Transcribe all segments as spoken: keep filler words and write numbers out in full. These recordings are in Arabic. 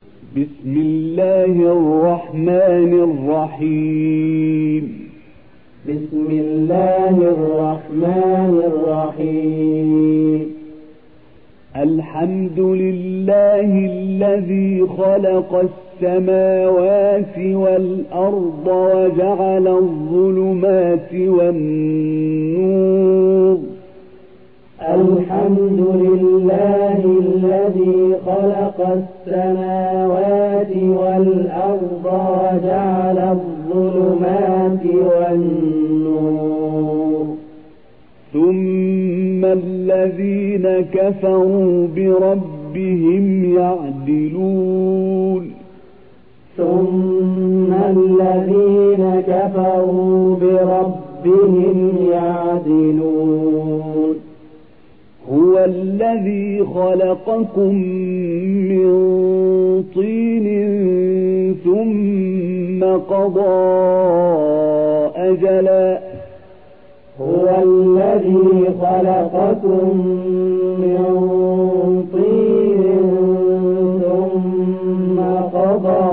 بسم الله الرحمن الرحيم بسم الله الرحمن الرحيم الحمد لله الذي خلق السماوات والأرض وجعل الظلمات والنور الحمد لله الذي خلق السماوات والأرض وجعل الظلمات والنور ثم الذين كفروا بربهم يعدلون ثم الذين كفروا بربهم يعدلون هو الذي خلقكم من طين ثم قضى أجلا هو الذي خلقكم من طين ثم قضى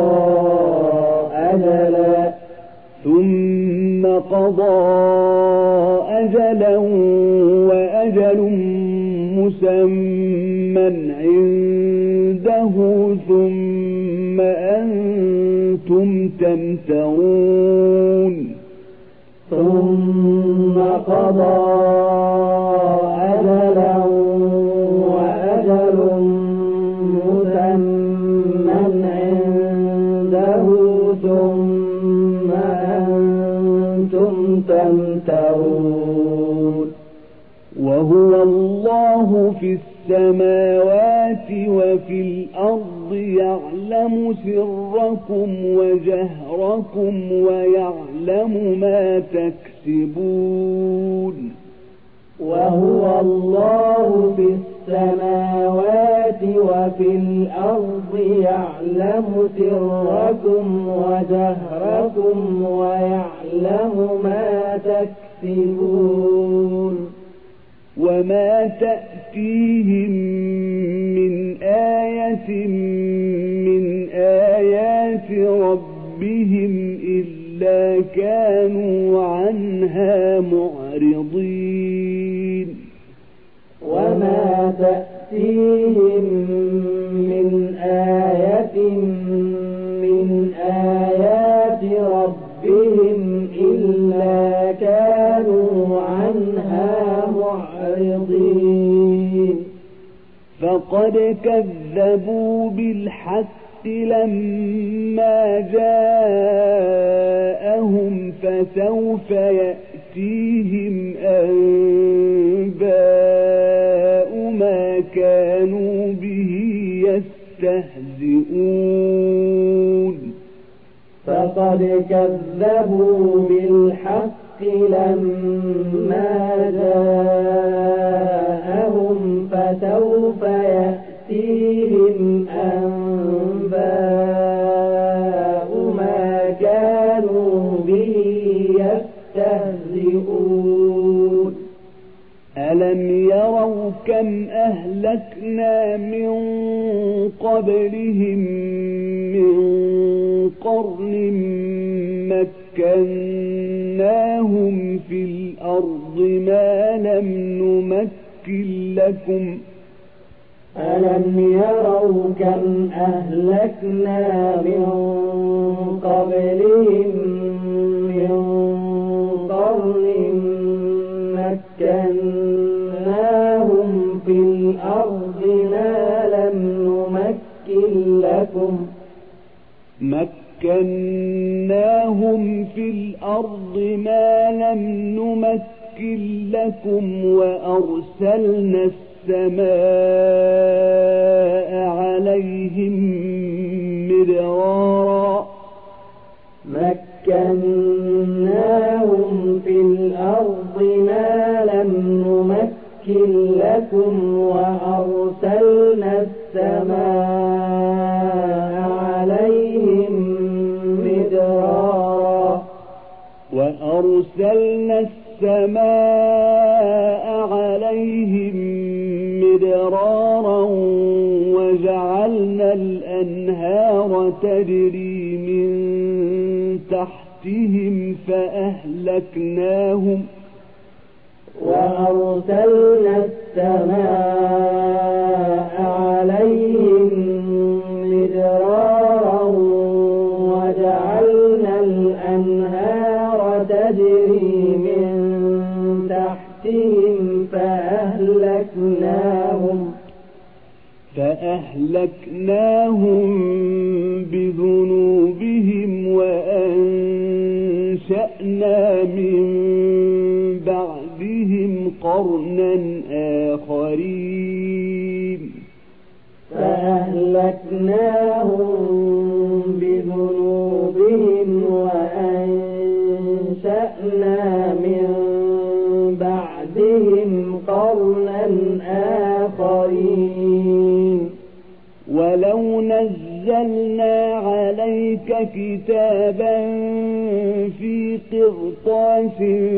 أجلا ثم قضى أجلا وأجل مسمى عنده ثم أنتم تمترون ثم قضى أجلا وأجل مسمى عنده ثم أنتم تمترون وهو الله في السماوات وفي الأرض يعلم سركم وجهركم ويعلم ما تكسبون وهو الله في السماوات وفي الأرض يعلم سركم وجهركم ويعلم ما تكسبون وما تأتيهم من آية من آيات ربهم إلا كانوا عنها معرضين وما تأتيهم من آية من آيات ربهم إلا كانوا عنها معرضين فقد كذبوا بالحق لما جاءهم فسوف يأتيهم أنباء ما كانوا به يستهزئون فقد كذبوا بالحق لما جاءهم فسوف يأتيهم أنباء ما كانوا به يستهزئون ألم يروا كم أهلكنا من قبلهم من قرن مكناهم في الأرض ما لم نمكن لكم ألم يروا كم أهلكنا من قبلهم من قرن مكناهم في الأرض ما لم نمكن لكم مكناهم في الأرض ما لم نمكن لكم وأرسلنا السماء عليهم مدرارا مكناهم في الأرض ما لم نمكن لكم وأرسلنا السماء عليهم مدرارا وأرسلنا السماء عليهم مدرارا وجعلنا الأنهار الأنهار تجري من تحتهم فأهلكناهم وأرسلنا السماء عليهم مدرارا وجعلنا الأنهار تجري من تحتهم فأهلكناهم فأهلكناهم بذنوبهم وأنشأنا من بعدهم قرنا آخرين فأهلكناهم بذنوبهم وأنشأنا من بعدهم قرنا آخرين ولو نزلنا عليك كتابا في قرطاس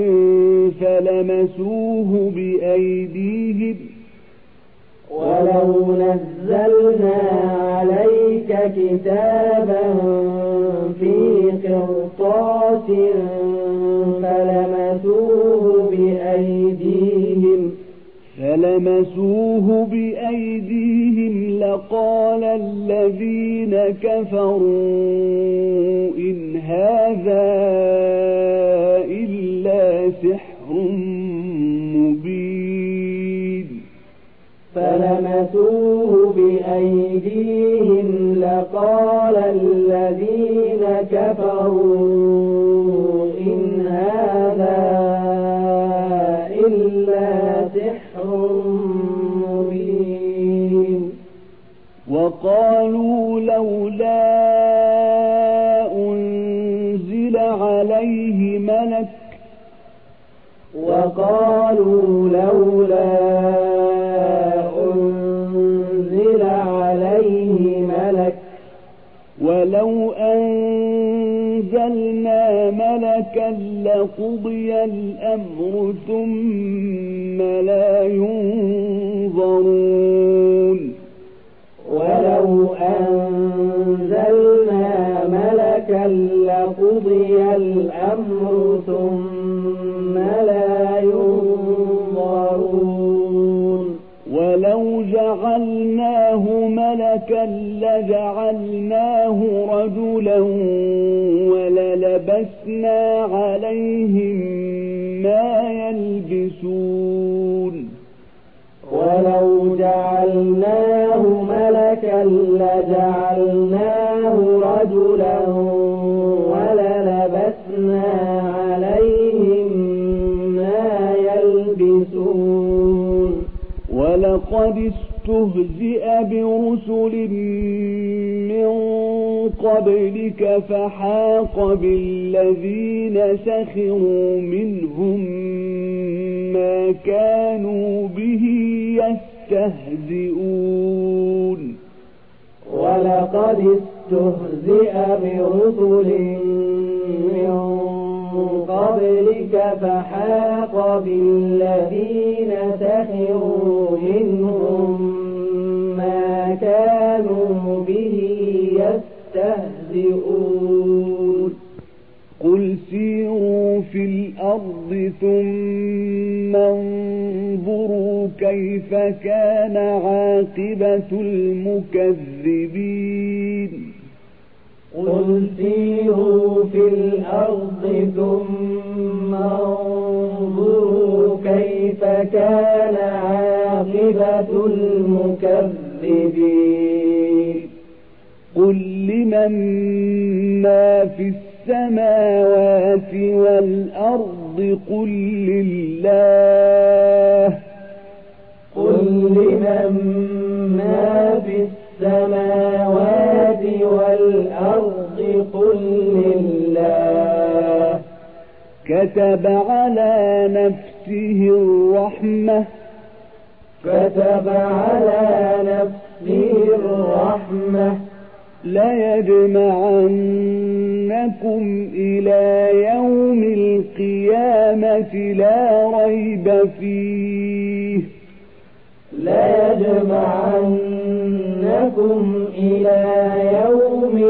فلمسوه بأيديهم ولو نزلنا عليك كتابا في قرطاس فلمسوه بأيديهم فلمسوه بأيديهم لقال الذين كفروا إن هذا إلا سحر مبين فلمسوه بأيديهم لقال الذين كفروا إن هذا إلا سحر مبين وقالوا لولا أنزل عليه ملك وقالوا لولا أنزل عليه ملك ولو أنزلنا ملكا لقضي الأمر ثم لا ينظرون ولو أنزلنا ملكا لقضي الأمر ثم لا ينظرون ولو جعلناه ملكا لجعلناه رجلا وللبسنا عليهم ما يلبسون ولو جعلناه ملكا لجعلناه رجلا وللبسنا عليهم ما يلبسون ولقد استهزئ برسل من قبلك فحاق بالذين سخروا منهم ما كانوا به يستهزئون ولقد استهزئ برسل من قبلك فحاق بالذين سخروا منهم ما كانوا به يستهزئون قل سيروا في الأرض ثم انظروا كيف كان عاقبة المكذبين قل سيروا في الأرض ثم انظروا كيف كان عاقبة المكذبين قل لمن ما في السماوات والأرض قل لله قل لمن ما في السماوات والأرض قل لله كتب على نفسه الرحمة كتب على نفسه الرحمة ليجمعنكم إلى يوم القيامة لا ريب فيه ليجمعنكم إلى يوم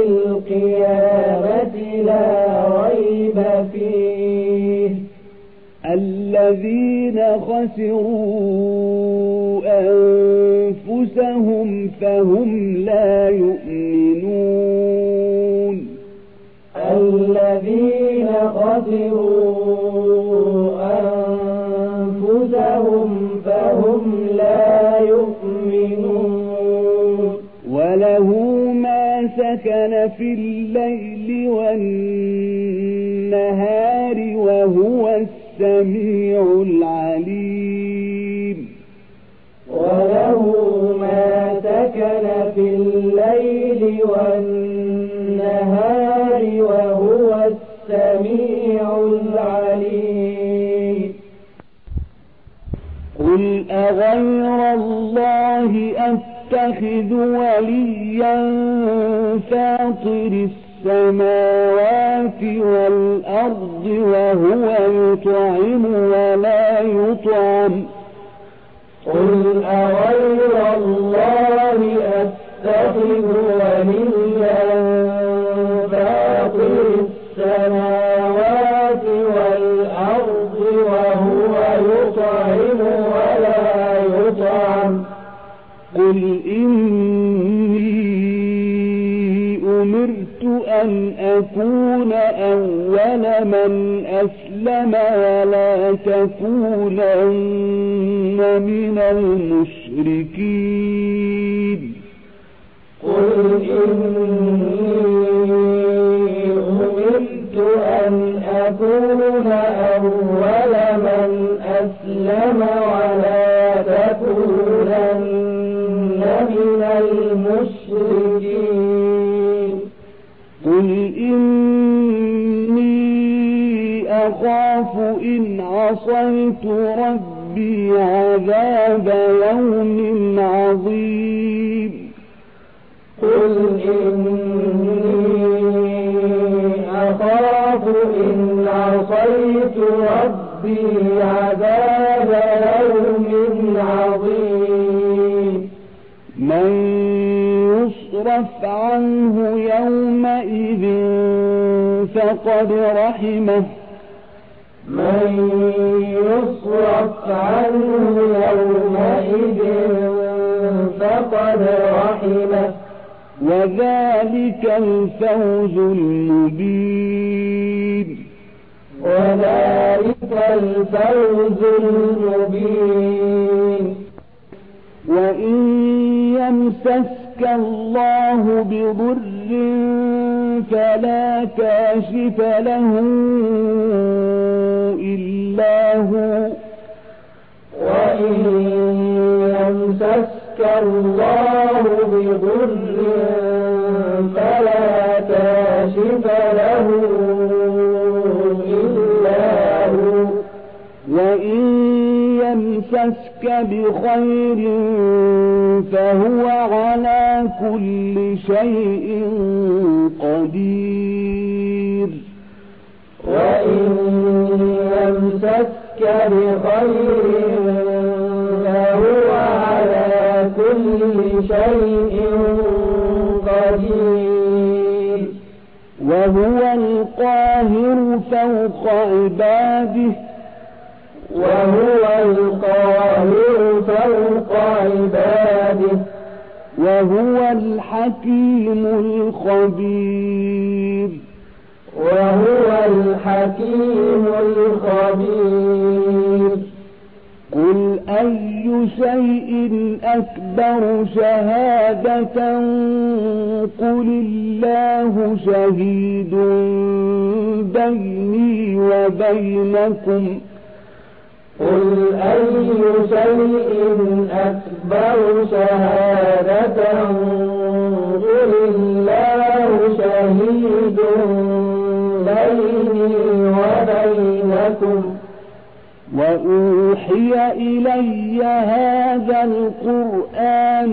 خسروا أنفسهم فهم لا يؤمنون الذين خسروا أنفسهم فهم لا يؤمنون وله ما سكن في الليل والنهار وهو السميع العليم وله ما سكن في الليل والنهار وهو السميع العليم قل أغير الله أتخذ وليا فاطر السماوات والأرض وهو يطعم ولا يطعم قل أغير الله أتخذ وليا فاطر السماوات والأرض وهو يطعم ولا يطعم قل إني أمرت أن أكون أول من أسلم ولا تكونن من المشركين قل إني أمرت أن أكون أول من أسلم ولا تكونن من المشركين قل إني أخاف إن عصيت ربي عذاب يوم عظيم قل إني أخاف إن عصيت ربي عذاب يوم عظيم من يصرف عنه يومئذ فقد رحمه من يصرف عنه يومئذ فقد رحمه وذلك الفوز المبين وذلك الفوز المبين وإن يمسسك الله بضر فلا كاشف له إلا هو وإن يمسسك الله بضر فلا كاشف له إلا هو وإن يمسسك بخير فهو على كل شيء قدير وإن يمسسك بخير فهو على كل شيء قدير وهو القاهر فوق عباده وهو القاهر فوق عباده وهو الحكيم الخبير وهو الحكيم الخبير قل أي شيء أكبر شهادة قل الله شهيد بيني وبينكم قل أي شيء أكبر شهادة قل الله شهيد بيني وبينكم وأوحي إلي هذا القرآن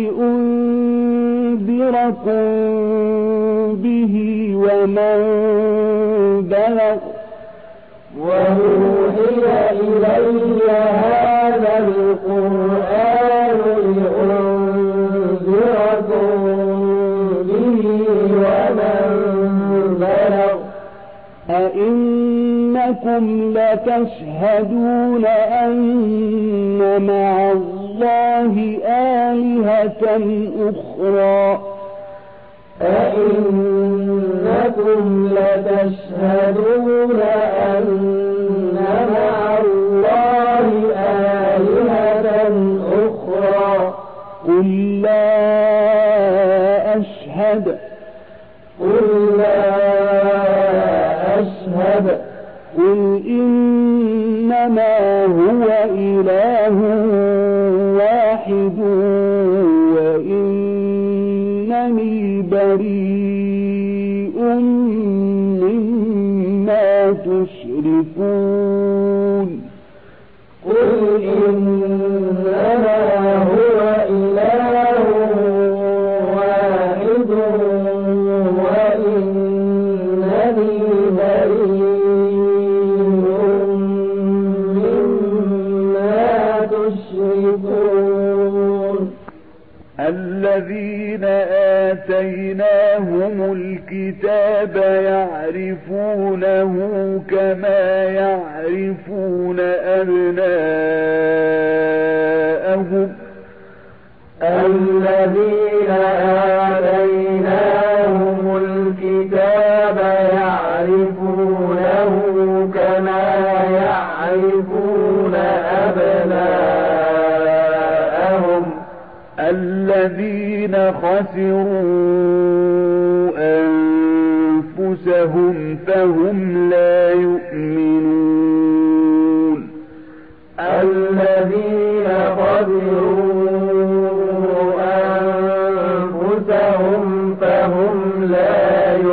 لأنذركم به ومن بلغ وأوحي إلي هذا القرآن لأنذركم به ومن بلغ أئنكم أئنكم لتشهدون أن مع الله آلهة أخرى أئنكم لتشهدون أن مع الله آلهة أخرى قل لا أشهد قل لا أشهد قل إنما هو إله واحد وإنني بريء مما تشركون قل إنما هو إله واحد وإنني بريء مما تشركون الذين آتيناهم الكتاب يعرفونه كما يعرفون أبناءهم الذين آتيناهم الكتاب يعرفونه كما يعرفون أبناءهم الذين خسروا أنفسهم فهم لا يؤمنون الذين خسروا أنفسهم فهم لا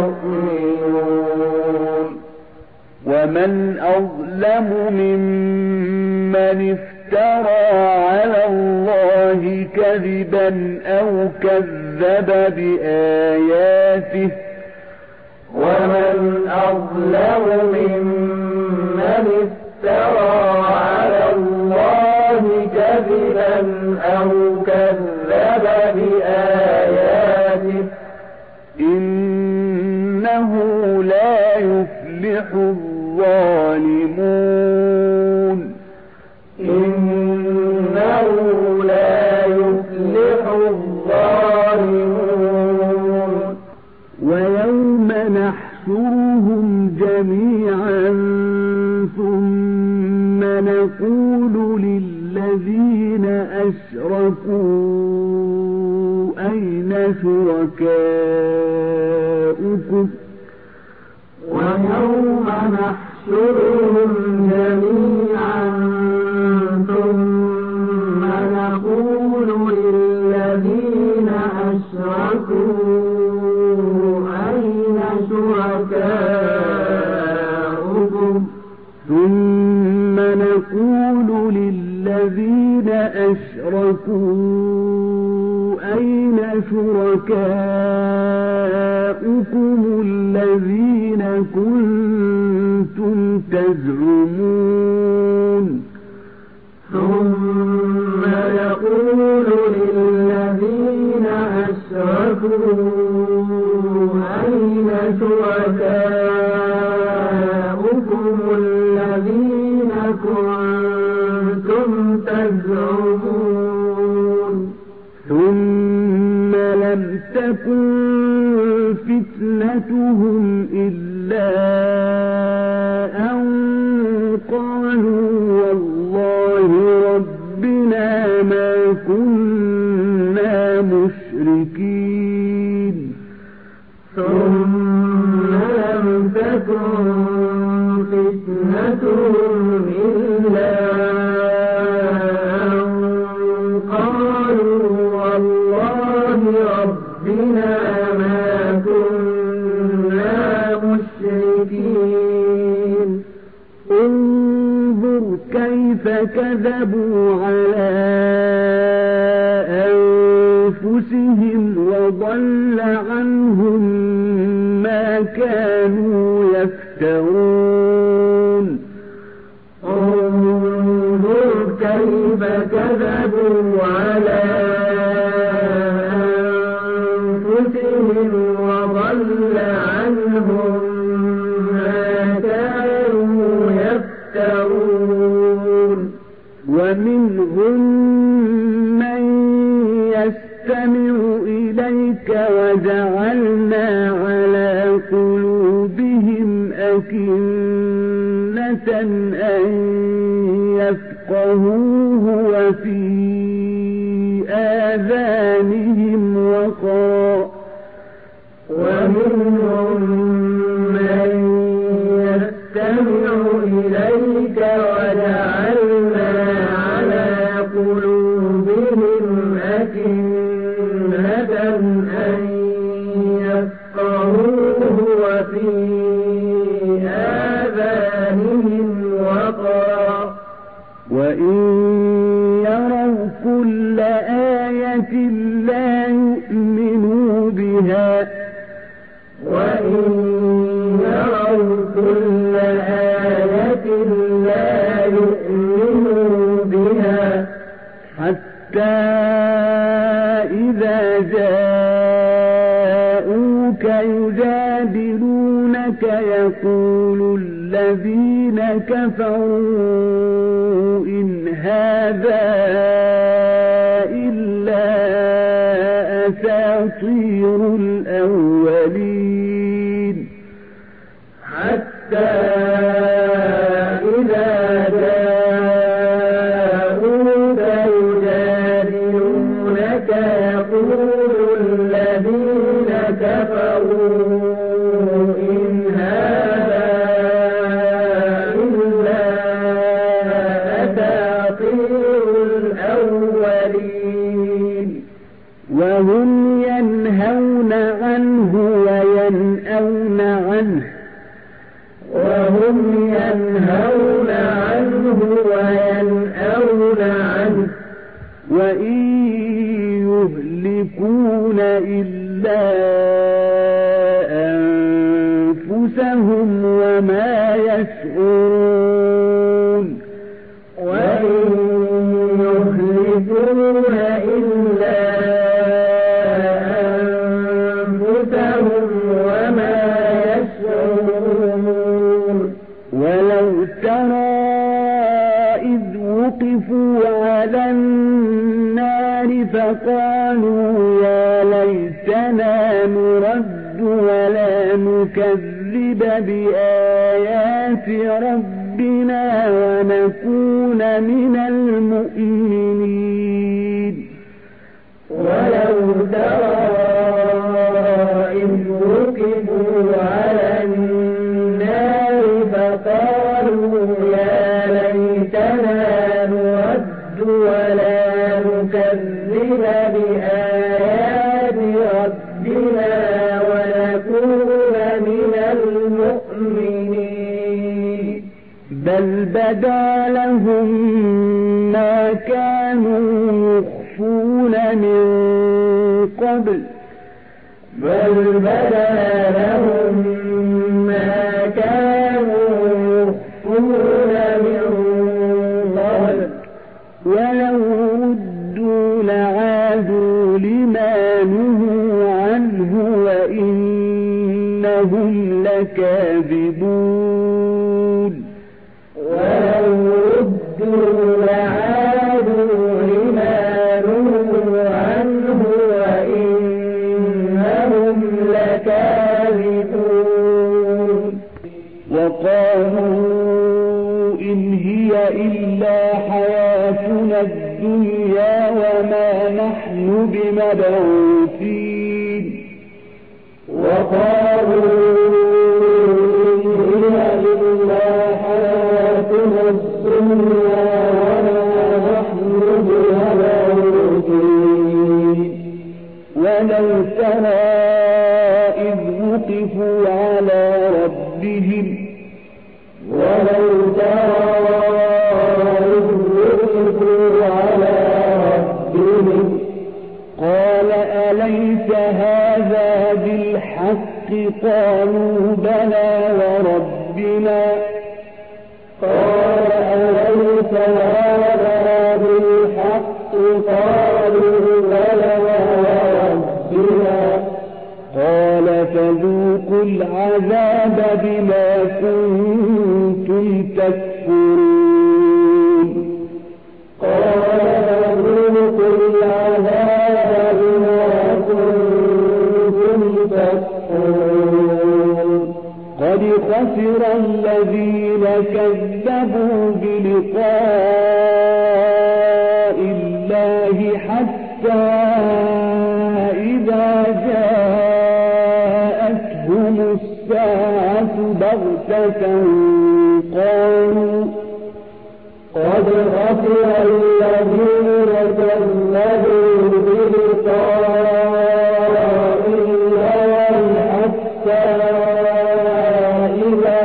يؤمنون ومن أظلم ممن افترى على الله كذبا أو كذب بآياته ومن أظلم ممن افترى على الله كذبا أو كذب بآياته إنه لا يفلح الظالمون إنه لا يفلح الظالمون ويوم نحشرهم جميعا ثم نقول للذين أشركوا أين شركاؤكم ويوم نحشرهم جميعا ثم نقول للذين أشركوا أين شركاؤكم ثم نقول للذين أشركوا أين شركاؤكم الذين كنتم تزعمون ثم يقول للذين أشركوا أين شركاؤكم الذين كنتم تزعمون ثم لم تكن فتنتهم إلا أن قالوا والله ربنا ما كنا مشركين ثم لم تكن فتنتهم إلا أن قالوا والله ربنا ما كنا مشركين انظر كيف كذبوا على أنفسهم وضل عنهم ما كانوا يفترون انظر كيف كذبوا على أنفسهم وضل عنهم ما كانوا جعلنا على قلوبهم أكنة أن يفقهوه وفي آذانهم وقرا ومنهم من يستمع إليك وجعلنا على قلوبهم أكنة أن يفقهوه وفي آذانهم وقرا وإن يروا كل آية لا يؤمنوا بها وإن يروا كل آية لا يؤمنوا بها حتى إذا جاءوك يجادلونك يقول الذين كفروا إن هذا إلا أساطير الأولين حتى إذا جاءوك يجادلونك يقول الذين كفروا إن هذا إلا أساطير الأولين وهم ينهون عنه وينأون عنه وهم ينهون عنه وينأون عنه وإن يهلكون إلا أنفسهم وما يشعرون وإن يهلكون إلا أنفسهم وما يشعرون ولو ترى إذ وقفوا على النار فقالوا يا ليتنا نرد ولا نكذب بآيات ربنا ونكون من المؤمنين ولو ترى إذ وقفوا على النار فقالوا يا ليتنا نرد ولا نكذب بآيات ربنا ونكون من المؤمنين بل بدا لهم ما كانوا يخفون من قبل بل بدا لهم ما كانوا يخفون من قبل ولو ردوا لعادوا لما نهوا عنه وإنهم لكاذبون ولو ردوا لعادوا لما نهوا عنه وإنهم لكاذبون وقالوا إن هي إلا حياتنا الدنيا وما نحن بمبعوثين وقالوا إن هي إلا حياتنا الدنيا وما نحن بمبعوثين ولو ترى إذ وقفوا على ربهم ولو ترى إذ وقفوا على ربهم قال أليس هذا بالحق قالوا بلى وربنا قال أليس هذا بالحق قالوا بلى وربنا قال فذوقوا العذاب بما كنتم تكفرون قال فذوقوا العذاب بما كنتم تكفرون مسحور قد خسر الذين كذبوا بلقاء الله حتى إذا جاءتهم الساعة بغتة قالوا قد خسر الذين كذبوا بلقاء الله حتى إذا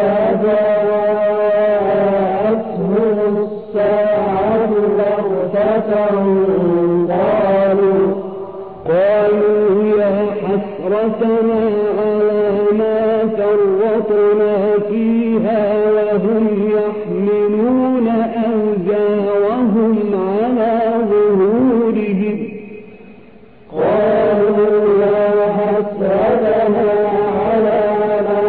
جاءتهم الساعة بغتة قالوا قالوا يا حسرتنا على ما فرطنا فيها وهم يحملون أوزارهم على ظهورهم قالوا يا حسرتنا على ما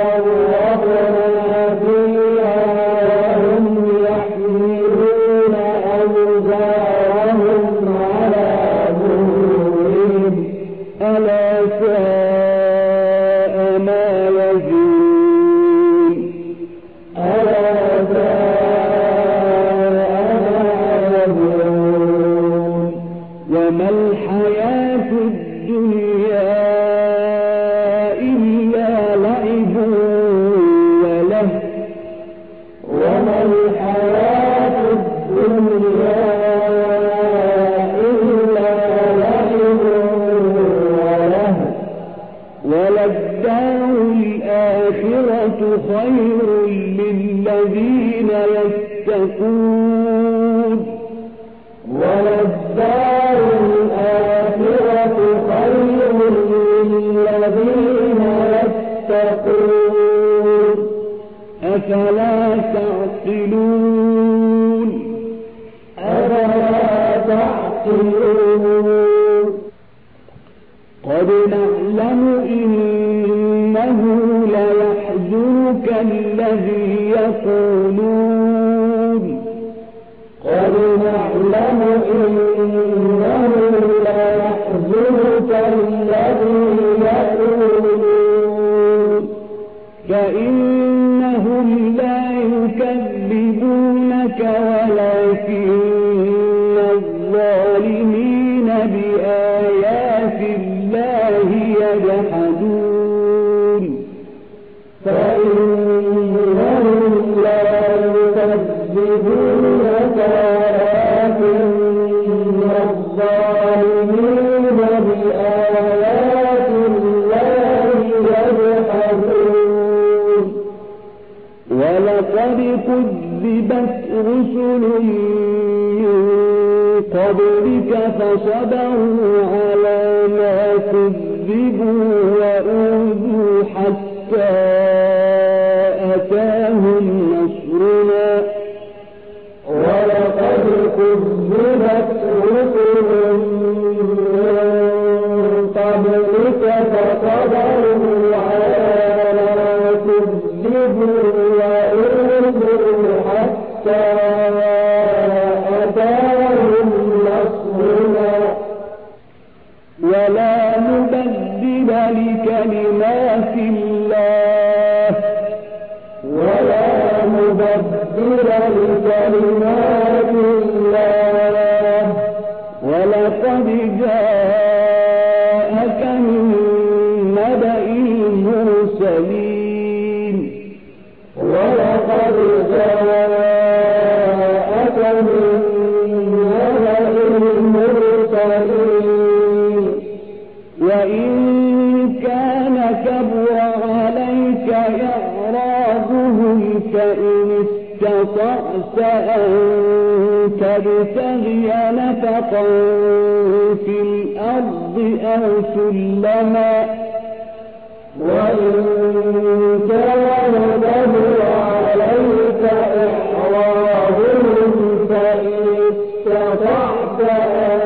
فرطنا فيها وهم يحملون أوزارهم على ظهورهم ألا ساء ما يزرون ألا ساء ما يزرون وما الحياة الدنيا إلا لعب ولهو وما الحياة الدنيا إلا لعب ولهو وللدار الآخرة خير للذين يتقون وللدار الآخرة خير للذين يتقون أفلا تعقلون أفلا تعقلون قد نعلم إنه ليحزنك الذي يقولون قد نعلم إنه ليحزنك الذي يقولون فإنهم لا يكذبونك ولكن الظالمين بآيات الله يجحدون فإنهم لا يكذبونك ولكن الظالمين بآيات الله يجحدون ولقد كذبت رسل من قبلك فصبروا على ما كذبوا وأوذوا حتى أتاهم نصرنا ولقد كذبت رسل من قبلك فصبروا على ما كذبوا وأوذوا حتى أتاهم نصرنا ولا مبدل لكلمات الله ولا مبدل لكلمات الله ولقد جاءك من نبأ المرسلين ولقد جاءك من نبأ المرسلين وإن كان كبر عليك إعراضهم فإن استطعت أن تبتغي نفقا في الأرض أو سلما وإن كان كبر عليك إعراضهم فإن استطعت أن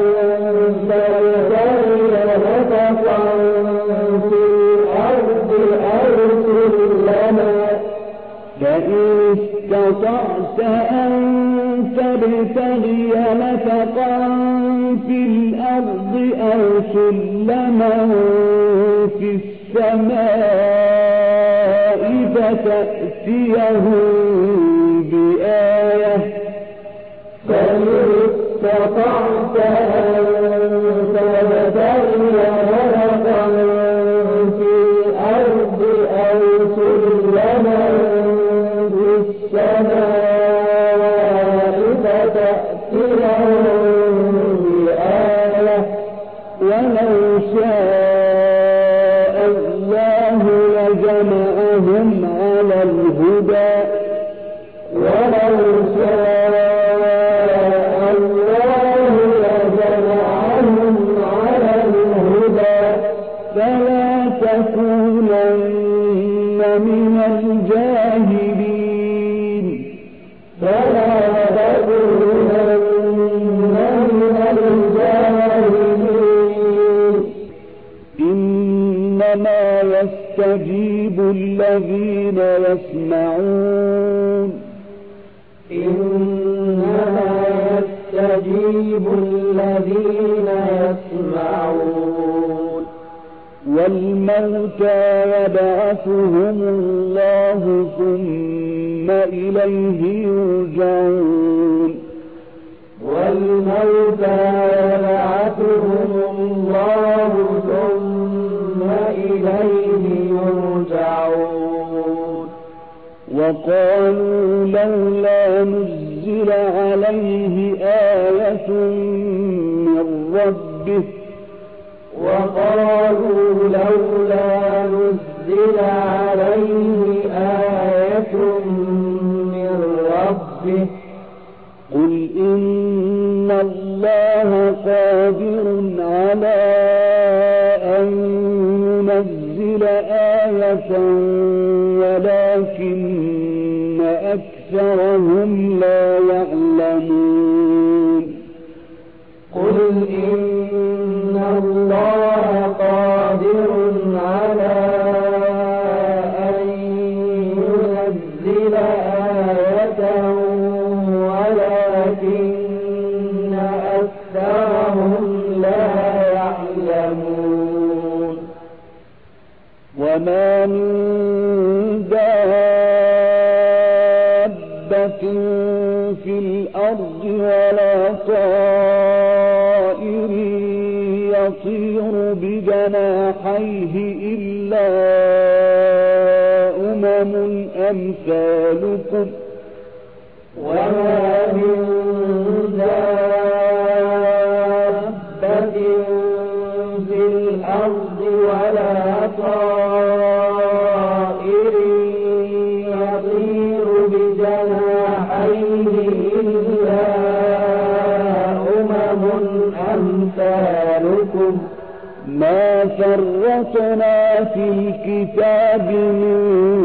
تبتغي نفقا في الأرض أو سلما فإن استطعت أن تبتغي نفقا في الأرض أو سلما في السماء السماء فتأتيهم بآية فإن استطعت أن تبتغي غرقا في الأرض أو سلما في السماء فتأتيهم بآية ولو شاء الله لجمعهم على الهدى ولو شاء الله لجمعهم على الهدى فلا تكونن من الجاهلين فلا تكونن من الجاهلين إنما يستجيب الذين يسمعون إنما يستجيب الذين يسمعون والموتى يبعثهم الله ثم إليه يرجعون والموتى يبعثهم الله ثم إليه يرجعون وقالوا لولا نزل عليه آية من ربه وقالوا لولا نزل عليه آية من ربه قل إن الله قادر على أن ينزل آية ولكن أكثرهم لا يعلمون قل إن الله قادر على أن ينزل آية ولكن أكثرهم لا يعلمون وما من دابة في الأرض ولا طائر يطير بجناحيه إلا أمم أمثالكم وما من دابة في الأرض ولا طائر يطير بجناحيه إلا أمم أمثالكم ما فرطنا في الكتاب من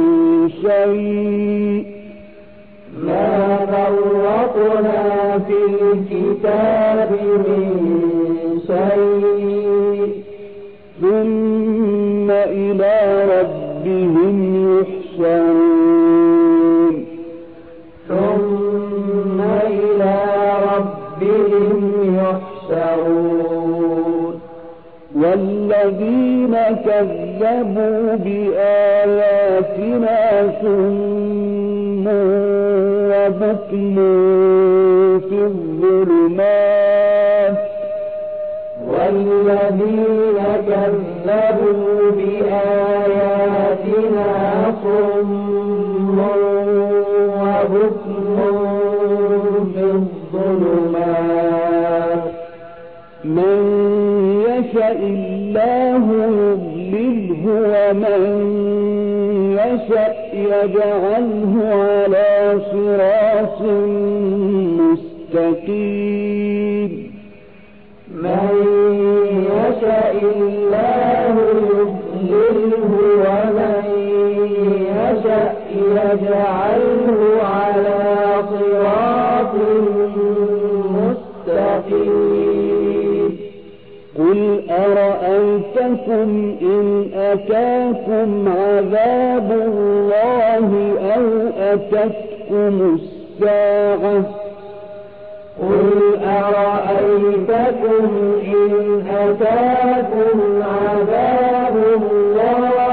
شيء ما فرطنا في الكتاب من شيء ثم إلى ربهم يحشرون ثم إلى ربهم يحشرون والذين كذبوا بآياتنا صم وبكم في الظلمات والذين كذبوا بآياتنا صم وبكم في الظلمات من يشاء الله يضلله ومن يشاء يجعله على صراط مستقيم من يشاء الله يضلله ومن يشاء يجعله على صراط مستقيم قل أرأيتكم إن أتاكم عذاب الله أو أتتكم الساعة قل أرأيتكم إن أتاكم عذاب الله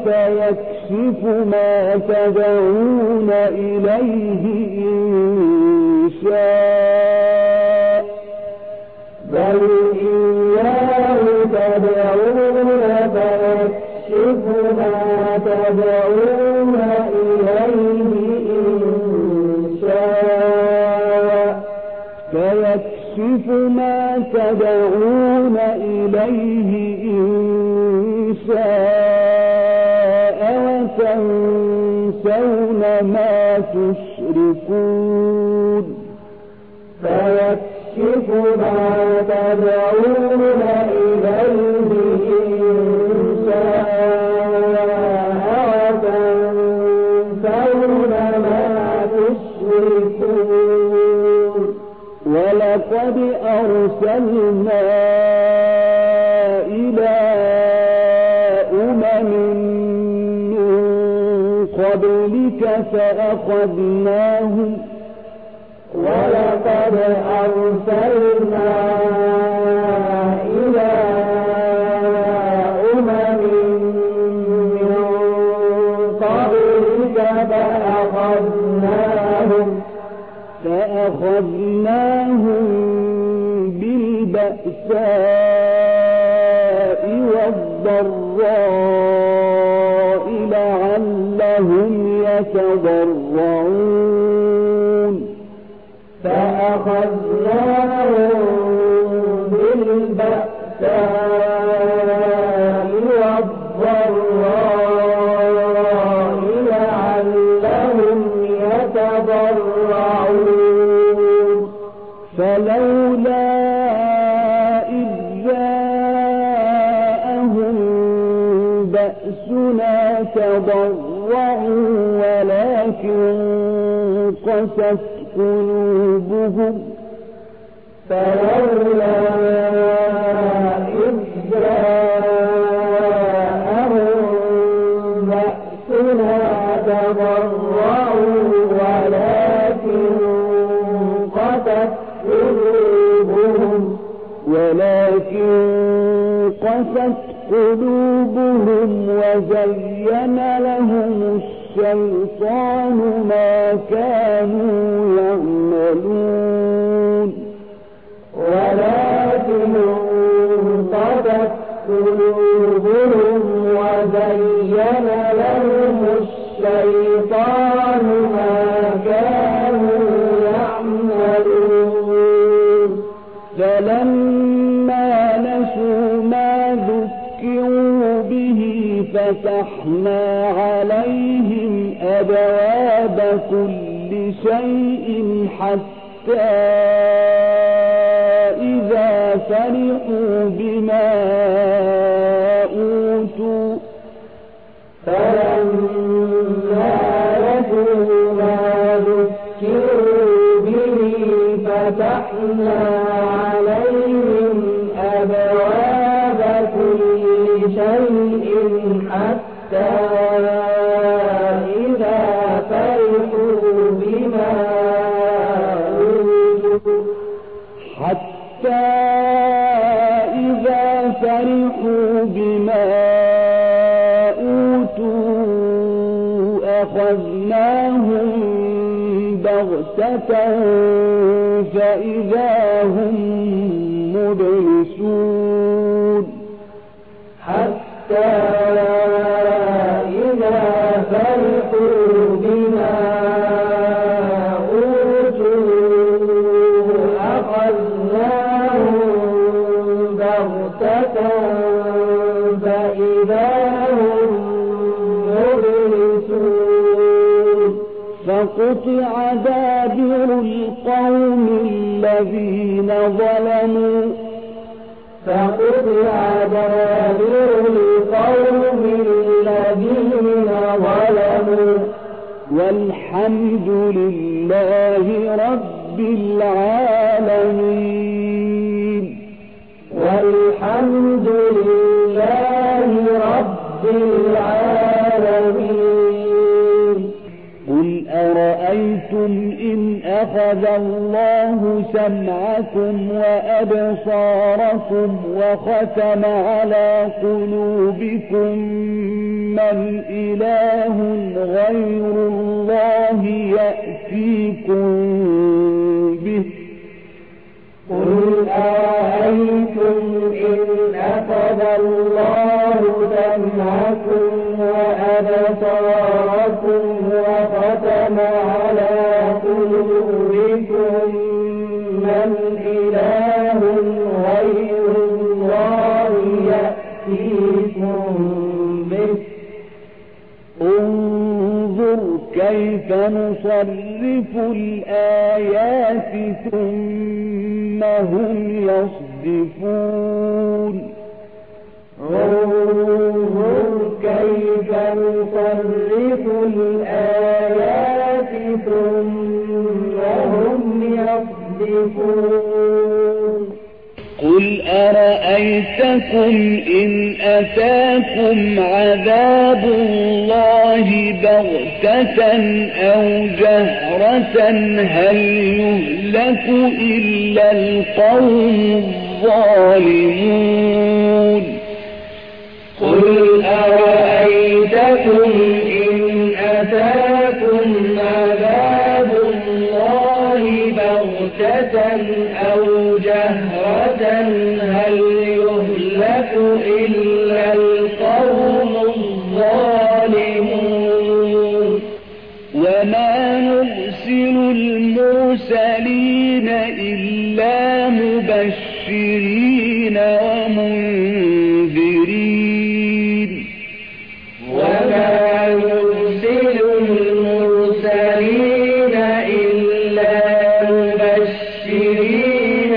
فيكشف ما تدعون إليه إن شاء بل إياه تدعون فيكشف ما تدعون إليه إن شاء فيكشف ما تدعون إليه إن شاء وتنسون ما تشركون فيكشف ما تدعون إليه إن شاء وتنسون ما تشركون ولقد أرسلنا إلى أمم من قبلك فأخذناهم ولقد أرسلنا إلى أمم من قبلك فأخذناهم فأخذناهم بالبأساء والضراء لعلهم يتضرعون فأخذناهم بالبأساء والضراء لعلهم يتضرعون فلولا إذ جاءهم بأسنا تضرعوا ولكن قست قلوبهم فلولا إذ جاءهم بأسنا تضرعوا ولكن قست قلوبهم ولكن قست قلوبهم وزين لهم الشيطان ما كانوا يعملون ولكن قست قلوبهم وزين لهم الشيطان ما كانوا يعملون فلما نسوا ما ذكروا به فتحنا عليهم أبواب كل شيء حتى إذا فرحوا بما أوتوا فلما نسوا ما ذكروا به فتحنا عليهم أبواب كل شيء حتى إذا فرحوا بما أوتوا حتى إذا فرحوا بما أوتوا أخذناهم بغتة فإذا هم مبلسون حتى إذا فرحوا بما أوتوا أخذناهم بغتة فإذا هم مبلسون فقطع دابر القوم الذين ظلموا فقطع دابر القوم الذين ظلموا والحمد لله رب العالمين والحمد لله رب العالمين قل أرأيتم إن أخذ الله سمعكم وأبصاركم وختم على قلوبكم من إله غير الله يأتيكم به قل أرأيتم إن أخذ الله سمعكم وأبصاركم وختم على قلوبكم من إله غير الله يأتيكم به انظر كيف نصرف الآيات ثم هم يصدفون انظر كيف نصرف الآيات ثم هم يصدفون قل أرأيتكم إن أتاكم عذاب الله بغتة أو جهرة هل يهلك إلا القوم الظالمون قل أرأيتكم إن أتاكم عذاب الله بغتة أو جهرة هل يهلك إلا القوم الظالمون وما نرسل المرسلين إلا مبشرين ومنذرين وما نرسل المرسلين إلا مبشرين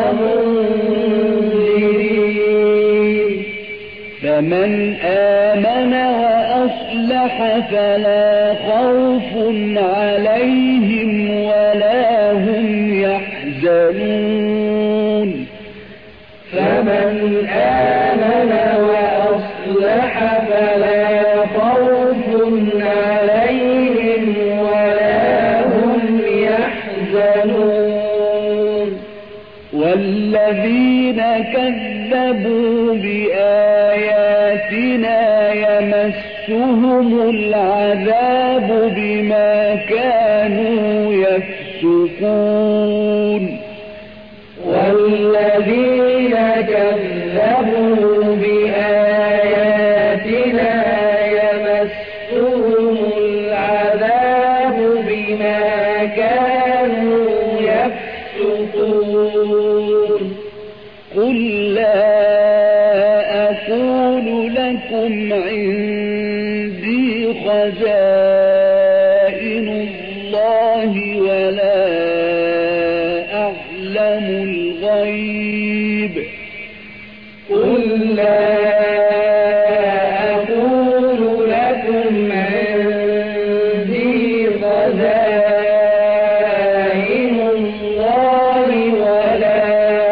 ومنذرين فمن آمن وأصلح فلا خوف عليهم ولا هم يحزنون فمن آمن وأصلح فلا خوف عليهم ولا هم يحزنون والذين كذبوا بآياتنا يمسهم العذاب بما كانوا يفسقون والذين كذبوا بآياتنا يمسهم العذاب بما كانوا يفسقون قل لا أقول لكم عندي خزائن الله ولا أعلم الغيب قل لا أقول لكم عندي خزائن الله ولا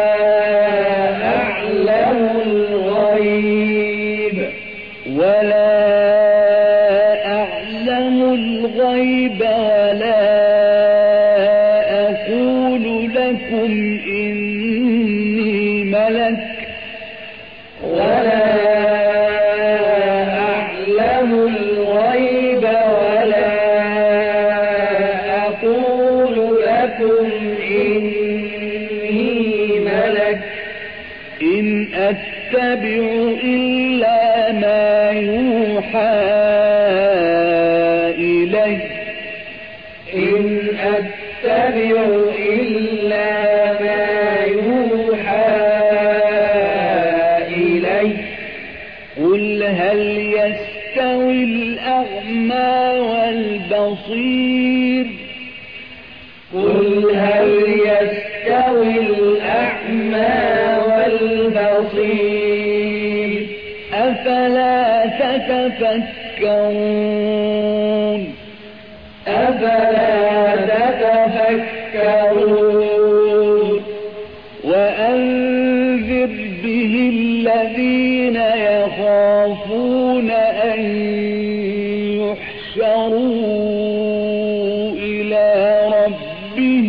أعلم الغيب ولا أعلم الغيب ولا أقول لكم إني ملك ولا أعلم الغيب ولا أقول لكم إني ملك إن أتبع إلا ما يوحى إلي إن أتبع إلا ما يوحى إلي قل هل يستوي الأعمى والبصير قل هل يستوي الأعمى والبصير أفلا تتفكرون أفلا تتفكرون وأنذر به الذين يخافون أن يحشروا إلى ربهم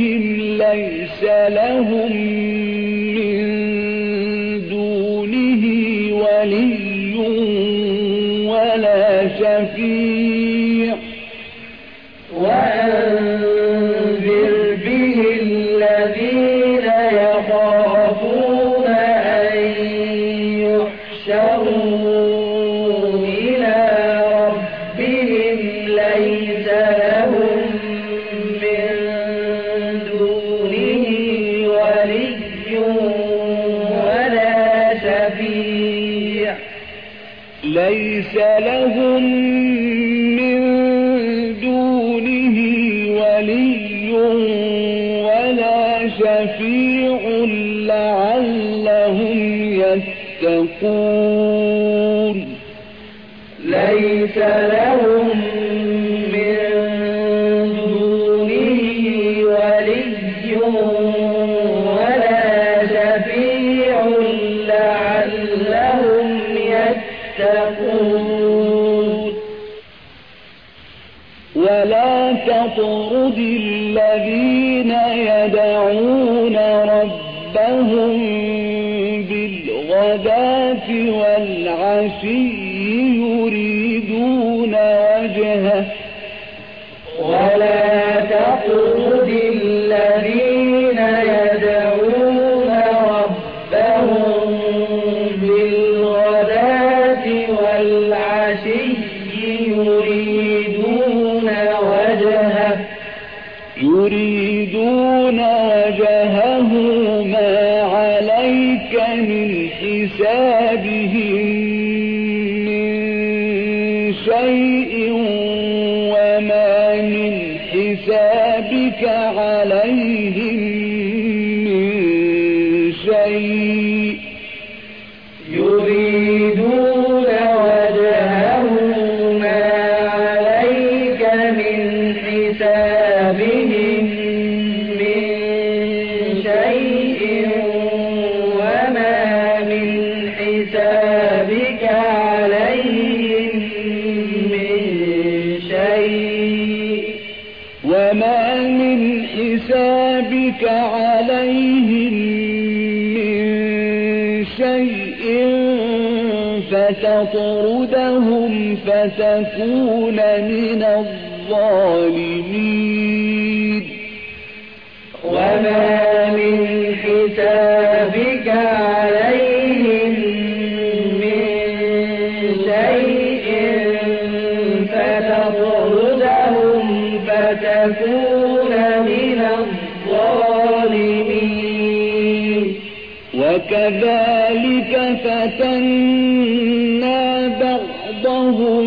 شفيع وأنذر به الذين يخافون أن يحشروا إلى ربهم ليس لهم من دونه ولي ولا شفيع ليس لهم من دونه ولي ولا شفيع لعلهم يتقون ليس لهم من دونه ولي ولا شفيع لعلهم يتقون ولا تطرد الذين يدعون ربهم بالغداة والعشي يريدون وجهه ولا تطرد الذين يدعون ربهم بالغداة والعشي يريدون وجهه يريدون وجهه ما عليك من حسابهم من شيء وما من حسابك عليهم من شيء يريدون وجهه ما عليك من حسابهم من شيء وما من حسابك عليهم من شيء وما من حسابك عليهم من شيء فتطردهم فتكون من الظالمين وما من حسابك عليهم من شيء فتطردهم فتكون من الظالمين وكذلك فتنا بعضهم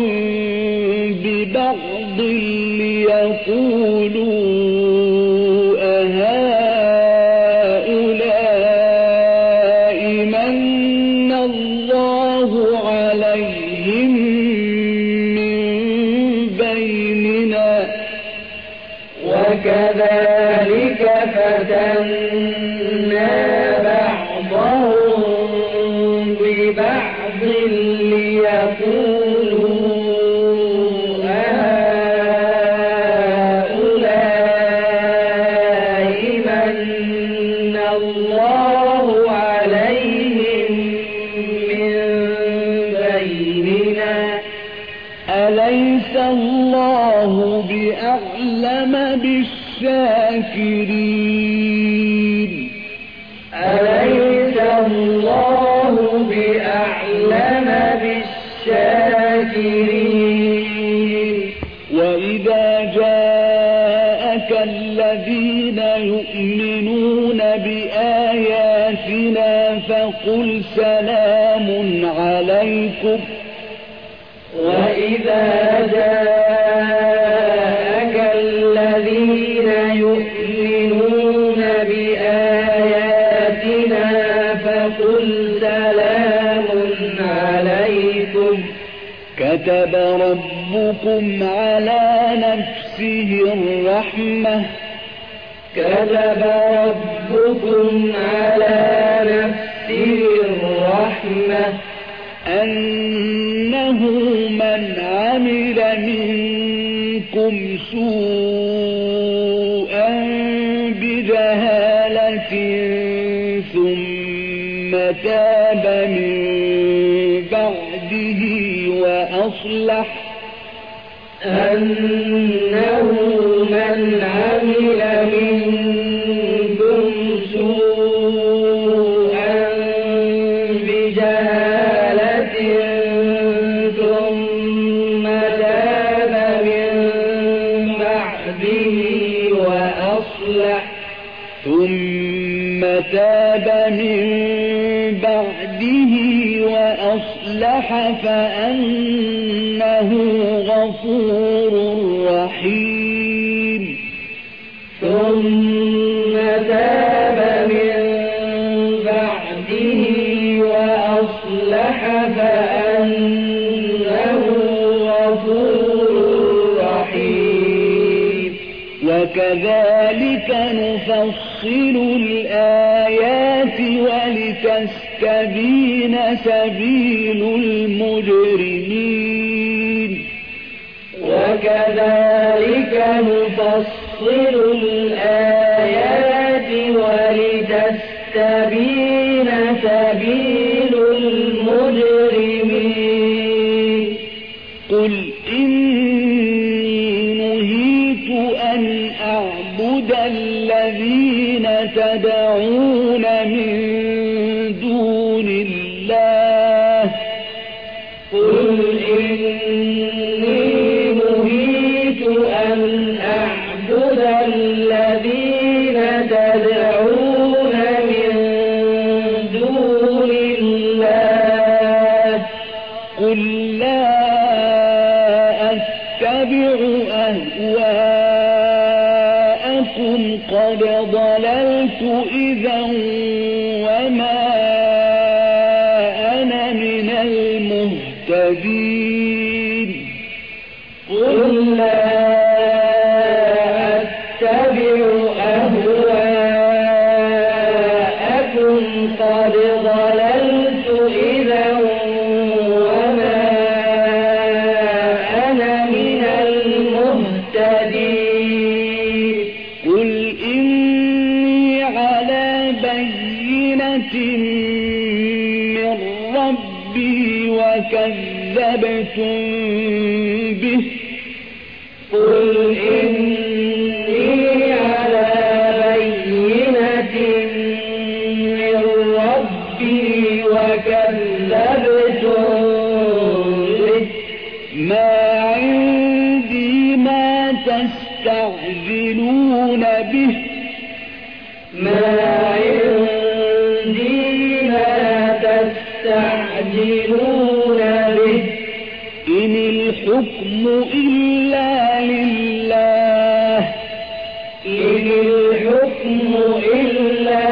ببعض ليقولوا أهؤلاء من الله عليهم من بيننا وكذلك فتنا بعضهم ببعض ليقولوا أهؤلاء من الله عليهم من بيننا أليس الله بأعلم بالشاكرين أليس الله بأعلم بالشاكرين وإذا جاءك الذين يؤمنون بآياتنا فقل سلام عليكم وإذا جاءك الذين يؤمنون بآياتنا فقل سلام عليكم كتب ربكم على نفسه الرحمة كتب ربكم على نفسه الرحمة أنه من عمل منكم سوءا بجهالة ثم تاب من بعده وأصلح أنه من عمل منكم سوءا بجهالة ثم تاب من بعده وأصلح ثم تاب من بعده وأصلح فأنه غفور رحيم ثم تاب من بعده وأصلح فأنه غفور رحيم وكذلك نفصل الآيات ولتستبين سبيل المجرمين وكذلك نفصل الآيات ولتستبين سبيل المجرمين قل إني نهيت أن أعبد الذين تدعون من دون الله قل إني نهيت أن أعبد الذين تدعون من دون الله قل لا أتبع أهواءكم قد ضللت إذا وما أنا من المهتدين قل لا أتبع أهواءكم قد ضللت إذا وما أنا من المهتدين قل إني على بينة من ربي وكذبتم به قل إني على بينة من ربي وكذبتم به ما عندي ما تستعجلون به ما عندي ما تستعجلون به إن الحكم إلا لله إن الحكم إلا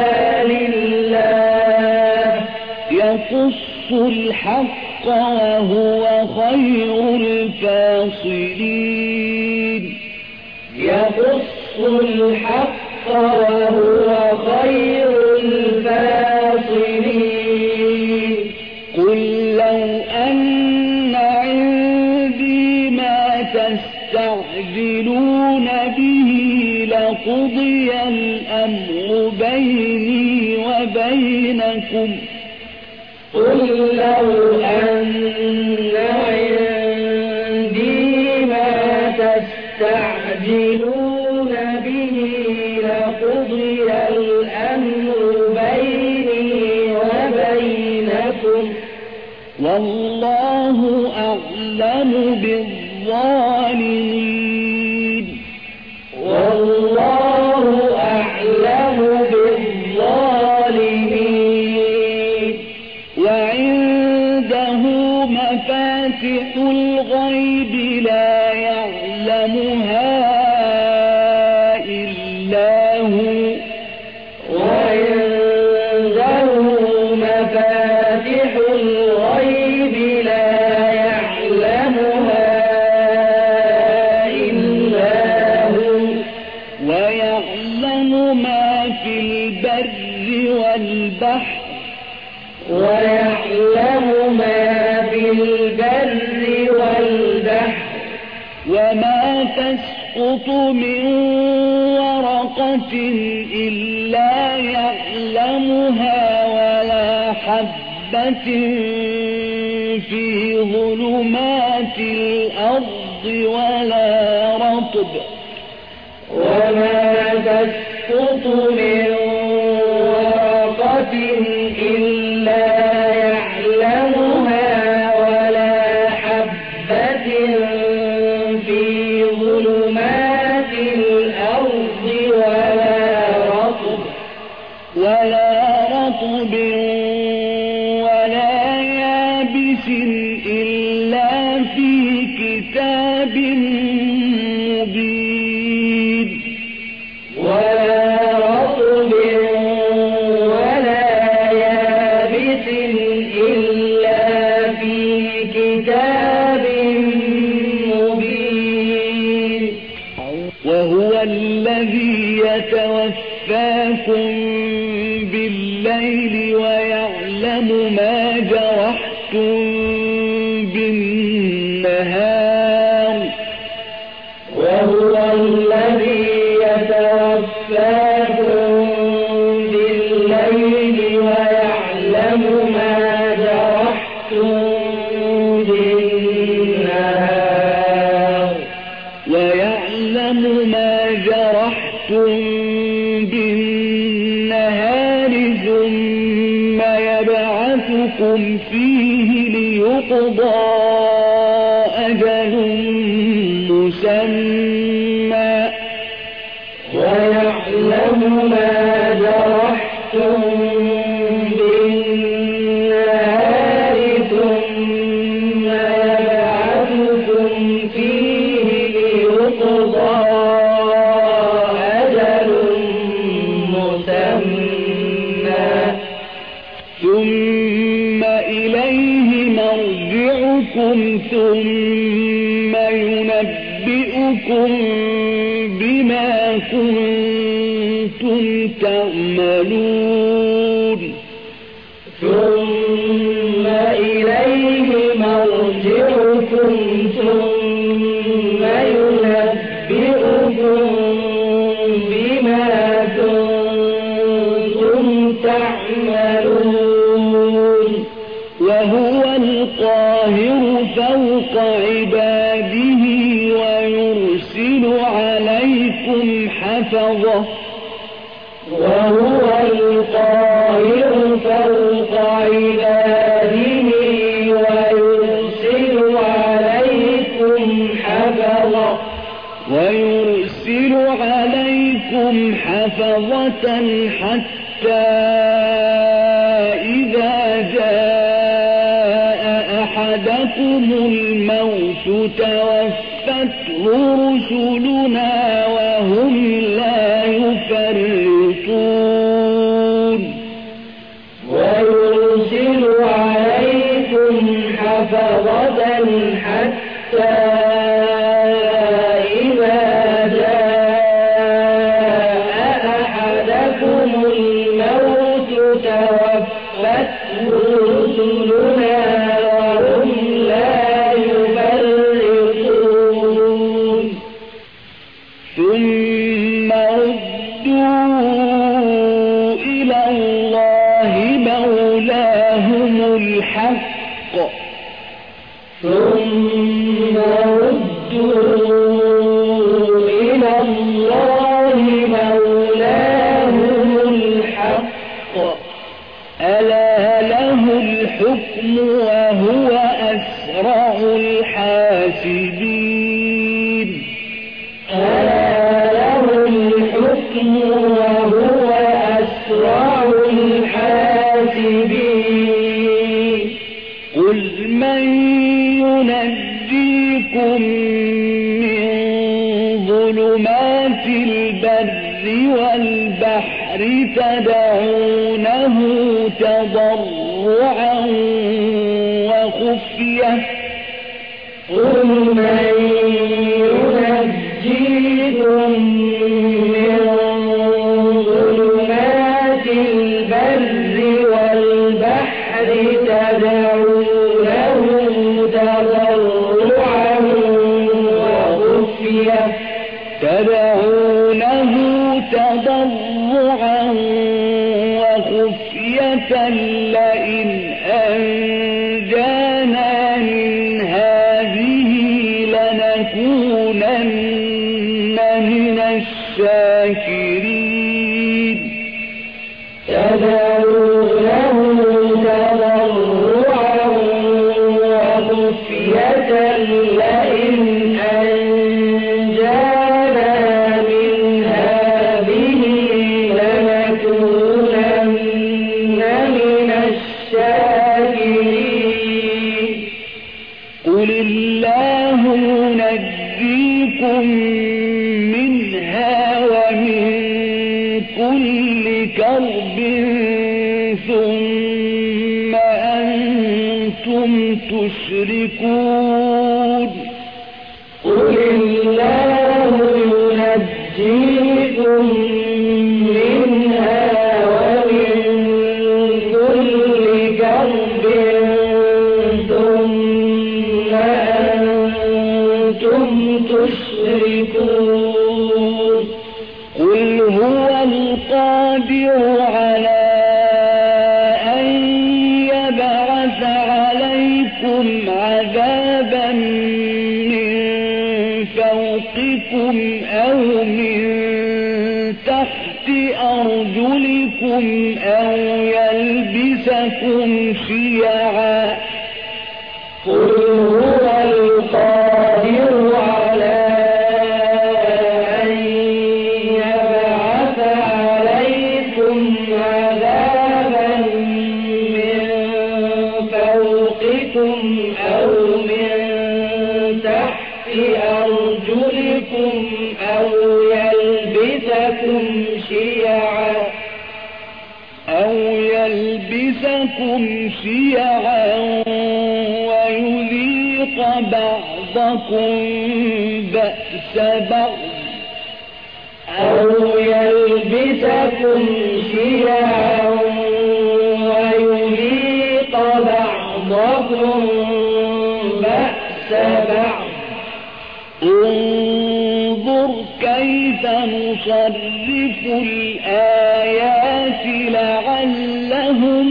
لله يقص الحق وهو خير الفاصلين يقص الحق وهو خير الفاصلين قل لو أن عندي ما تستعجلون به لقضي الأمر بيني وبينكم قل لو أن عندي ما تستعجلون به لقضي الأمر بيني وبينكم والله أعلم بالظالمين والله أعلم بالظالمين وعنده مفاتح الغيب لا يعلمها إلا هو وعنده مفاتح الغيب لا يعلمها إلا هو ويعلم ما في البر والبحر ويعلم ما في البر والبحر وما تسقط من ورقة إلا يعلمها ولا حبة في ظلمات الأرض ولا رطب وما تسقط من ورقة إلا يعلمها ولا حبة في ظلمات الأرض ولا رطب ولا رطب ولا يابس إلا في كتاب مبين ولا رطب ولا يابس إلا في كتاب مبين وهو الذي يتوفاكم بالليل ويعلم ما جرحتم بالنهار وهو الذي يتوفاكم بالليل ويعلم ما جرحتم بالنهار ويعلم ما جرحتم بالنهار ثم يبعثكم فيه ليقضى أجل مسمى ويعلم ما جرحتم بالنهار ثم يبعثكم فيه ليقضى أجل مسمى ثم إليه مرجعكم ثم ينبئكم بما كنتم تعملون ثم إليه مرجعكم ثم ينبئكم بما كنتم تعملون وهو القاهر فوق عباده ويرسل عليكم حفظة وهو القاهر فوق عباده ويرسل عليكم حفظة ويرسل عليكم حفظة حتى إذا جاء أحدكم الموت توفته رسلنا وهم لا يفرطون ويرسل عليكم حفظة حتى إذا جاء أحدكم الموت توفته رسلنا وهم لا يفرطون ثم ردوا إلى الله مولاهم الحق ثم ردوا إلى الله مولاهم الحق ألا له الحكم وهو أسرع الحاسبين ألا له الحكم وهو أسرع الحاسبين قل من ينجيكم من ظلمات البر والبحر تدعونه تضرعا وخفية قل من ينجيكم من ظلمات البر والبحر تدعونه تضرعا وخفية تدعونه تضرعا وخفية لئن أنجانا من هذه لنكونن لتكونن من الشاكرين تدعونه تضرعا وخفية لئن أنجانا من هذه لنكونن من الشاكرين قل الله ينجيكم منها ومن كل كرب ثم أنتم تشركون قل الله ينجيكم منها ومن كل كرب ثم أنتم تشركون قل هو القادر على أن يبعث عليكم عذابا من فوقكم أو من تحت أرجلكم أو يلبسكم شيعا قل هو القادر على أن يبعث عليكم عذابا من فوقكم أو من تحت أرجلكم أو يلبسكم شيعا أو يلبسكم شيعا ويذيق بعضكم بأس بعض أو يلبسكم شيعا ويذيق بعضكم بأس بعض انظر كيف نصرف الآيات لعلهم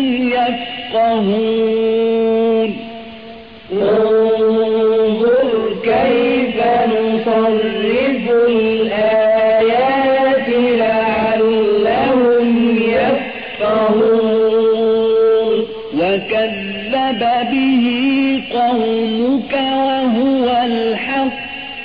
يفقهون انظر كيف نصرف الآيات لعلهم يفقهون وكذب به قومك وهو الحق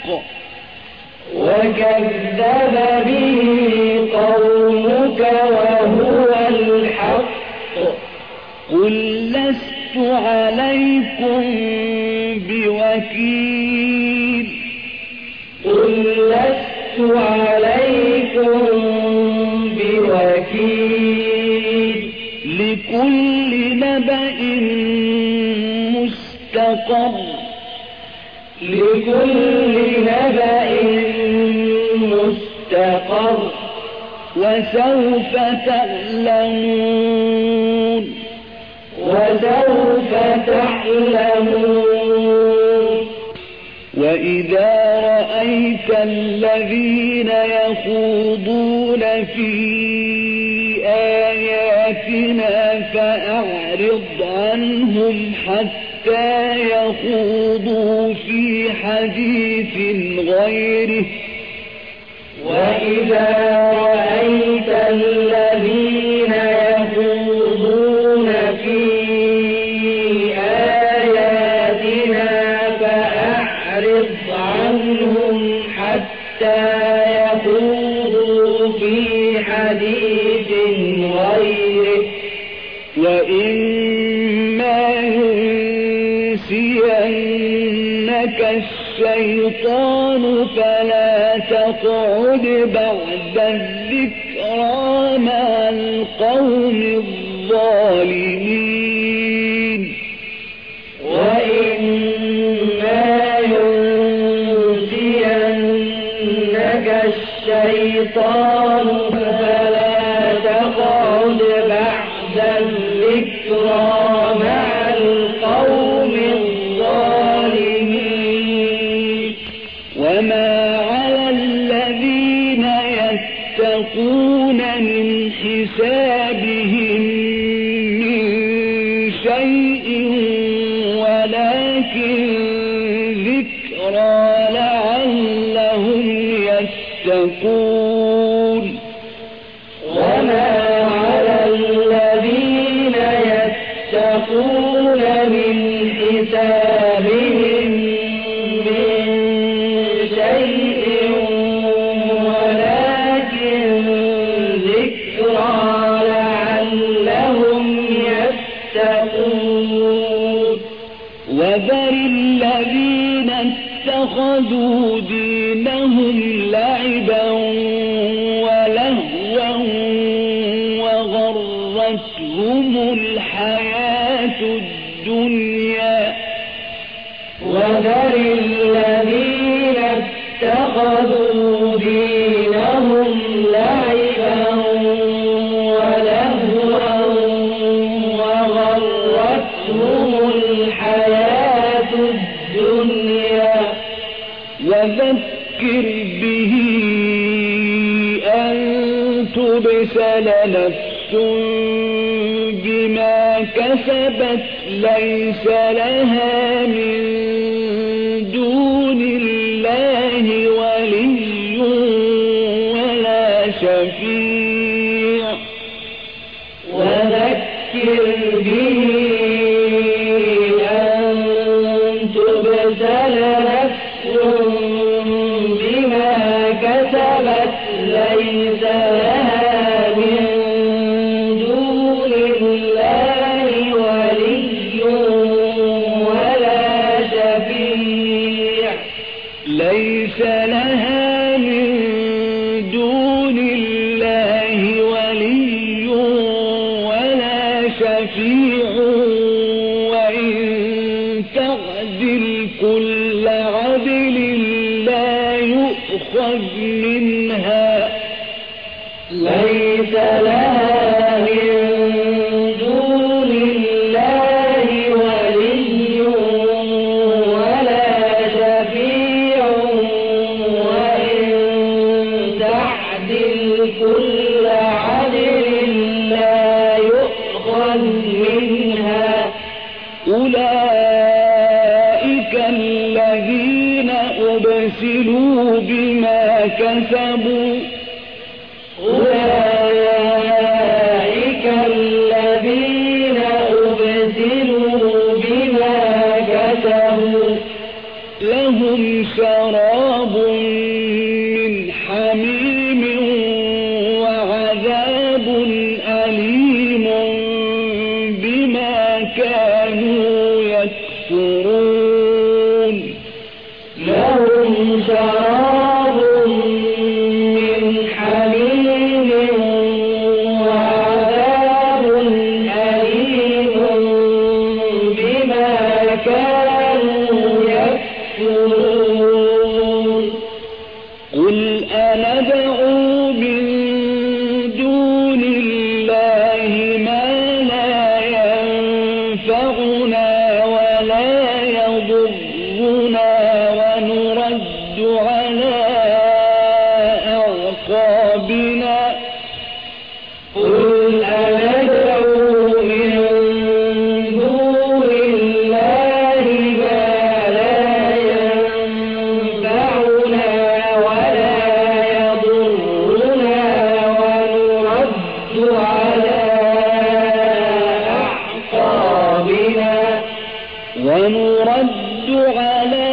وكذب به قومك وهو الحق قل لست عليكم بوكيل قل لست عليكم بوكيل لكل نبأ مستقر لكل نبأ مستقر وسوف تعلمون وسوف تعلمون وإذا رأيت الذين يخوضون في آياتنا فأعرض عنهم حتى يخوضوا في حديث غيره وإذا رأيت الذين يخوضون في آياتنا فأعرض عنهم حتى يخوضوا في حديث غيره وإما ينسينك الشيطان فلا تقعد بعد الذكرى مع القوم الظالمين وإما ينسينك الشيطان فلا تقعد بعد الذكرى مع القوم الظالمين وما على الذين يتقون من حسابهم من شيء ولكن ذكرى لعلهم يتقون وما على الذين يتقون من حسابهم من شيء ولكن ذكرى لعلهم يتقون وذر الذين اتخذوا دينهم لعبا ولهوا وغرتهم الحياة الدنيا وذر الذين اتخذوا دينهم لعبا ولهوا وغرتهم الحياة الدنيا وذكر به أن تبسل نفس بما كسبت ليس لها من دون الله ولي ولا شفيع وذكر به أن تبسل نفس بما كسبت ليس لها من دون الله ولي ولا شفيع ليس لها من دون الله ولي ولا شفيع وإن تعدل كل عدل لا يؤخذ منها ليس لها من دون الله ولي ولا شفيع وإن تعدل كل عدل لا يؤخذ منها أولئك الذين أبسلوا بما كسبوا أولئك الذين أبسلوا بما كسبوا لهم شراب من حميم وعذاب أليم بما كانوا يكفرون لهم شراب من حميم وعذاب أليم بما كانوا يكفرون قل أندعو من دون الله ما لا ينفعنا ولا يضرنا ونرد على أعقابنا قل أندعو من دون الله ما لا ينفعنا ولا يضرنا ونرد على أعقابنا ونرد على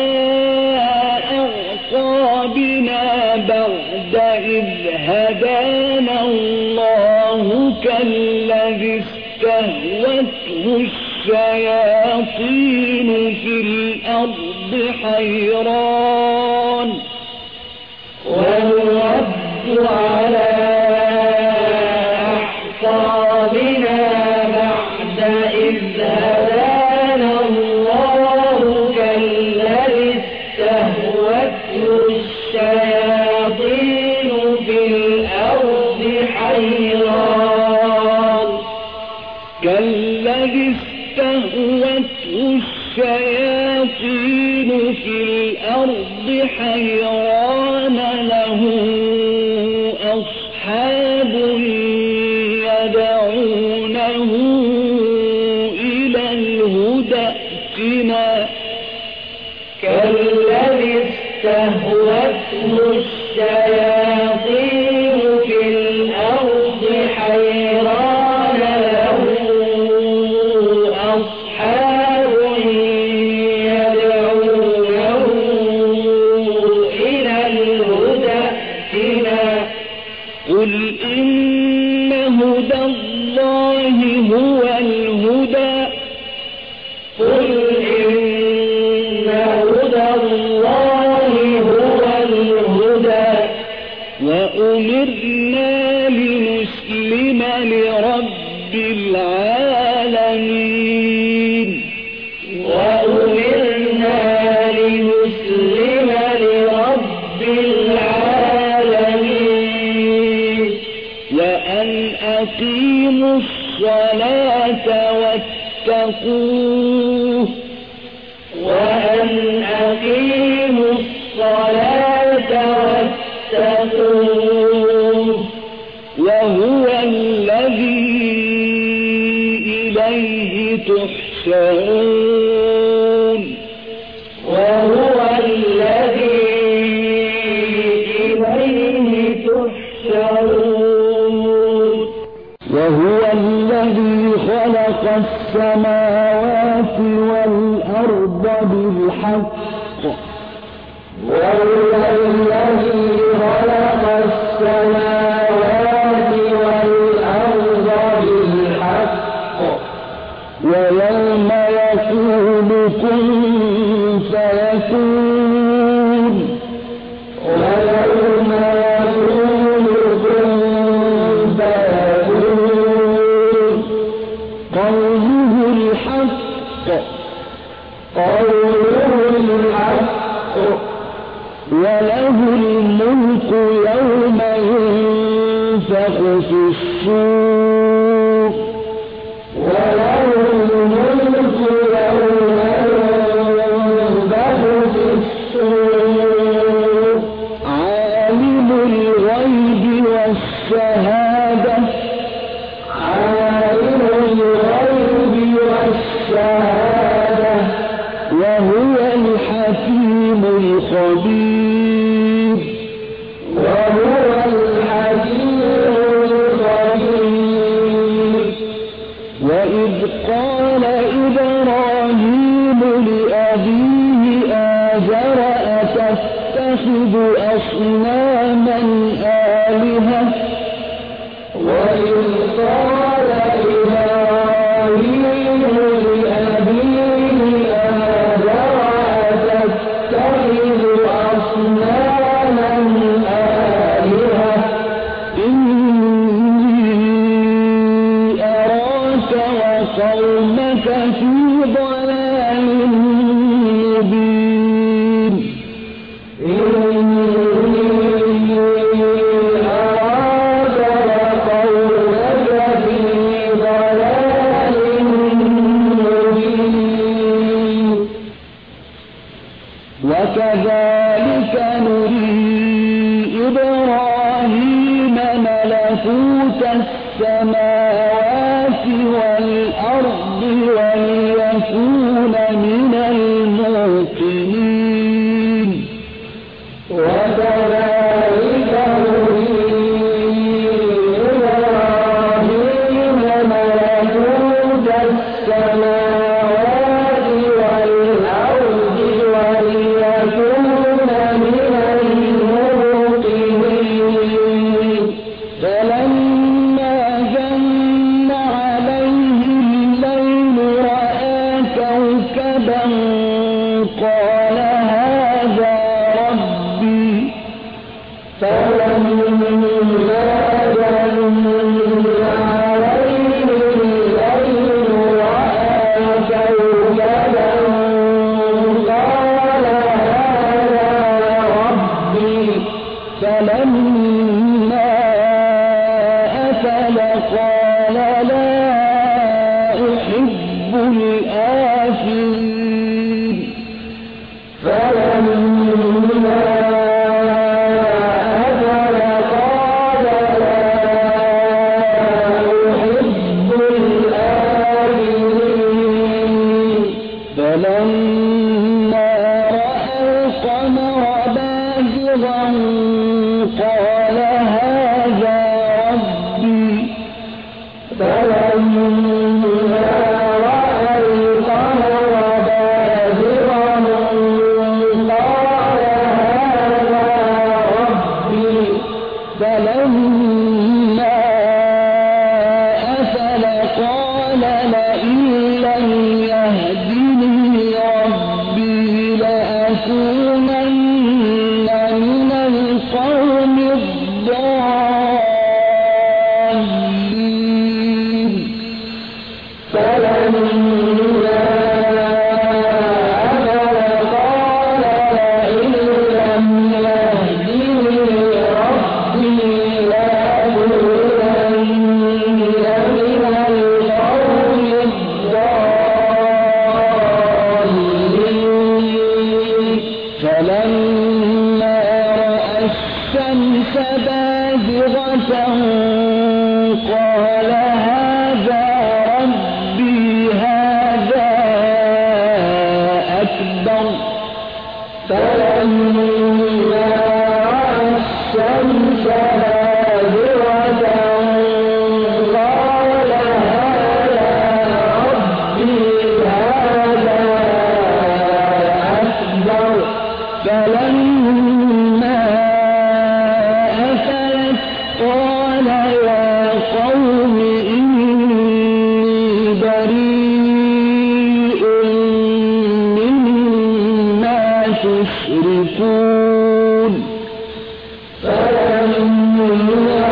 أعقابنا بعد إذ هدانا الله كالذي استهوته الشياطين في الأرض حيران ونرد على أعقابنا بعد إذ هدانا الله كالذي استهوته الشياطين في الأرض حيران كالذي استهوته الشياطين في الأرض حيران له أصحاب يدعونه إلى الهدى ائتنا كالذي استهوته الشياطين أقيم في الأرض حيران له أصحاب يدعونه إلى الهدى ائتنا. قل إن هدى الله هو الهدى قل إن هدى الله هو الهدى وأمرنا لنسلم لرب العالمين وأمرنا لنسلم لرب العالمين وأن أقيموا الصلاة واتقوه وأن أقيموا الصلاة واتقوه وهو الذي إليه تحشرون وهو الذي إليه تحشرون وهو الذي خلق السماوات والأرض بالحق وهو الذي خلق السماوات والأرض بالحق ويوم يقول كن فيكون ويوم يقول كن فيكون قوله الحق قوله الحق وله الملك يوم ينفخ في الصور وله الملك يوم ينفخ في الصور عالم الغيب والشهادة عالم الغيب والشهادة وهو الحكيم الخبير وهو الحكيم الخبير وإذ قال إبراهيم لأبيه آزر أتتخذ أصناما آلهة وإذ قال إبراهيم لأبيه آزر أتتخذ أصناما آلهة إني أراك وقومك في ضلال مبين إني أراك وقومك في ضلال مبين وكذلك نري إبراهيم ملكوت السماوات والأرض وليكون من الموقنين وكذلك نري إبراهيم ملكوت السماوات والأرض وليكون من الموقنين فلما جن عليه الليل رأى كوكبا قال هذا ربي فلما جن عليه الليل رأى كوكبا قال هذا ربي فلما أفل قال لا أحب الآفلين فلما أفل قال لا أحب الآفلين فلما رأى القمر بازغا قال قال هذا ربي هذا أكبر فلما رأى الشمس بازغة قال هذا ربي هذا أكبر فلما أفلت قال يا قوم إني بريء مما تشركون فلما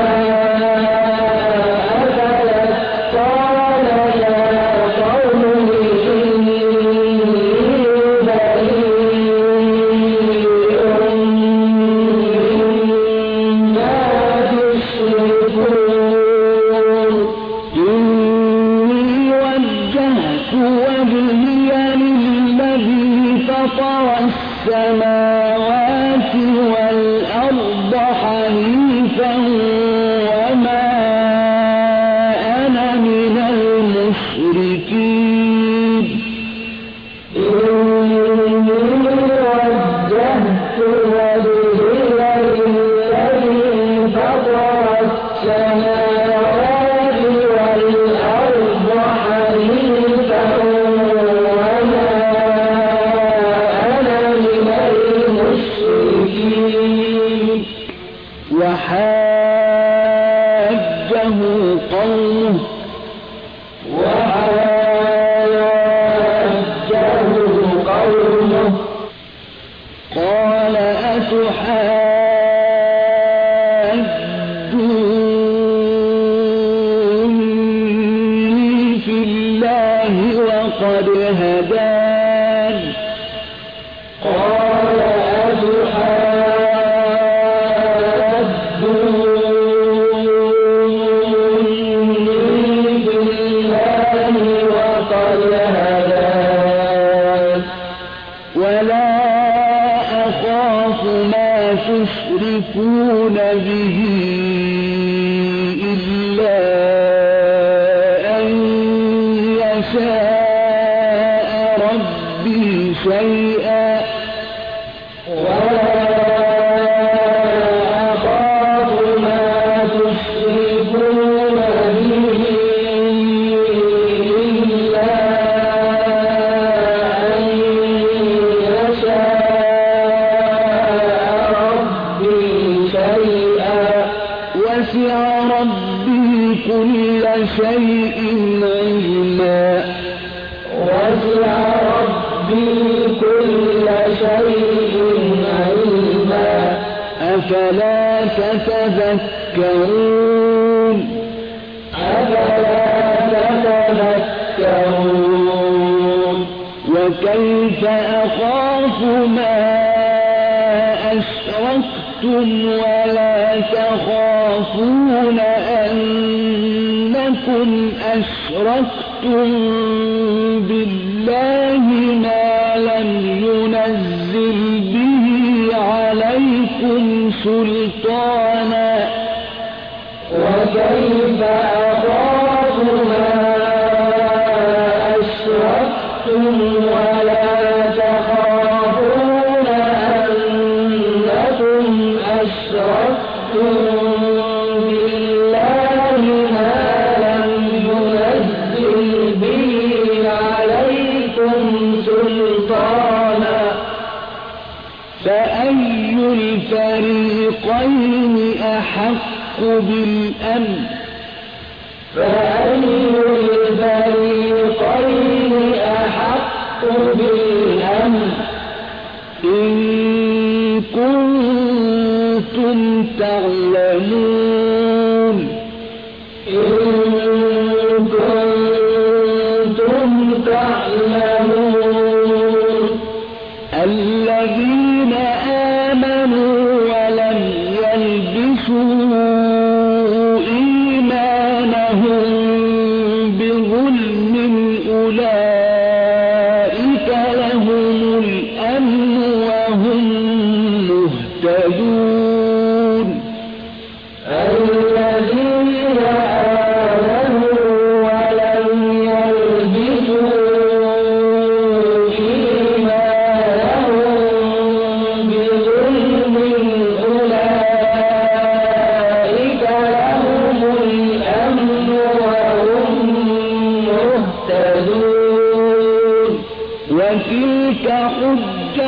أفلت قال يا قوم إني بريء مما تشركون إني وجهت وجهي للذي فطر السماوات والأرض حنيفا وما أنا من المشركين إني وجهت وجهي للذي فطر السماوات والأرض حنيفا وما أنا من المشركين وحاجه قومه وحاجه قومه قال أتحاجوني في الله وقد هدان قال أتحاجوني بالله وقد هدان ولا أخاف ما تشركون به إلا أن يشاء ربي شيئا ولا أخاف ما تشركون به إلا أن يشاء ربي شيئا وسع ربي كل شيء علما وسع ربي كل شيء علما أفلا تتذكرون أفلا تتذكرون وكيف أخاف ما أشركتم ولا تخافون أنكم أشركتم بالله ما لم ينزل به عليكم سلطانا وكيف أخاف ما أشركتم ولا تخافون أنكم أشركتم بالله ما لم ينزل به عليكم سلطانا فأي الفريقين أحق بالأمن فأي الفريقين أحق بالأمن إن كنتم تعلمون إن كنتم تعلمون الذين آمنوا ولم يلبسوا إيمانهم بظلم أولئك لهم الأمن وهم مهتدون الذين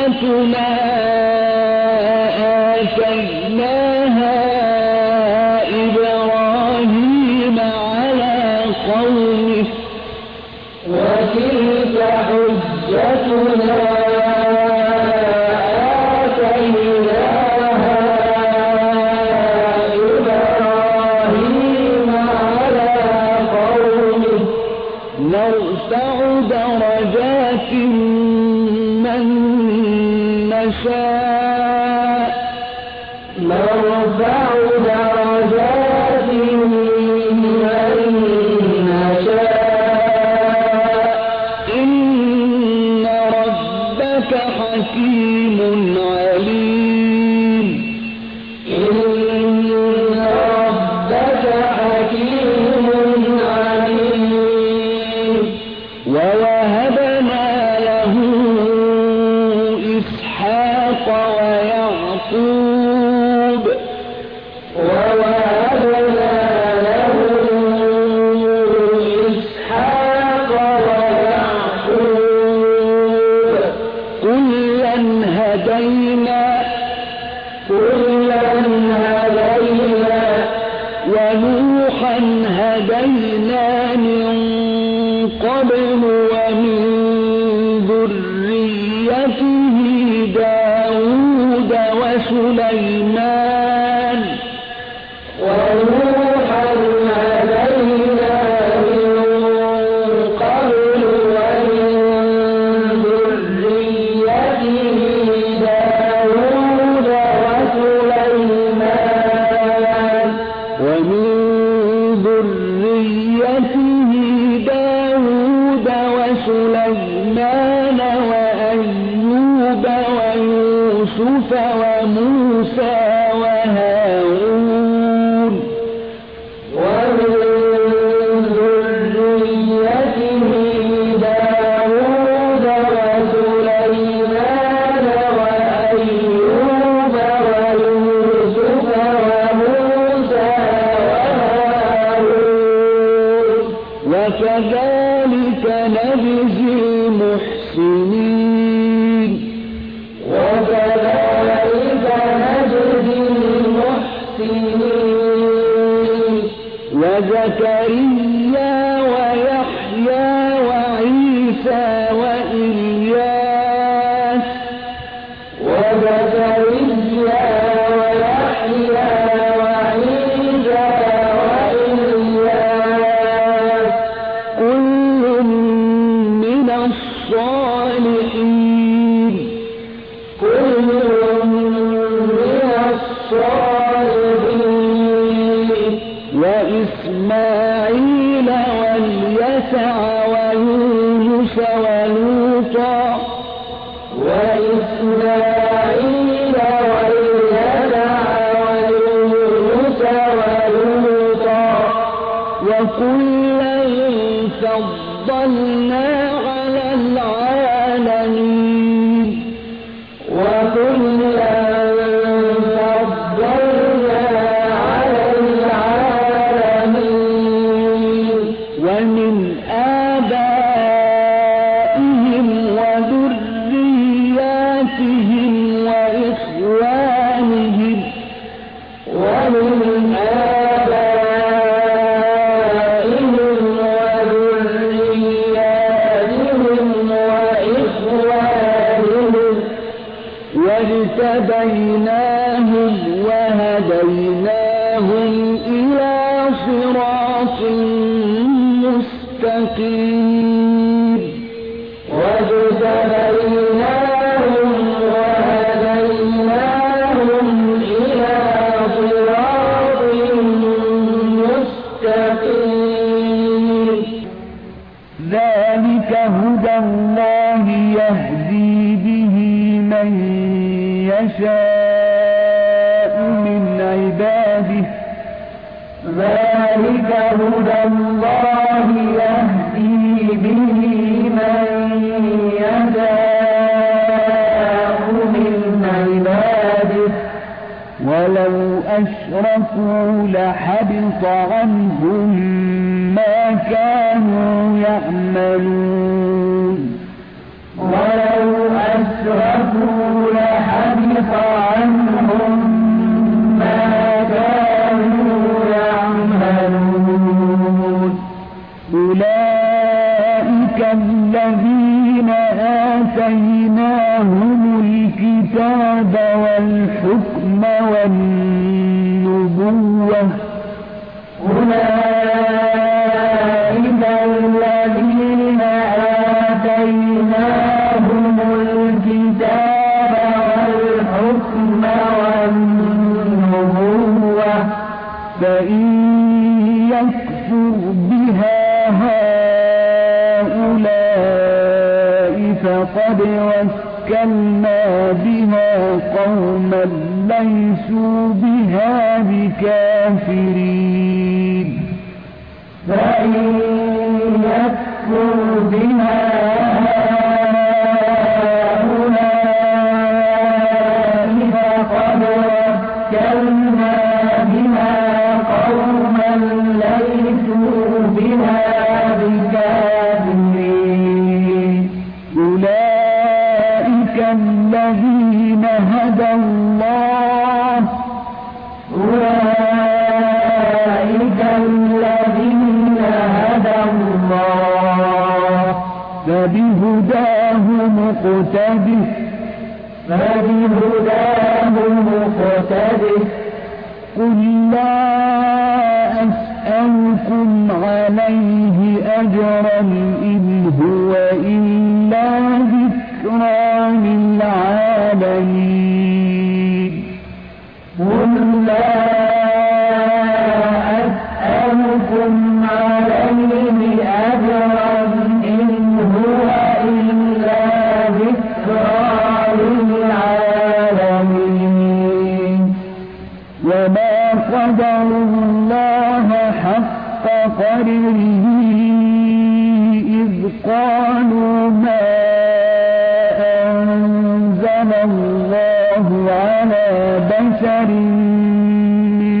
وذريتنا آتيناها إبراهيم على قومه وتلك حجتنا آتيناها إبراهيم على قومه نرفع درجات من نشاء نرفع درجات من نشاء إن ربك حكيم عليم إن ربك حكيم عليم ووهبنا له إسحاق ويعقوب ووهبنا له إسحاق ويعقوب كلا هدينا كلا هدينا ونوحا هدينا من قبل ومن ذريته داود وسليمان ونوحا هدينا من قبل ومن ذريته داود وسليمان ومن ذريته داود وسليمان وأيوب ويوسف وموسى وهارون ومن ذريته داود وسليمان وأيوب ويوسف وموسى وهارون وكذلك نجزي المحسنين وكذلك نجزي المحسنين وزكريا ويحيى وعيسى وإلياس وزكريا ويحيى وعيسى وإلياس كل من الصالحين كل من الصالحين وإسماعيل واليسع ويونس ولوطا وإسماعيل واليسع ويونس ولوطا وكلا فضلنا على العالمين وكلا فضلنا على العالمين ومن آبائهم وذرياتهم وإخوانهم ومن آبائهم وذرياتهم وإخوانهم واجتبيناهم وهديناهم إلى صراط مستقيم واجتبيناهم وهديناهم إلى صراط مستقيم ذلك هدى الله يهدي به من يشاء من عباده ذلك هدى الله يهدي به من يشاء من عباده ولو أشركوا لحبط عنهم ما كانوا يعملون ولو أشركوا أشركوا لحبط عنهم ما كانوا يعملون أولئك الذين آتيناهم الكتاب والحكم والنبوة أولئك الذين آتيناهم الكتاب والحكم والنبوة فإن يكفر بها هؤلاء فقد وكلنا بها قوما ليسوا بها بكافرين فإن يكفر بها هؤلاء فقد وكلنا بها قوما ليسوا بها بكافرين أولئك الذين هدى الله أولئك الذين هدى الله فبهداه مقتده فبهداه مقتده قل لا أسألكم عليه أجرا إن هو إلا ذكرى للعالمين قل لا أسألكم عليه أجرا إن هو إلا ذكرى للعالمين وما قدر الله حق قدره إذ قالوا ما أنزل الله على بشر من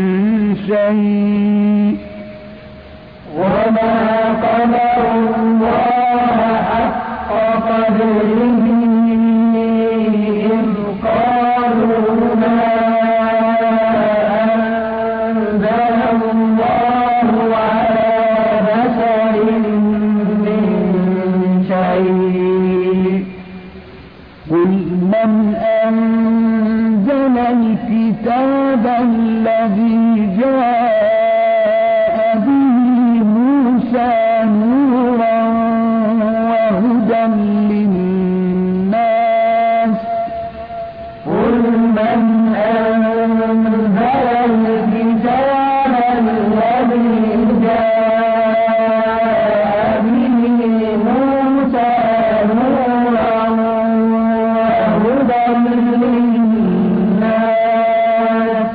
شيء وما قدر الله حق قدره إذ قالوا ما أنزل الله على بشر من شيء قل من أنزل الكتاب الذي جاء به موسى نورا وهدى للناس قل من أنزل الكتاب الذي جاء به موسى نورا وهدى للناس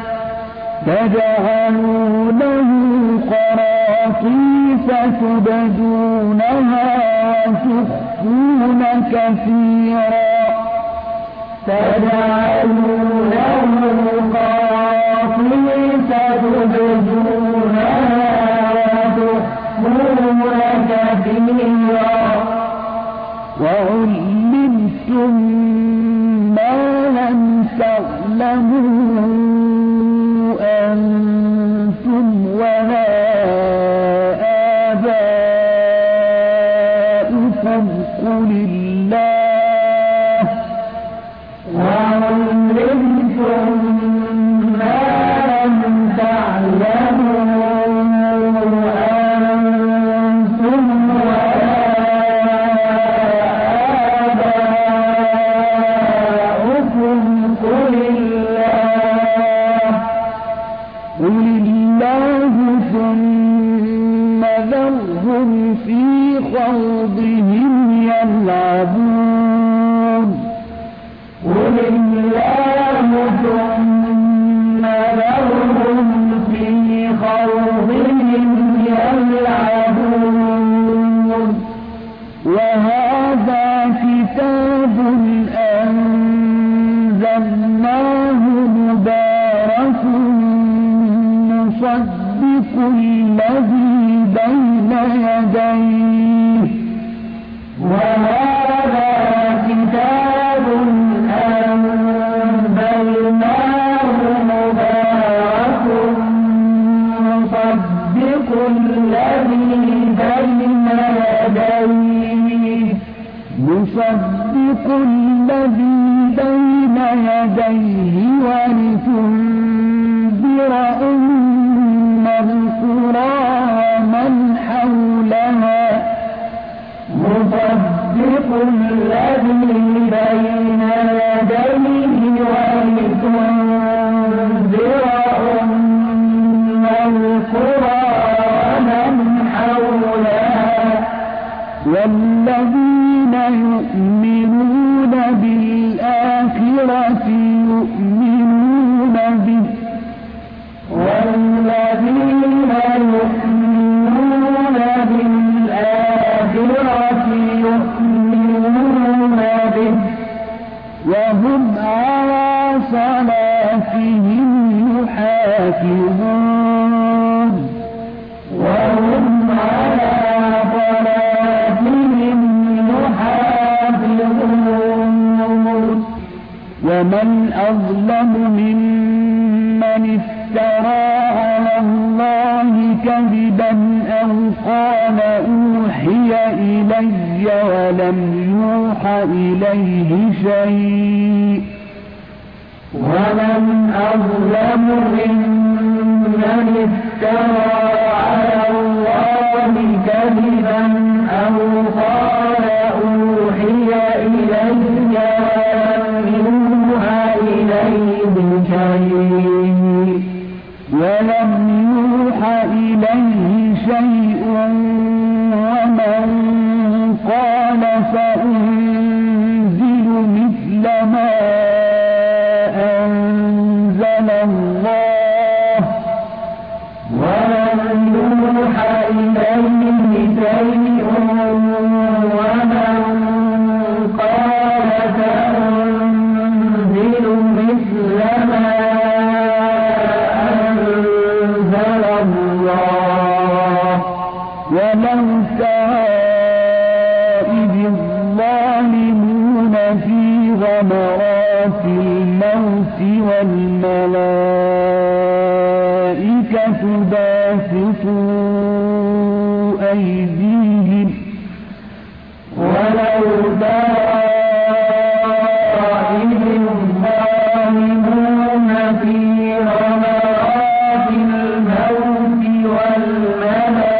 تجعلونه قراطيس تبدونها وتخفون كثيرا تجعلونه قراطيس تبدونها وتخفون كثيرا وعلمتم ما لم تعلموا أنتم ولا آباؤكم قل الله وعلمتم ما لم تعلموا أنتم ولا آباؤكم قل الله قل الله ثم ذرهم في خوضهم يلعبون قل الله ثم ذرهم في خوضهم يلعبون وهذا كتاب أنزلناه مبارك مصدق الذي بين يديه وهذا كتاب الذي بين يديه ولتنذر أم القرى ومن حولها مصدق الذي بين يديه ولتنذر أم القرى ومن حولها والذين يؤمنون بالآخرة يؤمنون به والذين يؤمنون بالآخرة يؤمنون به وهم على صلاتهم يحافظون وهم على صلاتهم يحافظون ومن أظلم ممن افترى على الله كذبا أو قال أوحي إلي ولم يوحى إليه شيء ومن أظلم ممن افترى على الله كذبا أو قال أوحي إلي ولم يوحى إليه شيء ومن قال سأنزل مثل ما أنزل الله ولم يوحى إليه شيء ومن قال سأنزل مثل ما ولو ترى إذ الظالمون في غمرات الموت والملائكة باسطوا أيديهم ولو ترى إذ الظالمون في غمرات الموت والملائكة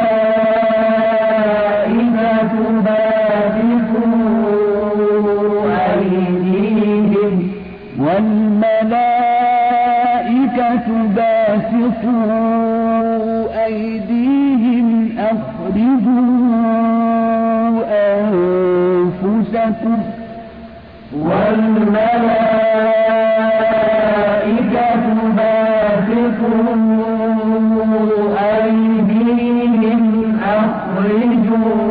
والملائكة باسطوا أيديهم أخرجوا أنفسكم والملائكة باسطوا أيديهم أخرجوا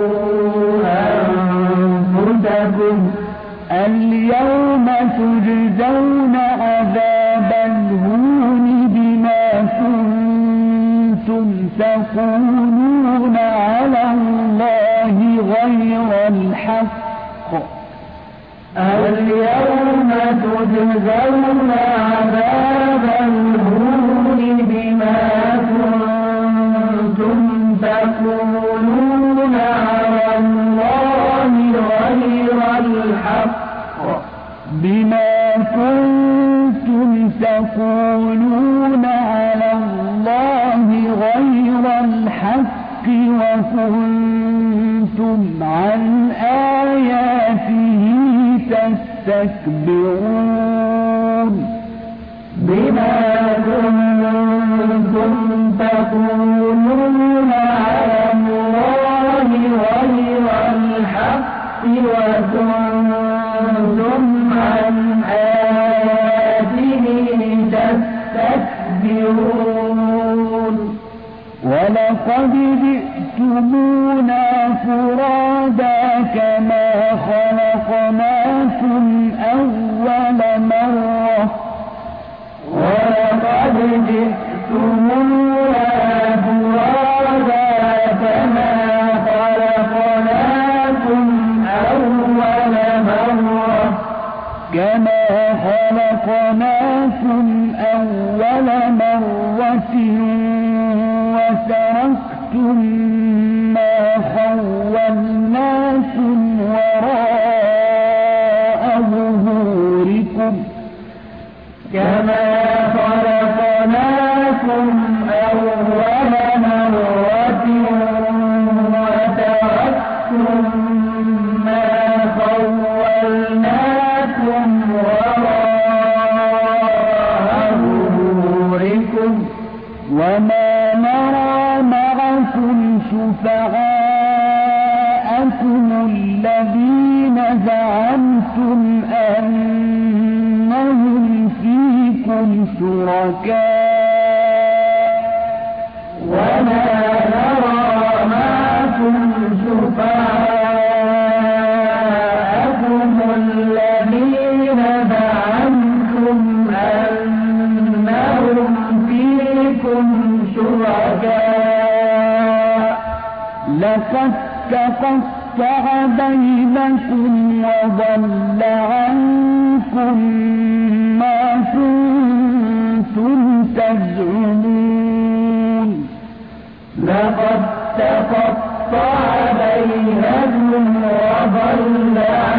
أنفسكم اليوم تجزون عذاب الهون بما كنتم تقولون على الله غير الحق اليوم تجزون عذاب الهون بما كنتم تقولون على الله غير الحق بما كنتم تقولون على الله غير الحق وكنتم عن آياته تستكبرون بما كنتم تقولون على الله غير الحق وكنتم عن آياته تستكبرون ولقد جئتمونا فرادا كما خلقناكم أول مرة ولقد جئتمونا فرادا كما خلقناكم أول مرة كما خلقناكم أول مرة وتركتم ما خولناكم وراء وما نرى معكم شفعاءكم الذين زعمتم أنهم فيكم شركاء وما نرى معكم شفعاءكم الذين زعمتم أنهم فيكم شركاء لقد تقطع بينكم وضل عنكم ما كنتم تزعمون لقد تقطع بينكم وضل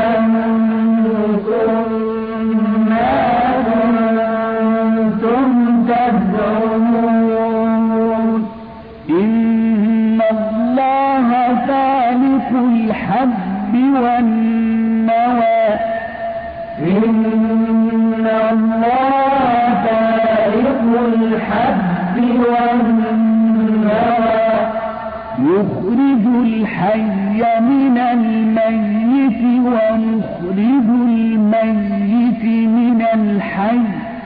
عنكم ما كنتم تزعمون إن الله فالق الحب والنوى إن الله فالق الحب والنوى يخرج الحي من الميت ومخرج الميت من الحي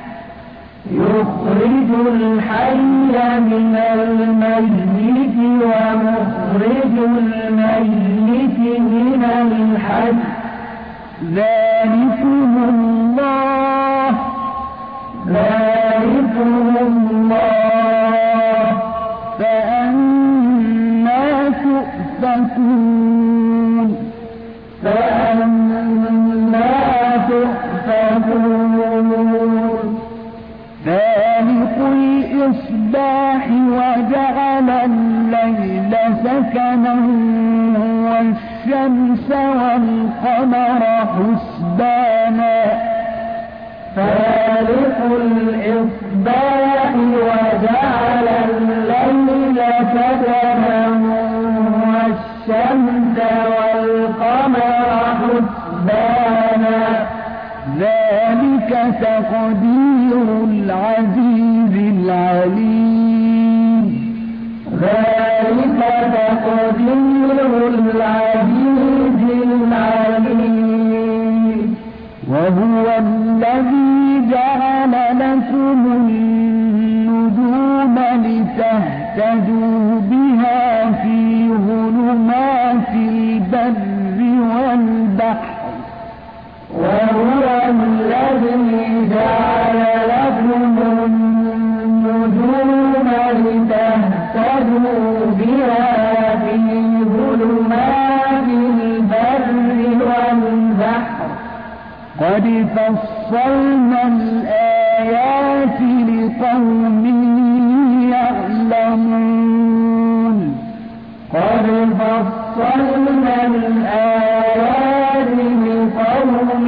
يخرج الحي من الميت ومخرج الميت من الحي ذلكم الله ذلكم الله فأنا تؤفكون فأنا تؤفكون فالق الإصباح وجعل الليل سكنا والشمس والقمر حسبانا فالق الإصباح وجعل الليل سكنا والشمس والقمر حسبانا ذلك تقدير العزيز العليم ذلك تقدير العزيز العليم وهو الذي جعل لكم النجوم لتهتدوا بها في ظلمات البر والبحر وهو الذي جعل لكم النجوم لتهتدوا بها في ظلمات البر والبحر قد فصلنا الآيات لقوم يعلمون قد فصلنا الآيات لقوم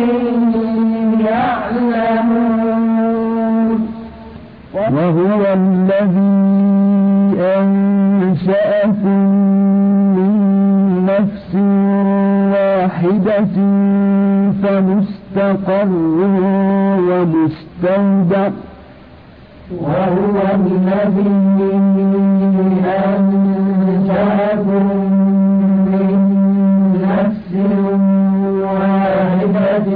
يعلمون وهو الذي أنشأكم من نفس واحدة فمستقر ومستودع وهو الذي أنشأكم من نفس واحدة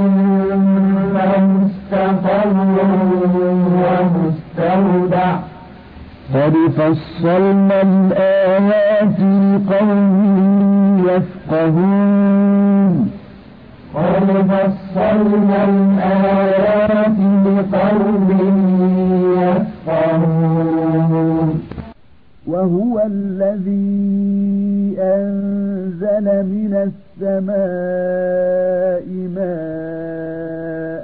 فمستقر ومستودع قد فصلنا الآيات لقوم يفقهون قد فصلنا الآيات لقوم يفقهون وهو الذي أنزل من السماء ماء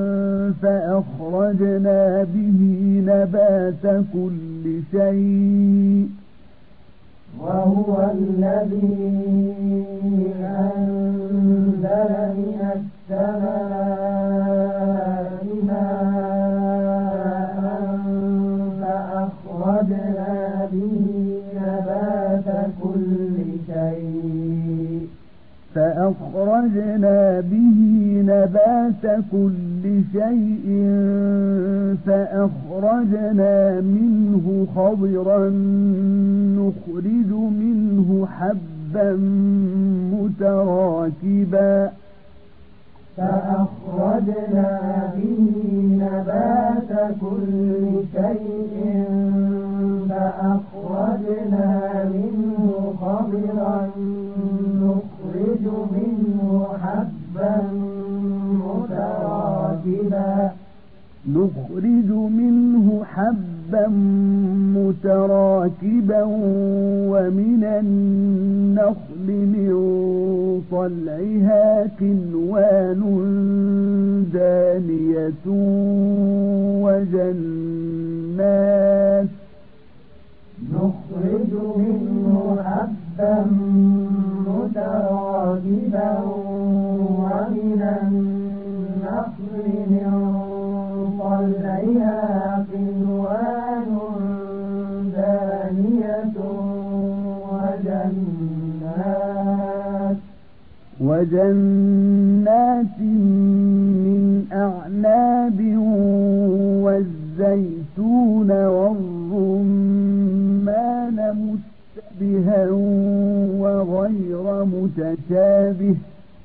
فأخرجنا به نبات كل شيء وهو الذي أنزل من السماء ماء فأخرجنا به نبات كل شيء فأخرجنا به نبات كل شيء فأخرجنا منه خضرا نخرج منه حبا متراكبا فأخرجنا به نبات كل شيء فأخرجنا منه خضرا نخرج منه حبا متراكبا نخرج منه حبا متراكبا ومن النخل من طلعها كنوان دانية وجنات نخرج منه حبا متراكبا ومن النخل من طلعها قنوان دانية وجنات وجنات من أعناب والزيتون والرمان مشتبها وغير متشابه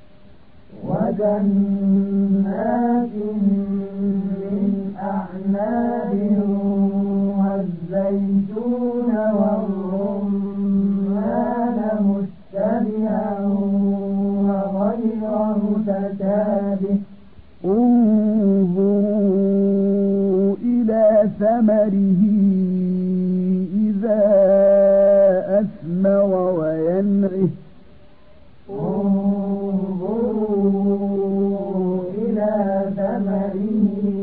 وجنات من أعناب والزيتون والرمان مشتبها وغير متشابه انظروا إلى ثمره إذا أثمر وينعه انظروا إلى ثمره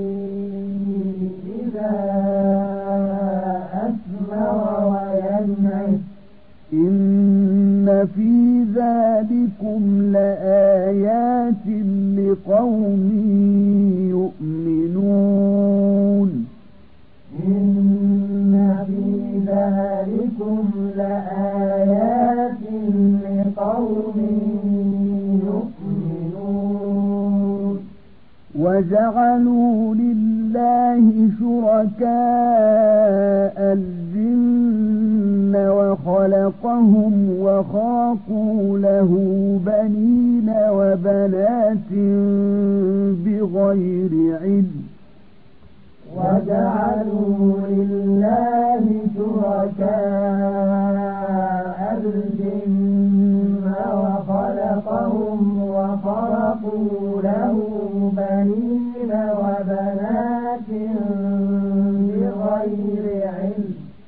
إذا أثمر وينعه إن في ذلكم لآيات لقوم يؤمنون إن في ذلكم لآيات لقوم يؤمنون وجعلوا لله شركاء الجن وخلقهم وخاقوا له بنين وبنات بغير علم وجعلوا لله شركاء الجن وخلقهم وخرقوا له بنين وبنات بغير علم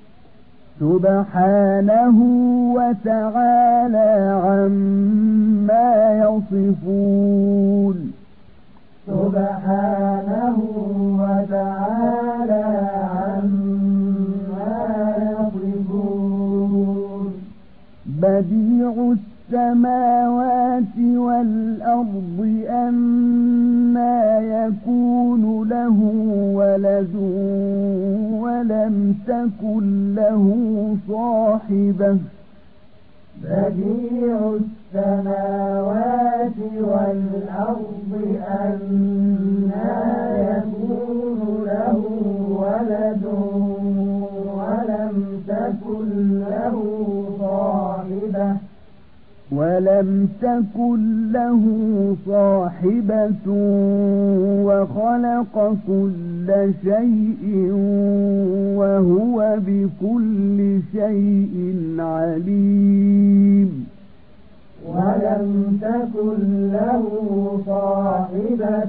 سبحانه وتعالى عما يصفون سبحانه وتعالى عما يصفون بديع السماوات والأرض أنى يكون له ولد ولم تكن له صاحبة بديع السماوات والأرض أنى يكون له ولد ولم تكن له صاحبة ولم تكن له صاحبة وخلق كل شيء وهو بكل شيء عليم ولم تكن له صاحبة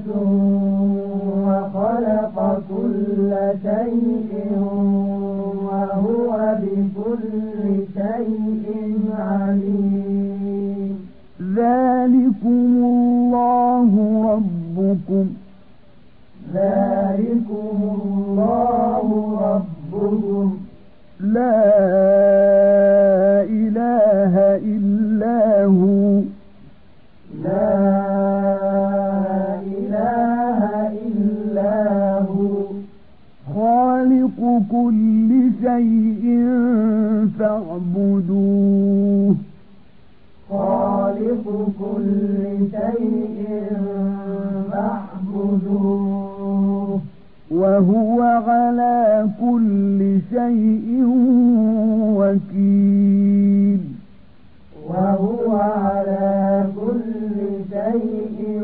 وخلق كل شيء وهو بكل شيء عليم ذلكم الله ربكم ذلكم الله ربكم لا إله إلا هو لا إله إلا هو خالق كل شيء فاعبدوه خالق كل شيء فاعبدوه وهو على كل شيء وكيل وهو على كل شيء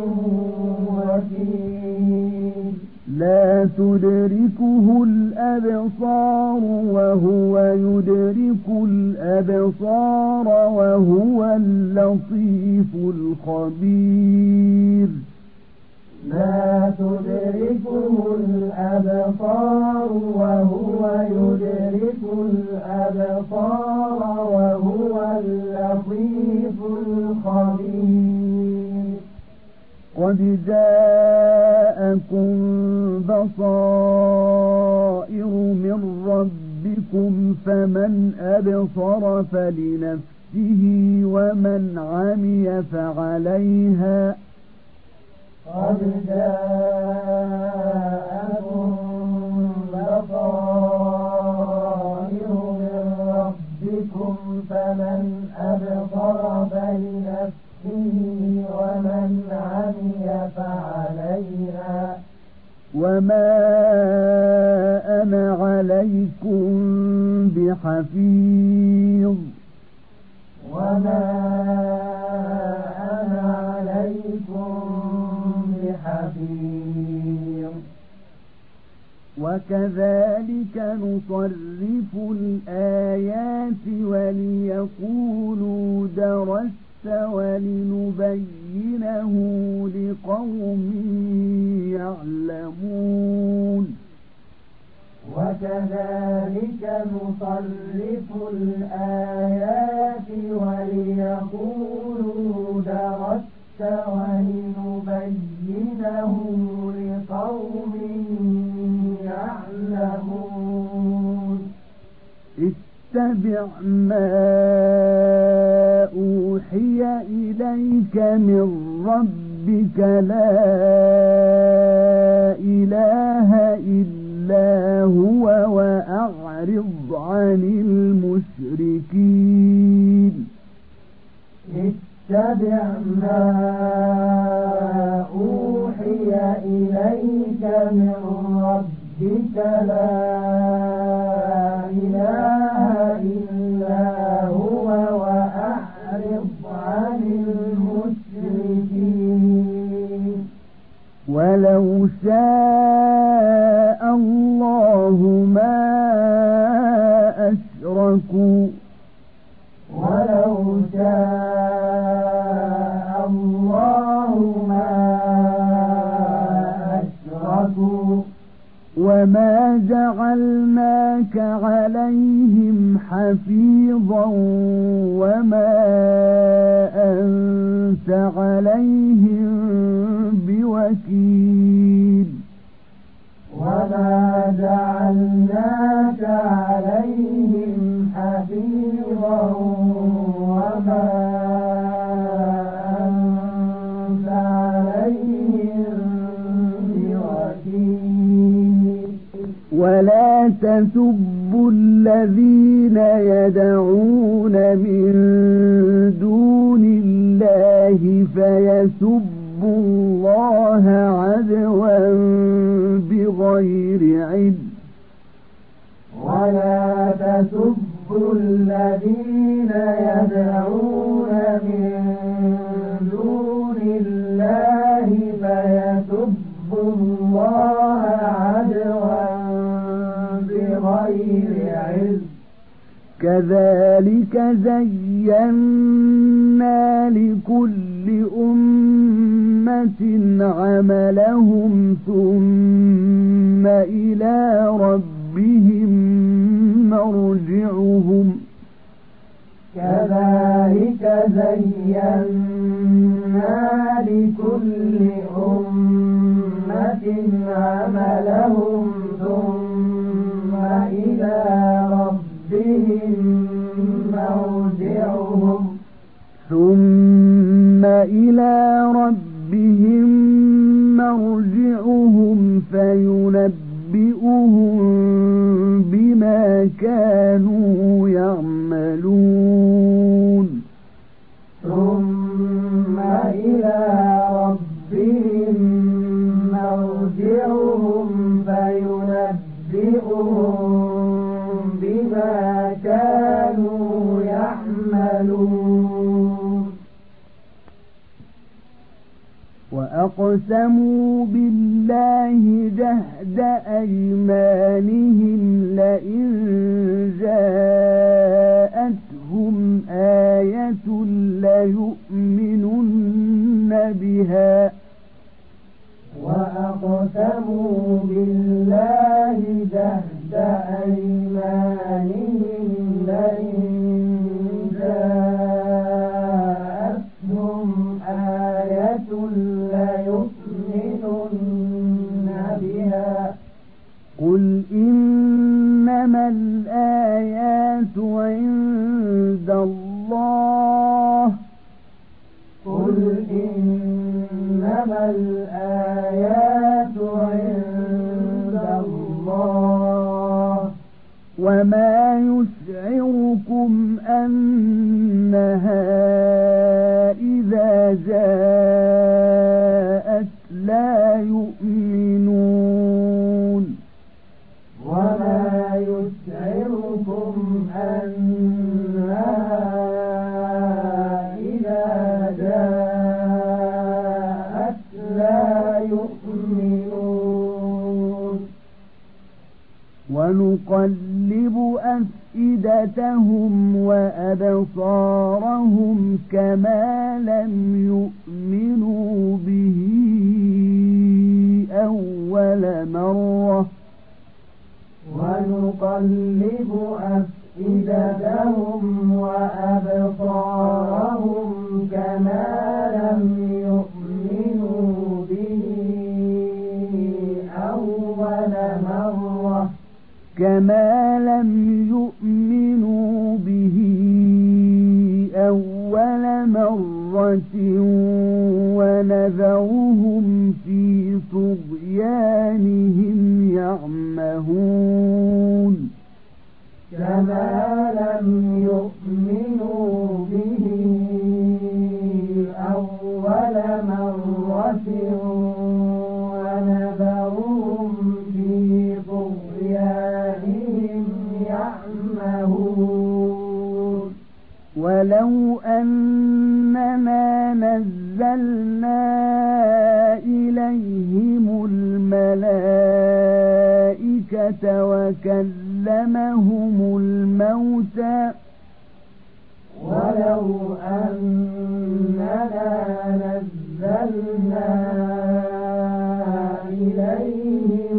وكيل لا تدركه الأبصار وهو يدرك الأبصار وهو اللطيف الخبير لا تدركه الأبصار وهو يدرك الأبصار وهو اللطيف الخبير قد جاءكم بصائر من ربكم فمن أبصر فلنفسه ومن عمي فعليها قد جاءكم بصائر من ربكم فمن أبصر فلنفسه ومن عمي فعليها وما أنا عليكم بحفيظ وما أنا عليكم بحفيظ وكذلك نصرف الآيات وليقولوا درست ولنبينه لقوم يعلمون وكذلك نصرف الآيات وليقولوا درست ولنبينه لقوم يعلمون اتبع ما أوحي إليك من ربك لا إله إلا هو وأعرض عن المشركين اتبع ما أوحي إليك من ربك لا إله إلا هو وأعرض عن المشركين ولو شاء الله ما أشركوا ولو شاء الله ما أشركوا وما جعلناك عليهم حفيظا وما أنت عليهم بوكيل وما جعلناك عليهم حفيظا وما أنت عليهم بوكيل ولا تسبوا الذين يدعون من دون الله فيسبوا الله عدوا بغير علم ولا تسبوا الذين يدعون من دون الله فيسبوا الله عدوا بغير علم كذلك زينا لكل أمة عملهم ثم إلى ربهم مرجعهم كذلك زينا لكل أمة عملهم ثم إلى ربهم مرجعهم ثم إلى ربهم مرجعهم فينبئهم بما كانوا يعملون ثم إلى ربهم مرجعهم كانوا يعملون وأقسموا بالله جهد أيمانهم لئن جاءتهم آية ليؤمنن بها وأقسموا بالله جهد أيمانهم لئن جاءتهم آية ليؤمنن بها قل إنما الآيات عند الله قل إنما الآيات عند الله وما يشعركم أنها إذا جاءت لا يؤمنون وما يشعركم أنها إذا جاءت لا يؤمنون ونقلب أفئدتهم وأبصارهم كما لم يؤمنوا به أول مرة ونقلب أفئدتهم وأبصارهم كما لم يؤمنوا به أول مرة كما لم يؤمنوا به أول مرة ونذرهم في طغيانهم يعمهون كما لم يؤمنوا به أول مرة ونذرهم في طغيانهم يعمهون ولو أننا نزلنا إليهم الملائكة وكلمهم الموتى ولو أننا نزلنا إليهم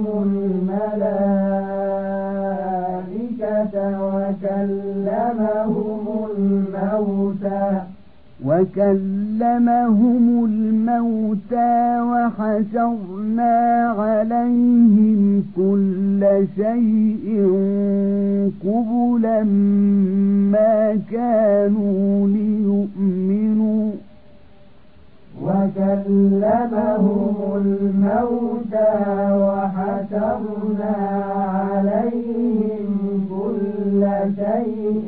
الملائكة وكلمهم الموتى وكلمهم الموتى وحشرنا عليهم كل شيء قبلا ما كانوا ليؤمنوا وكلمهم الموتى وحشرنا عليهم كل شيء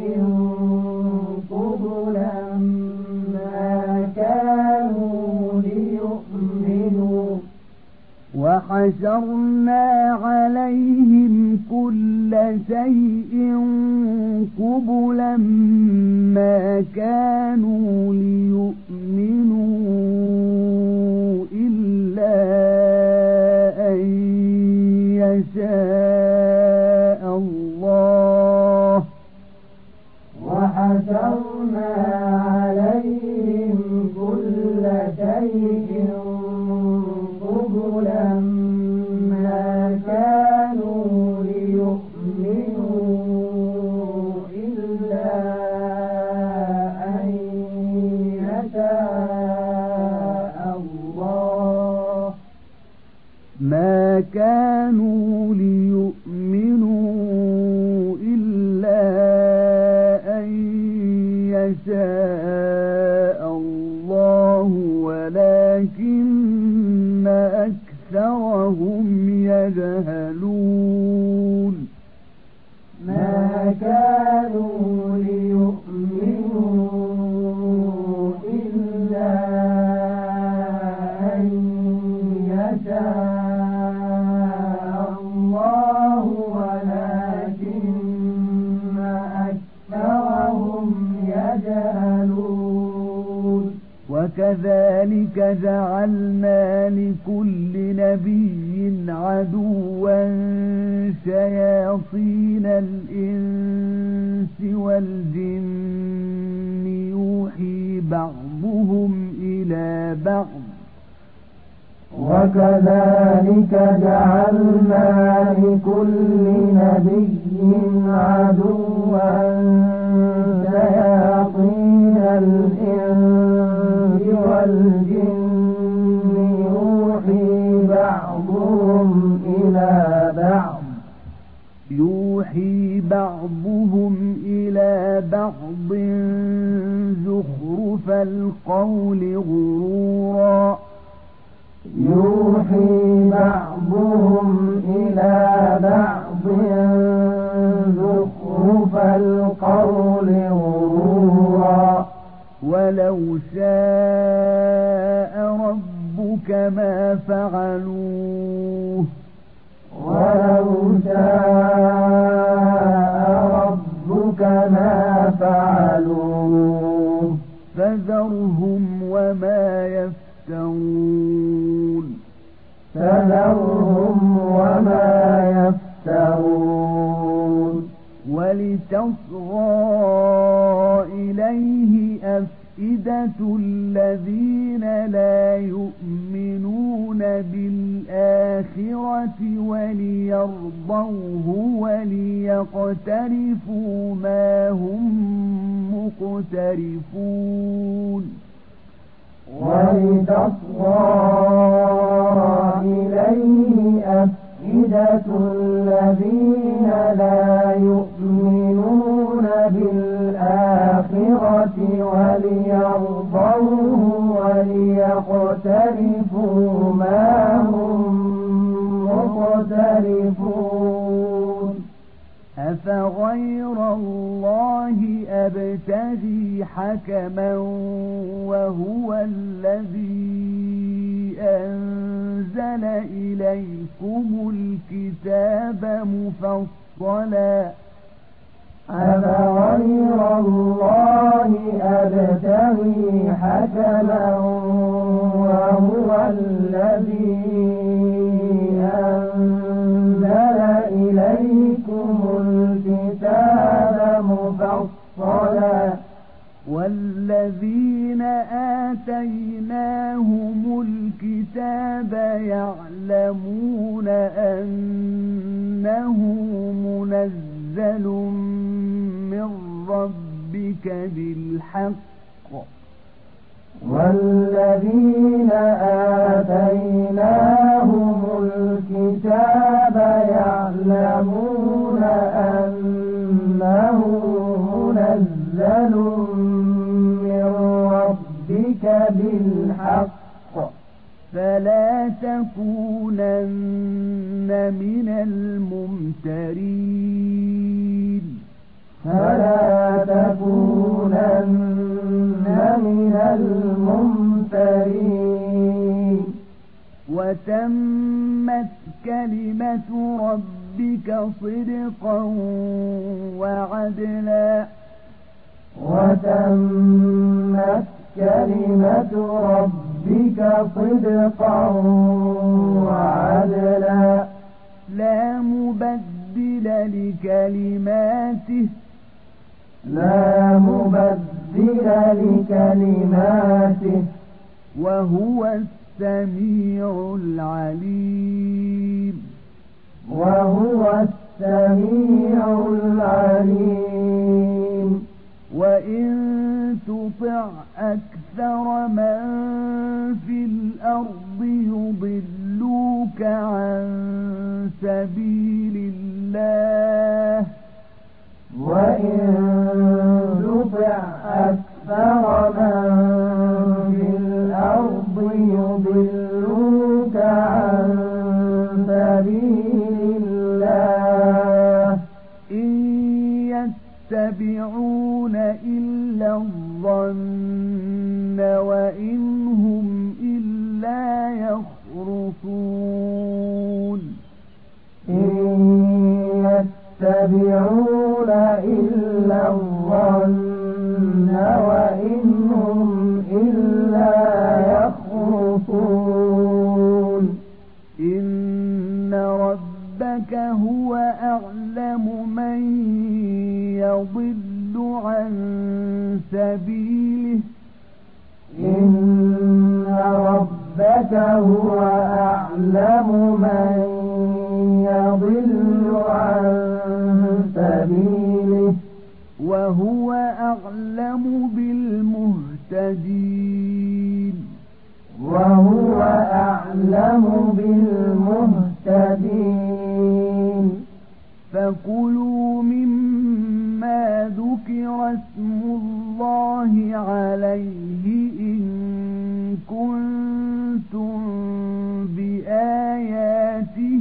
قبلا ما كانوا ليؤمنوا وحشرنا عليهم كل شيء قبلا ما كانوا ليؤمنوا إلا أن يشاء الله وحشرنا عليهم كل شيء قبلا ما كانوا ليؤمنوا إلا أن يشاء الله ما كانوا ليؤمنوا إلا أن يشاء الله ولكن أكثرهم يجهلون ما كانوا ليؤمنوا إلا أن يشاء الله ولكن وكذلك جعلنا لكل نبي عدوا شياطين الإنس والجن يوحي بعضهم إلى بعض وكذلك جعلنا لكل نبي عدوا شياطين الإنس والجن يوحي بعضهم إلى بعض يوحي بعضهم إلى بعض زخرف القول غرورا يوحي بعضهم إلى بعض زخرف القول غرورا ولو شاء ربك ما فعلوه ولو شاء ربك ما فعلوه فذرهم وما يفترون فذرهم وما يفترون ولتصغى إليه أفئدة الذين لا يؤمنون بالآخرة وليرضوه وليقترفوا ما هم مقترفون ولتصغى إليه أفئدة الذين لا يؤمنون بالآخرة وليرضوه وليقترفوا ما هم مقترفون أفغير الله أبتغي حكما وهو الذي أنزل إليكم الكتاب مفصلا أفغير الله أبتغي حكما وهو الذي أنزل إليكم الكتاب مفصلا والذين آتيناهم الكتاب يعلمون أنه منزل من ربك بالحق والذين آتيناهم الكتاب يعلمون أنه منزل من ربك بالحق فلا تكونن من الممترين فلا تكونن من الممترين وتمت كلمة ربك صدقا وعدلا وتمت كلمة ربك صدقا وعدلا لا مبدل لكلماته لا مبدل لكلماته وهو السميع العليم وهو السميع العليم وإن تطع أكثر من في الأرض يضلوك عن سبيل الله وإن تطع أكثر من في الأرض يضلوك عن سبيل الله إن يتبعون إلا الظن وإن هم إلا يخرصون إن يتبعون إلا الظن وإن هم إلا من يضل عن سبيله إن ربك هو أعلم من يضل عن سبيله وهو أعلم بالمهتدين وهو أعلم بالمهتدين فكلوا مما ذكر اسم الله عليه إن كنتم بآياته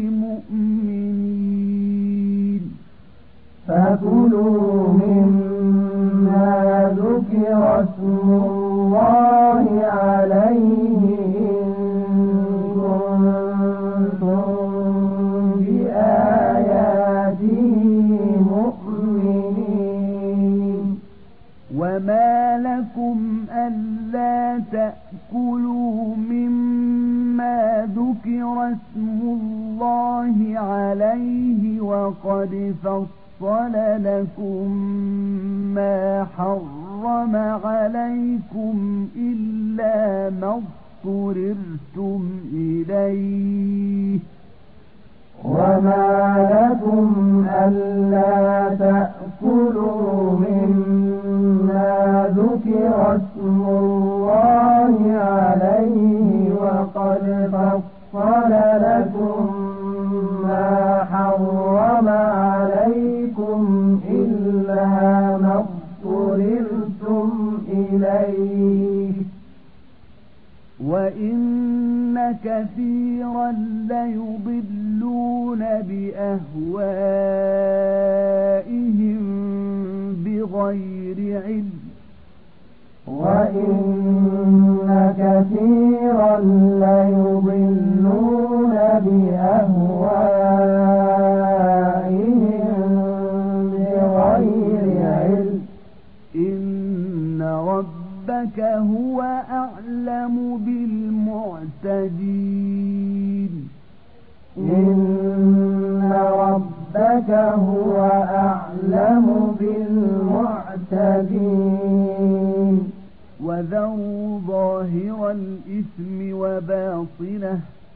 مؤمنين فكلوا مما ذكر اسم الله عليه إن كنتم بآياته مؤمنين وما لكم ألا تأكلوا مما ذكر اسم الله عليه وقد فصل لكم ما حرم عليكم إلا ما اضطررتم إليه وما لكم ألا تأكلوا مما ذكر اسم الله عليه وقد فصل لكم ما حرم عليكم إلا ما اضطررتم إليه وإن كثيرا ليضلون بأهوائهم بغير علم وإن كثيرا ليضلون بأهوائهم بغير علم إن ربك هو أعلم بالمعتدين إن ربك هو أعلم بالمعتدين وذروا ظاهر الإثم وباطنه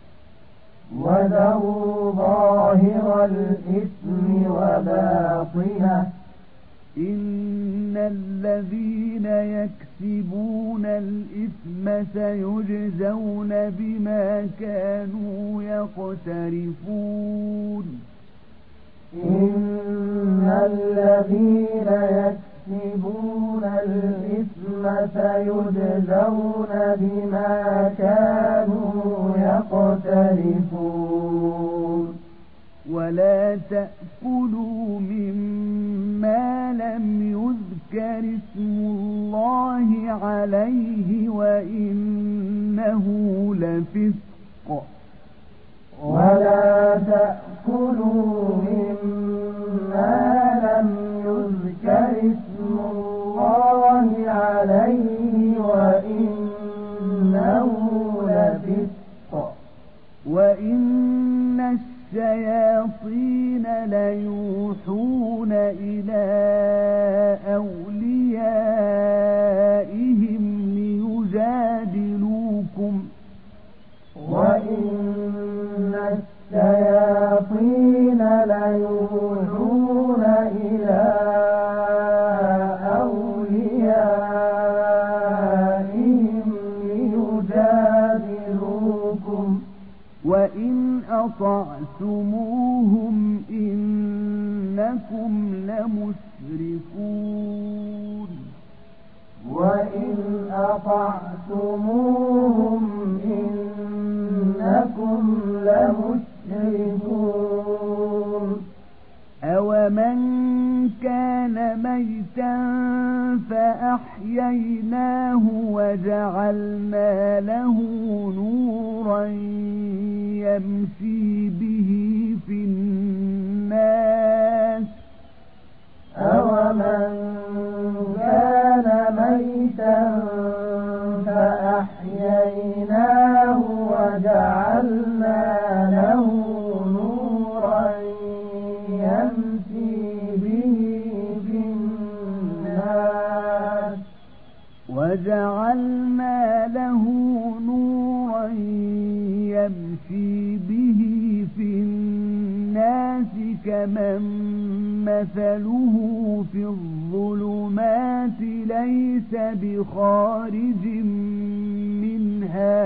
وذروا ظاهر الإثم وباطنه إن الذين يكسبون الإثم سيجزون بما كانوا يقترفون إن الذين يكسبون الإثم سيجزون بما كانوا يقترفون ولا تأكلوا مما لم يذكر اسم الله عليه وإنه لفسق ولا تأكلوا مما لم يذكر اسم الله عليه وإنه لفسق وإن الشياطين ليوحون إلى أوليائهم ليجادلوكم وإن الشياطين ليوحون إلى أوليائهم ليجادلوكم وإن أطعتموهم إنكم لمشركون وإن أطعتموهم إنكم لمشركون أومن كان ميتا فأحييناه وجعلنا له نورا يمشي به في الناس أومن كان ميتا فأحييناه وجعلنا له نورا يمشي وجعلنا له نورا يمشي به في الناس كمن مثله في الظلمات ليس بخارج منها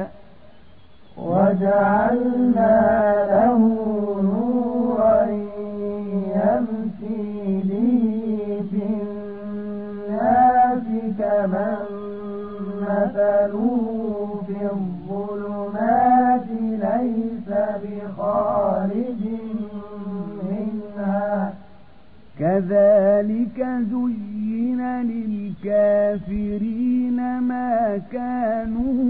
وجعلنا له نورا يمشي به في الناس كمن مثله في الظلمات ليس بخارج منها كذلك زين للكافرين ما كانوا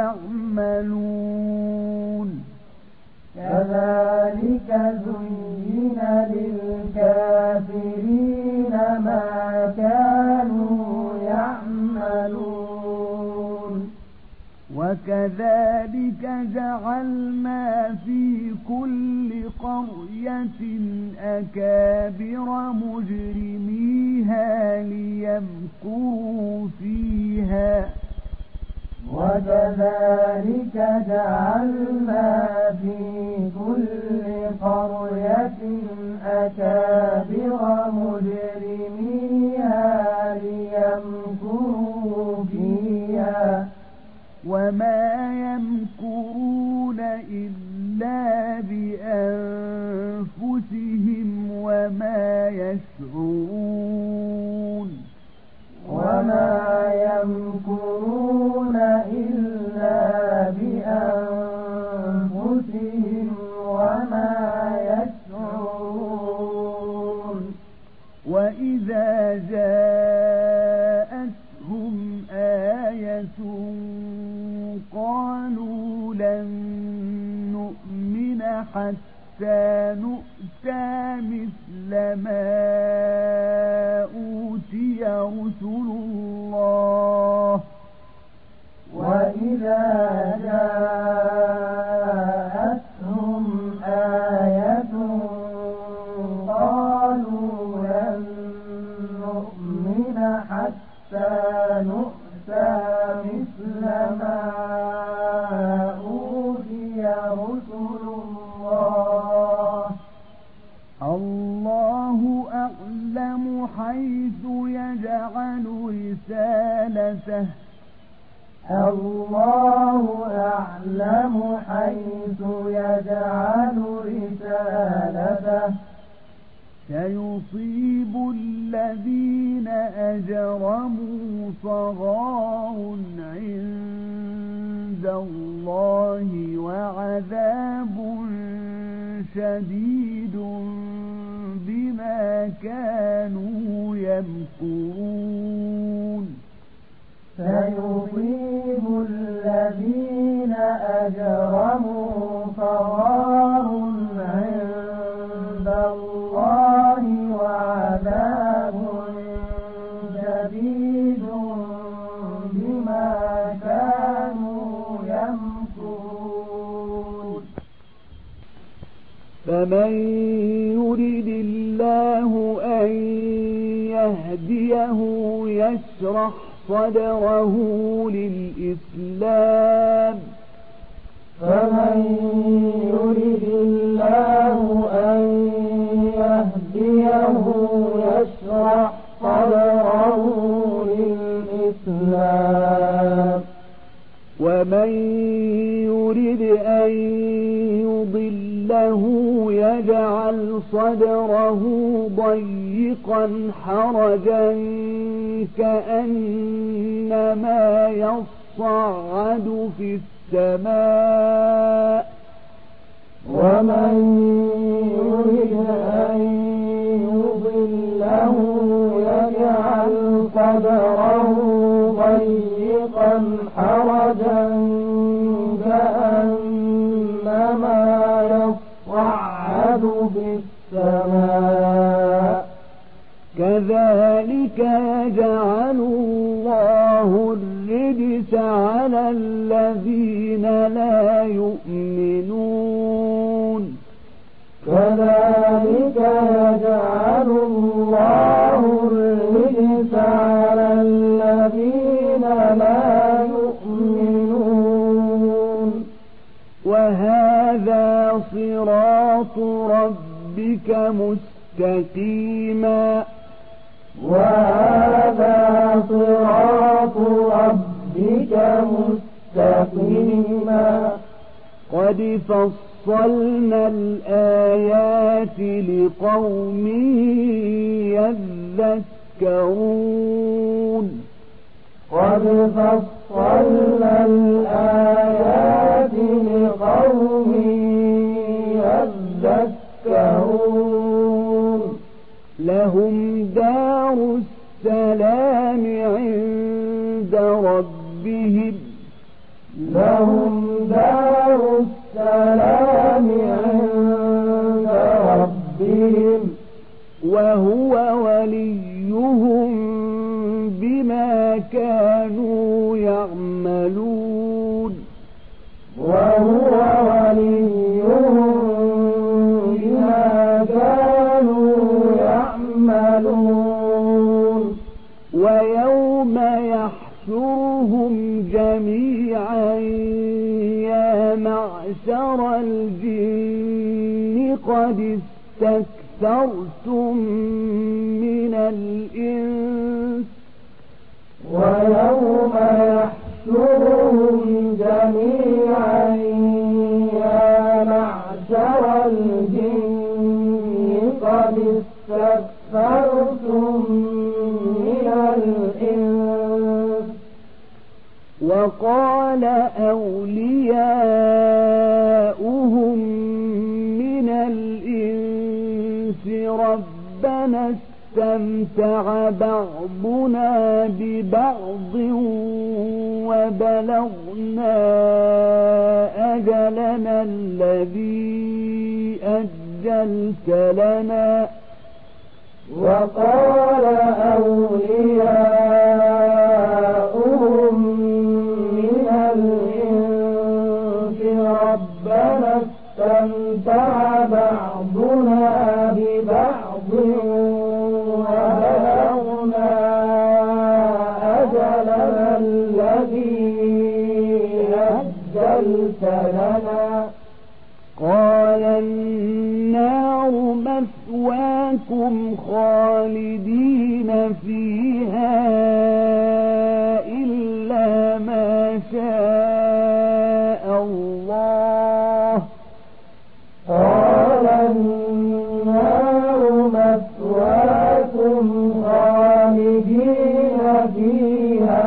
يعملون كذلك زين للكافرين ما كانوا يعملون وكذلك جعلنا في كل قرية أكابر مجرميها ليمكروا فيها وكذلك جعلنا في كل قرية أكابر مجرميها ليمكروا فيها وما يمكرون إلا بأنفسهم وما يشعرون وما يمكرون إلا بأنفسهم وما يشعرون وإذا جاءتهم آية قالوا لن نؤمن حتى نؤتى مثل ما أوتي رسل الله وإذا جاءتهم آية قالوا لن نؤمن حتى نؤتى مثل ما أوتي رسل الله الله أعلم حيث يجعل رسالته الله أعلم حيث يجعل رسالته سيصيب الذين أجرموا صغار عند الله وعذاب شديد بما كانوا يمكرون سيصيب الذين أجرموا صغار عند الله وعذاب شديد بما كانوا يمكرون فمن يرد الله أن يهديه يشرح صدره للإسلام فمن يرد الله أن يهديه يشرح صدره للإسلام ومن يرد أن يضله يجعل صدره ضيقا حرجا كأنما يصعد في السماء ومن يرد أن يضله يجعل صدره ضيقا حرجا كأنما يصعد في السماء كذلك يجعل الله الرجس على الذين لا يؤمنون كذلك يجعل الله الرجس على الذين لا قد فصلنا الآيات لقوم يذكرون قد فصلنا الآيات لقوم يذكرون لهم دار السلام عند ربهم لهم دار السلام عند ربهم وهو وليهم بما كانوا يعملون وهو وليهم بما كانوا يعملون ويوم يحشرهم جميعا يا معشر الجن قد استكثرتم من الإنس ويوم يحشرهم جميعا يا معشر الجن قد استكثرتم من الإنس وقال أولياؤهم من الإنس ربنا استمتع بعضنا ببعض وبلغنا أجلنا الذي أجلت لنا وقال أولياؤهم من الإنس ربنا استمتع بعضنا ببعض وبلغنا أجلنا الذي أجلت لنا قال النار مثواكم خالدين فيها إلا ما شاء الله قال النار مثواكم خالدين فيها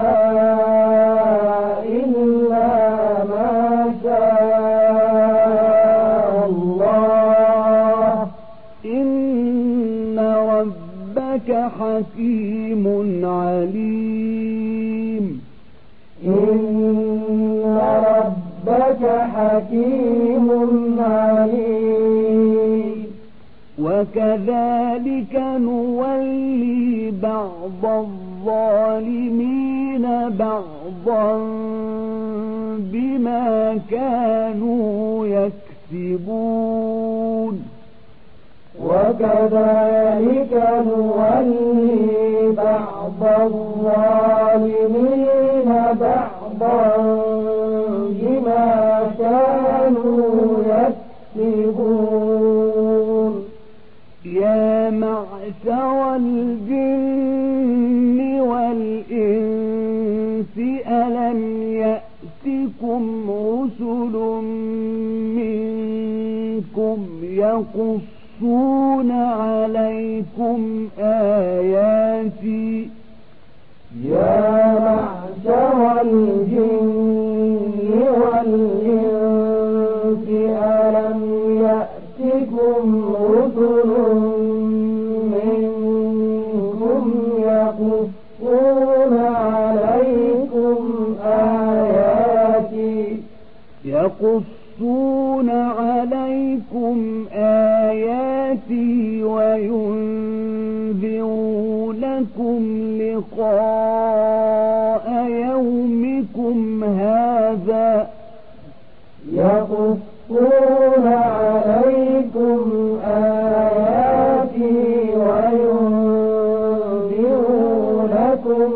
إلا ما شاء الله إن ربك حكيم عليم إن ربك حكيم عليم وكذلك نولي بعض الظالمين بعضا بما كانوا يكسبون وكذلك نولي بعض الظالمين بعضا بما كانوا يكسبون يا معشر الجن والإنس ألم يأتكم رسل منكم يقصون عليكم آياتي يا معشر الجن والإنس ألم يأتكم رسل منكم يقصون عليكم آياتي يقصون عليكم آياتي وينذرونكم لقاء يومكم هذا يقصون عليكم آياتي وينذرونكم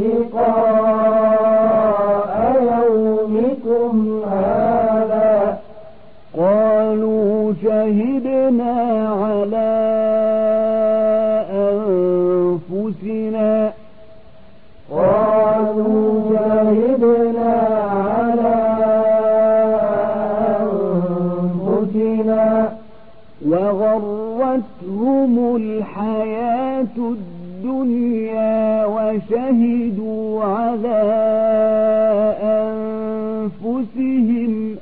لقاء يومكم هذا قالوا شهدنا على أنفسنا قالوا شهدنا على الدنيا وشهدوا على أنفسهم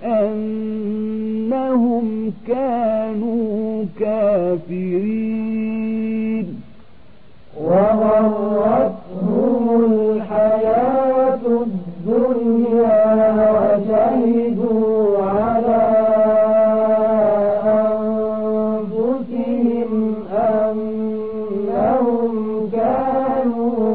أنهم كانوا كافرين وغرتهم الحياة الدنيا وشهدوا على أنفسهم أنهم كانوا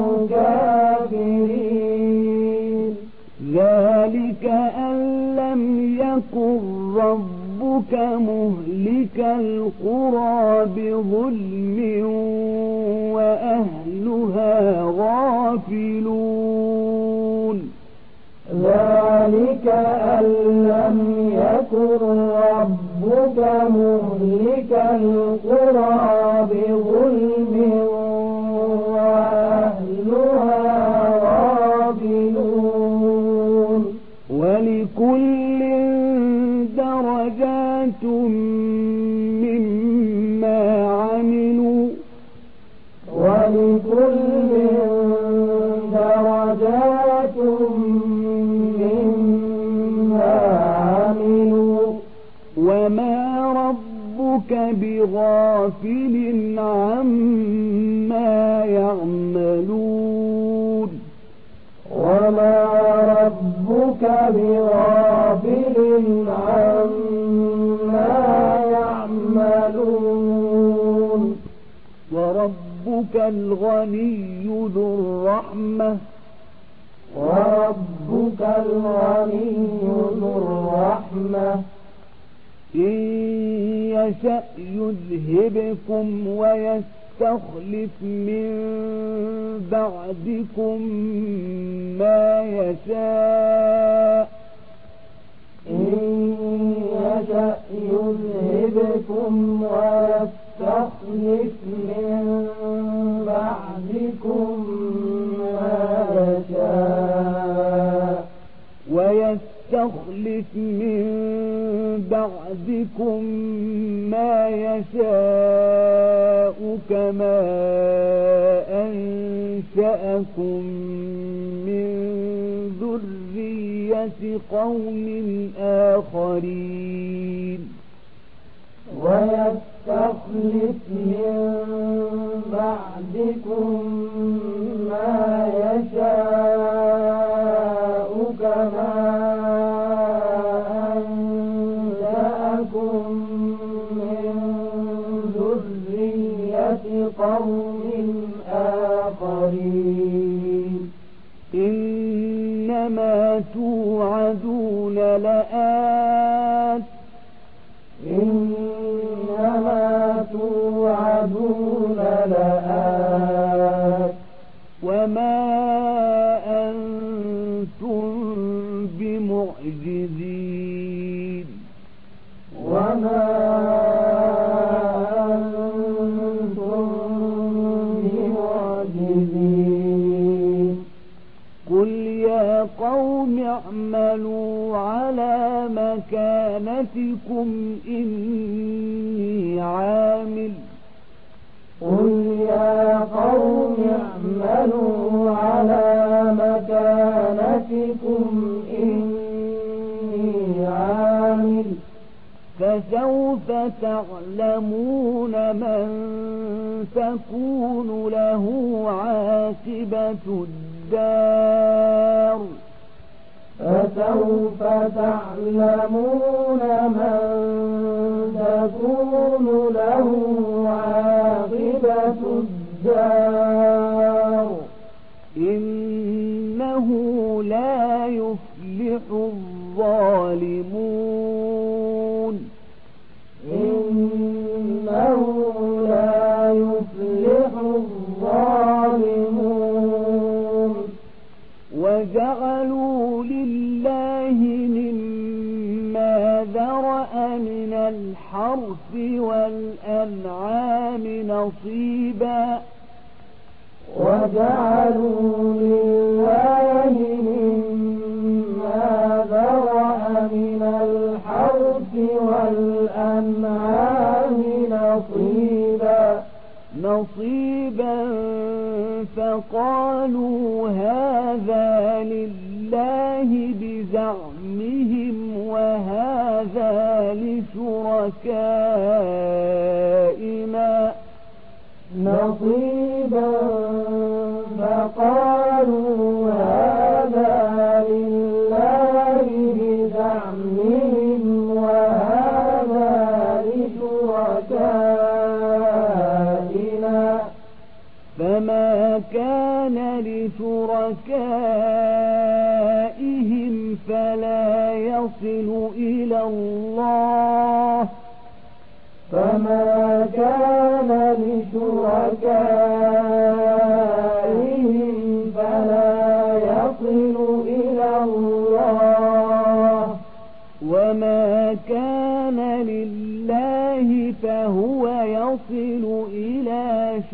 كافرين ذلك أن لم يكن ربك مهلك القرى بظلم وأهلها غافلون ذلك أن لم يكن ربك مهلك القرى بظلم وأهلها غافلون ولكل درجات مما عملوا ولكل درجات مما عملوا وما ربك بغافل عما يعملون وما ربك بغافل عما يعملون وربك الغني ذو الرحمة وربك الغني ذو الرحمة إن يشأ يذهبكم ويستخلف من بعدكم ما يشاء إن يشأ يذهبكم ويستخلف من بعدكم ما يشاء ويستخلف من بعدكم ما يشاء كما أنشأكم من ذرية قوم آخرين ويستخلف من بعدكم ما يشاء كما أنشأكم من ذرية قوم آخرين إنما توعدون لآت إنما توعدون لآت وما أنتم بمعجزين وما أنتم بمعجزين قل يا قوم اعملوا على مكانتكم إني عامل قل يا قوم اعملوا على مكانتكم إني عامل فسوف تعلمون من تكون له عاقبة الدار فسوف تعلمون من تكون له عاقبة الدار إنه لا يفلح الظالمون إنه لا يفلح الظالمون وجعلوا لله مما ذرأ من الحرث والأنعام نصيبا وجعلوا لله مما ذرأ من الحرث والأنعام نصيبا نصيبا فقالوا هذا لله بزعمهم وهذا لشركائنا نصيبا فقالوا هذا لله بزعمهم وهذا لشركائنا فما كان لشركائهم فلا يصل إلى الله فما كان لشركائهم فلا يصل إلى الله وما كان لله فهو يصل إلى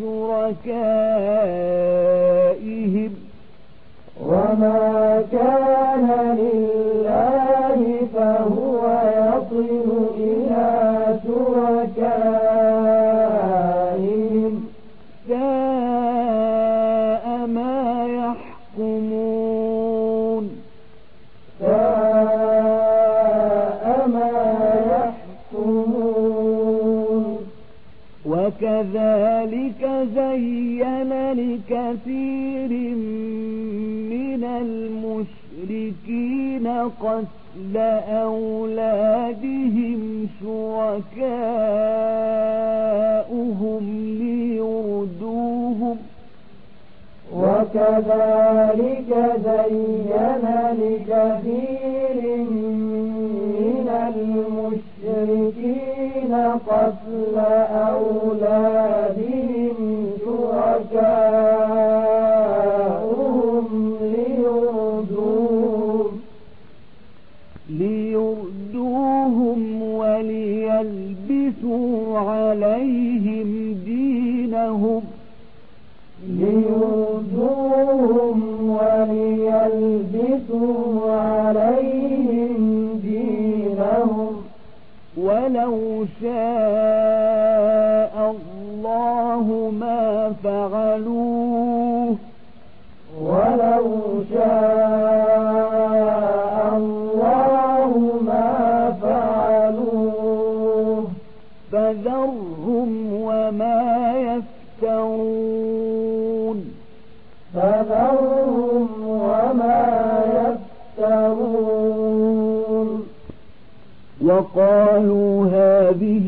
شركائهم وما كان لله فهو يصل إلى شركائهم ساء ما يحكمون ساء ما يحكمون وكذلك زين لكثير من المشركين قتل أولادهم شركاؤهم ليردوهم وكذلك زين لكثير من المشركين قتل أولادهم شركاؤهم ليردوهم ليردوهم وليلبسوا عليهم دينهم ليردوهم وليلبسوا عليهم دينهم ولو شاء الله ما فعلوه ولو شاء الله ما فعلوه فذرهم وما يفترون فذرهم وما يفترون وقالوا هذه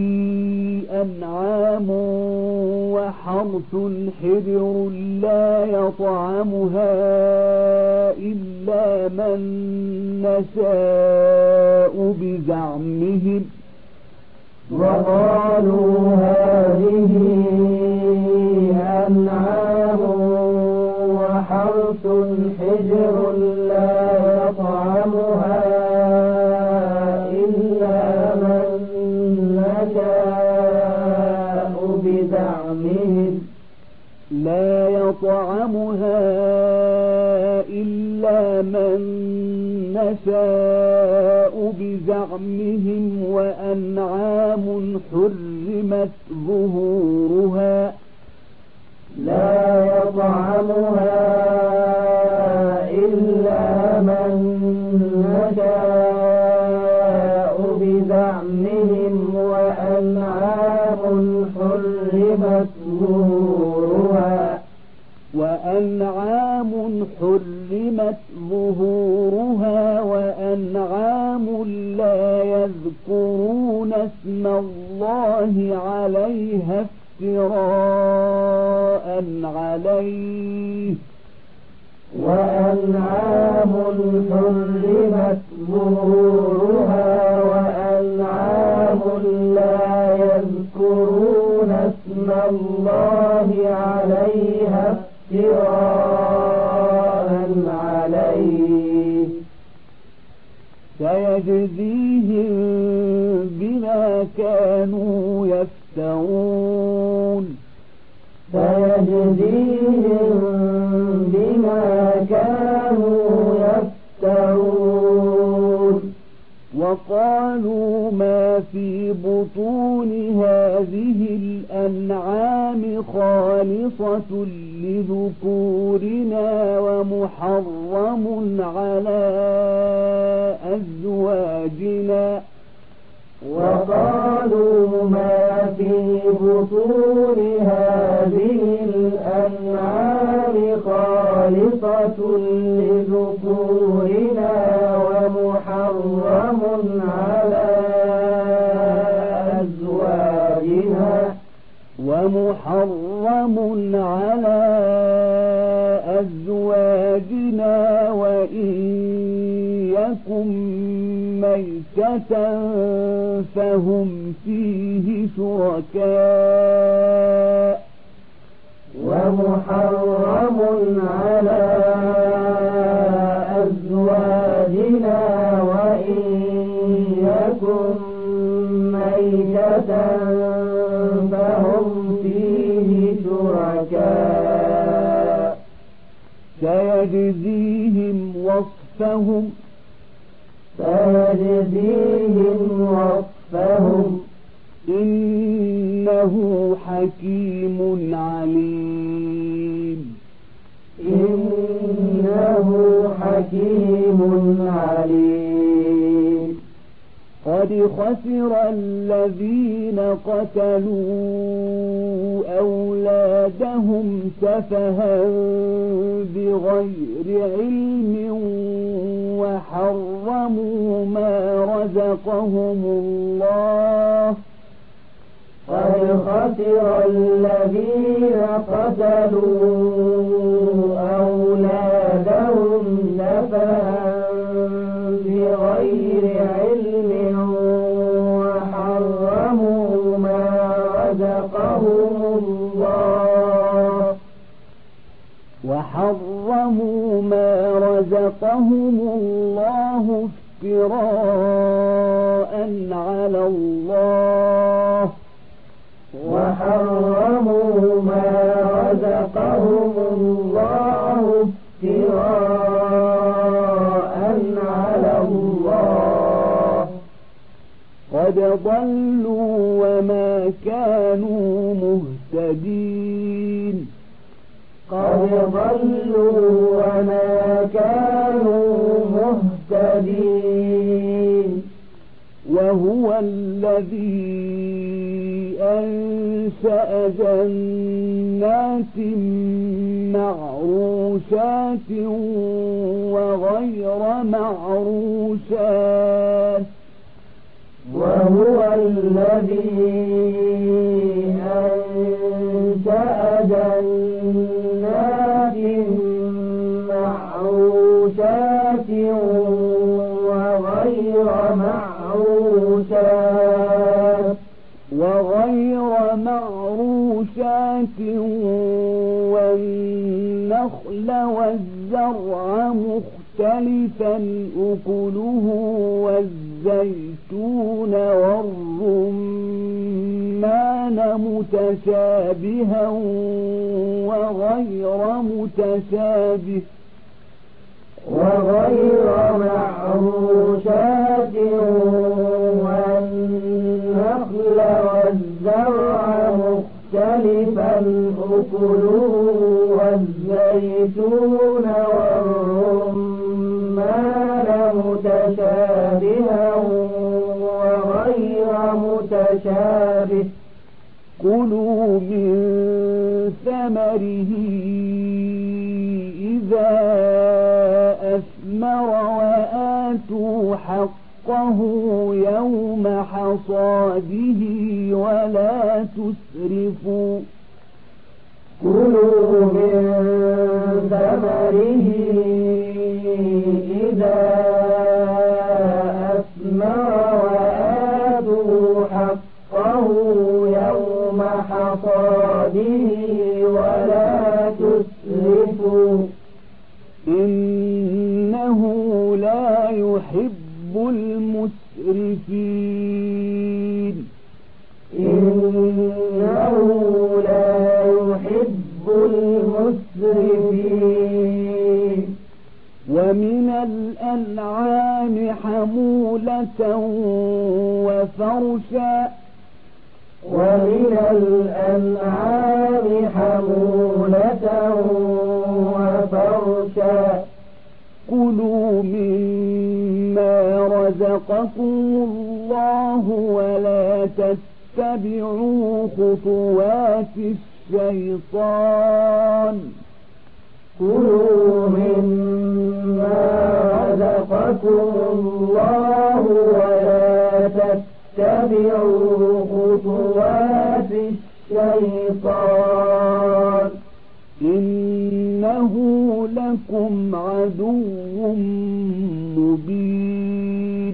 أنعام وحرث حجر لا يطعمها إلا من نشاء بزعمهم وقالوا هذه أنعام وحرث حجر لا يطعمها إلا من نشاء بزعمهم لا يطعمها إلا من نشاء بزعمهم وأنعام حرمت ظهورها لا يطعمها إلا من نشاء بزعمهم وأنعام حرمت ظهورها وأنعام حرمت ظهورها وأنعام لا يذكرون اسم الله عليها افتراء عليه وأنعام حرمت ظهورها وأنعام لا يذكرون اسم الله عليها افتراء عليه سيجزيهم بما كانوا يفترون سيجزيهم بما كانوا يفترون وقالوا ما في بطون هذه الأنعام خالصة لذكورنا ومحرم على أزواجنا وقالوا ما في بطون هذه الأنعام خالصة لذكورنا ومحرم على أزواجنا ومحرم على أزواجنا وإن يكن ميتة فهم فيه شركاء ومحرم على أزواجنا وإن يكن ميتة فهم فيه شركاء سيجزيهم وصفهم سيجزيهم وصفهم إنه حكيم عليم إنه حكيم عليم قد خسر الذين قتلوا أولادهم سفها بغير علم وحرموا ما رزقهم الله قد خسر الذين قتلوا أولادهم سفها بغير علم وحرموا ما رزقهم الله وحرموا ما رزقهم الله افتراء على الله وحرموا ما رزقهم الله افتراء على الله قد ضلوا وما كانوا مهتدين قد ضلوا وما كانوا مهتدين وهو الذي أنشأ جنات معروشات وغير معروشات وهو الذي أنشأ جنات معروشات وغير معروشات وغير معروشات والنخل والزرع مختلفا أكله والزيتون والرمان متشابها وغير متشابه وغير معروشات والنخل والزرع مختلفا أكله والزيتون والرمان متشابها وغير متشابه كلوا من ثمره إذا أثمر وآتوا حقه يوم حصاده ولا تسرفوا كلوا من ثمره إذا أثمر وآتوا حقه يوم حصاده ولا تسرفوا إنه لا يحب المسرفين إنه لا يحب المسرفين ومن الأنعام حمولة وفرشا ومن الأنعام حمولة وفرشا كلوا مما رزقكم الله ولا تتبعوا خطوات الشيطان كلوا مما رزقكم الله ولا تتبعوا خطوات الشيطان إنه لكم عدو مبين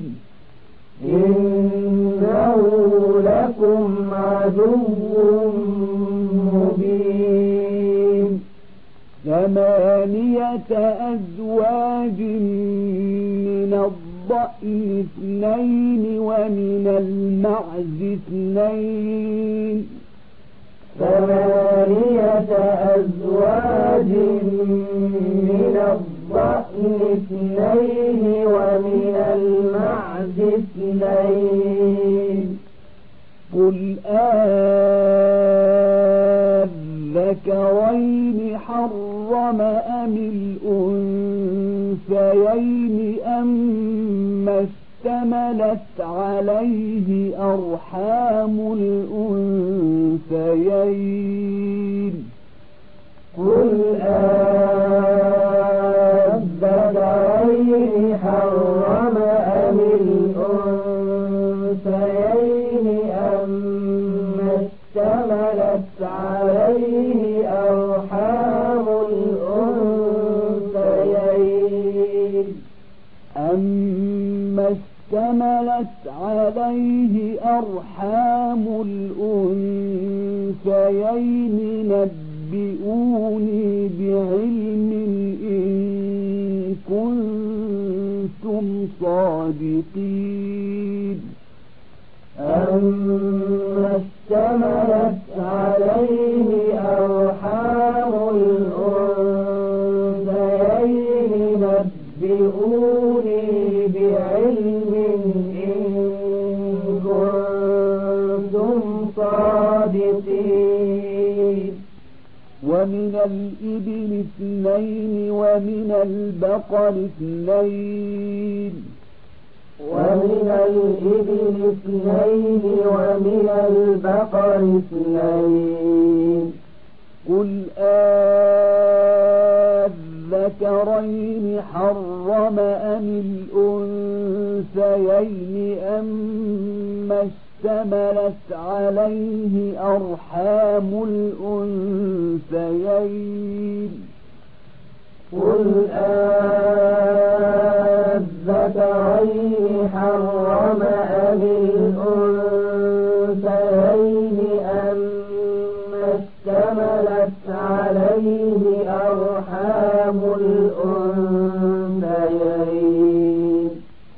إنه لكم عدو مبين ثمانية أزواج من الضأن اثنين ومن المعز اثنين ثمانية أزواج من الضأن اثنين ومن المعز اثنين قل أذكرين حرم أم الأنثيين أم اشتملت عليه أرحام الأنثيين قل أذكرين حرم أم الأنثيين أم اشتملت عليه أرحام الأنثيين أما اشتملت عليه أرحام الأنثيين نبئوني بعلم إن كنتم صادقين أما اشتملت عليه أرحام الأنثيين نبئوني بعلم إن كنتم صادقين ومن الإبل اثنين ومن البقر اثنين ومن الإبل اثنين ومن البقر اثنين قل أذكرين حرم أم الأنثيين أما اشتملت عليه أرحام الأنثيين قل أذكرين حرم أم الأنثيين أما اشتملت عليه أرحام الأنثيين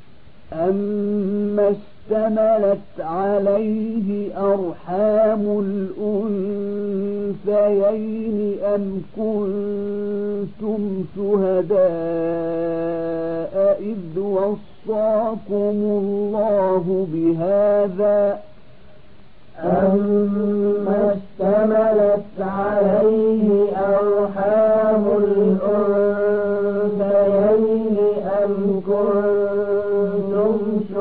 أما اشتملت عليه أرحام الأنثيين أم كنتم شهداء إذ وصاكم الله بهذا أما اشتملت عليه أرحام الأنثيين أم كنتم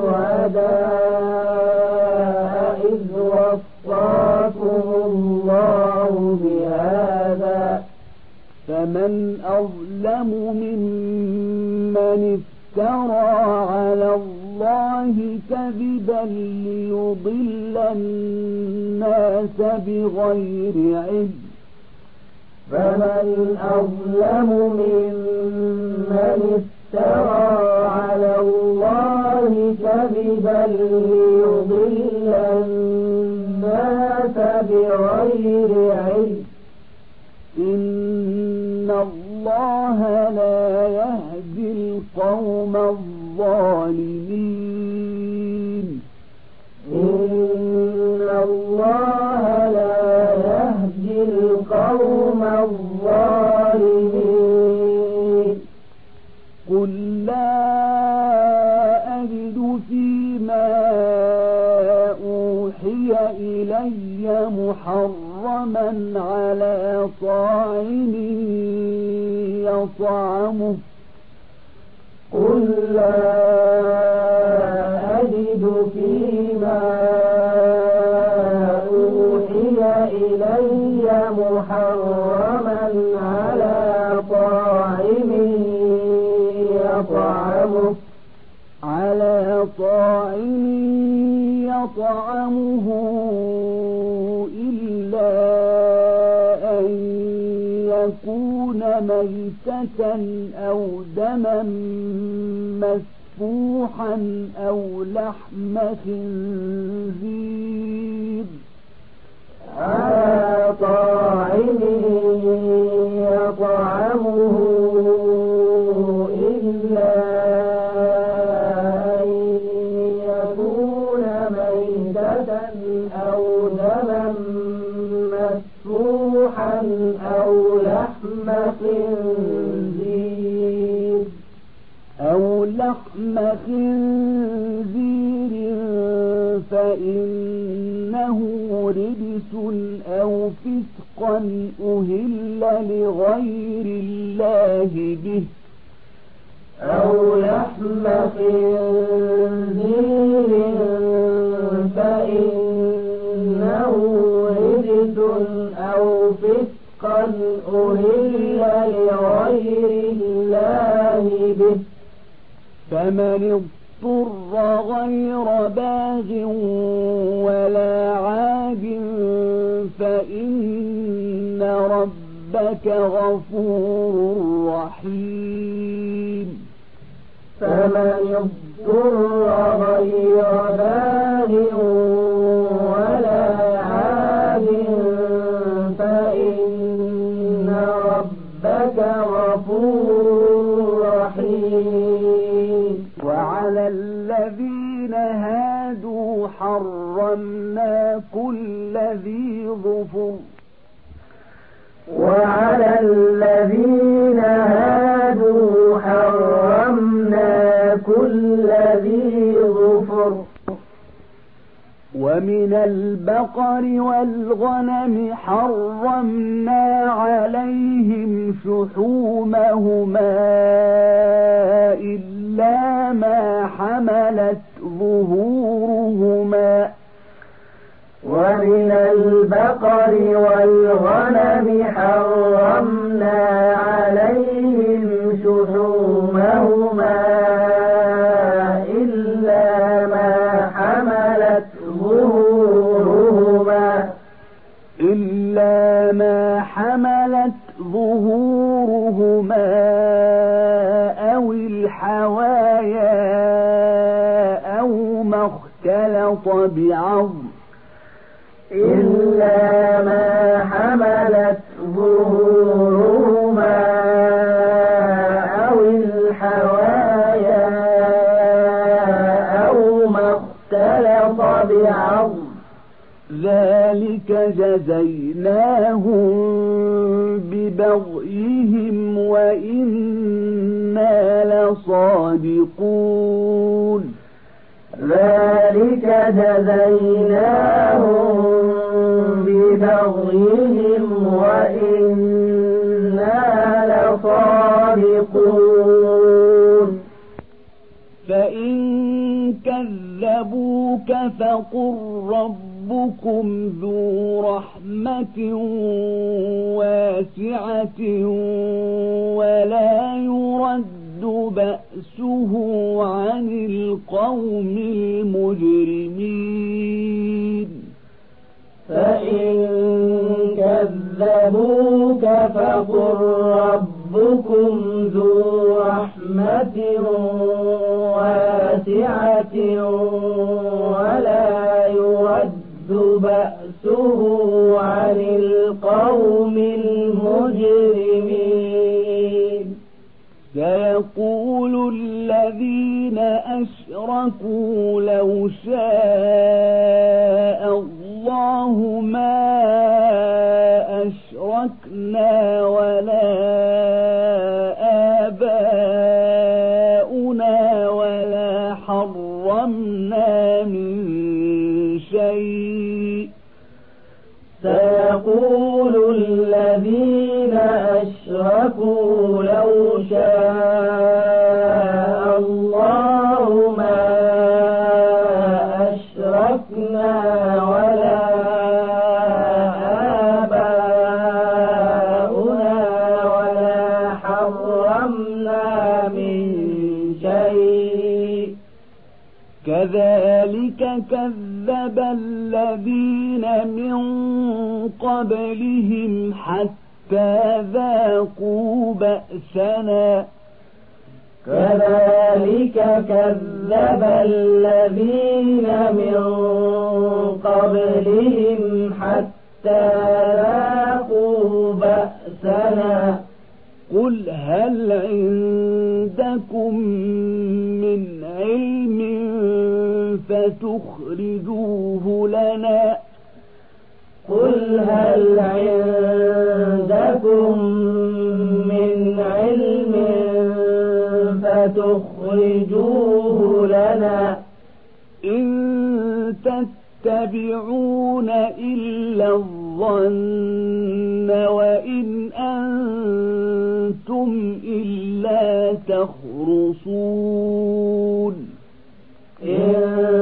شهداء إذ وصاكم الله بهذا فمن أظلم ممن افترى على الله كذبا ليضل الناس بغير علم فمن أظلم ممن افترى على الله كذبا ليضل الناس بغير علم إن الله لا يهدي القوم الظالمين إن الله لا يهدي القوم الظالمين قل لا أجد فيما أوحي إلي محرما محرما على طاعم يطعمه قل لا أجد فيما أوحي إلي محرما على طاعم يطعمه على طاعم يطعمه إلا أن يكون ميتة أو دما مسفوحا أو لحم خنزير على طاعم يطعمه إلا أن يكون ميتة أو دما مسفوحا أو لحم خنزير أو لحم خنزير فإنه رجس أو فسقا أهل لغير الله به أو لحم خنزير فإنه رجس أو فسقا أهل لغير الله به فمن اضطر غير باغ ولا عاد فإن ربك غفور رحيم فمن اضطر غير باغ ولا عاد فإن ربك غفور رحيم وعلى الذين هادوا حرمنا كل ذي ظفر وعلى الذين هادوا حرمنا كل ذي ظفر ومن البقر والغنم حرمنا عليهم شحومهما إلا ما حملت ظهورهما ومن البقر والغنم حرمنا عليهم شحومهما إلا ما حملت ظهورهما إلا ما حملت ظهورهما أو الحوايا أو ما اختلط بعظم إلا ما حملت ظهورهما أو الحوايا أو ما اختلط بعظم ذلك جزيناهم ببغيهم وإنا لصادقون ذلك جزيناهم ببغيهم وإنا لصادقون فإن كذبوك فقل ربكم ذو رحمة واسعة ولا يرد بأسه عن القوم المجرمين فإن كذبوك فقل ربكم ذو رحمة واسعة ولا يرد بأسه عن القوم المجرمين سيقول الذين أشركوا لو شاء الله ما أشركنا ولا آباؤنا ولا حرمنا من شيء سيقول كذلك كذب الذين من قبلهم حتى ذاقوا بأسنا كذلك كذب الذين من قبلهم حتى ذاقوا بأسنا قل هل عندكم من علم فتخرجوه لنا قل هل عندكم من علم فتخرجوه لنا إن تتبعون إلا الظن وإن أنتم إلا تخرصون إن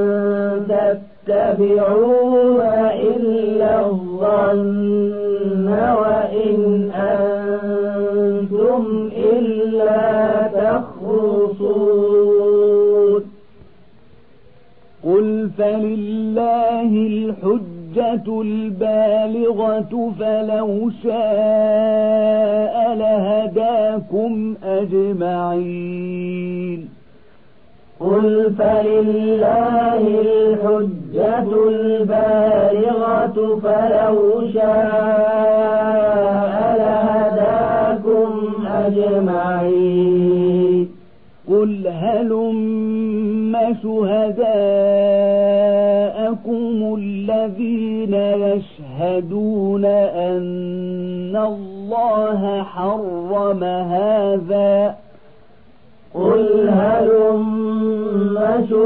تتبعون إلا الظن وإن أنتم إلا تخرصون قل فلله الحجة البالغة فلو شاء لهداكم أجمعين قل فلله الحجة البالغة فلو شاء لهداكم أجمعين قل هلم شهداءكم الذين يشهدون أن الله حرم هذا قل هلم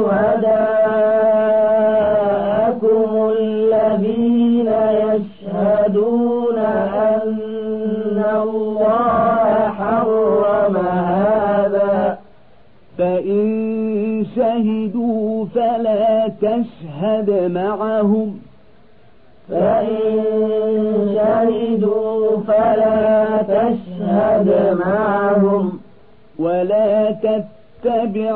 شهداءكم الذين يشهدون أن الله حرم هذا فإن شهدوا فلا تشهد معهم فإن شهدوا فلا تشهد معهم ولا تتبع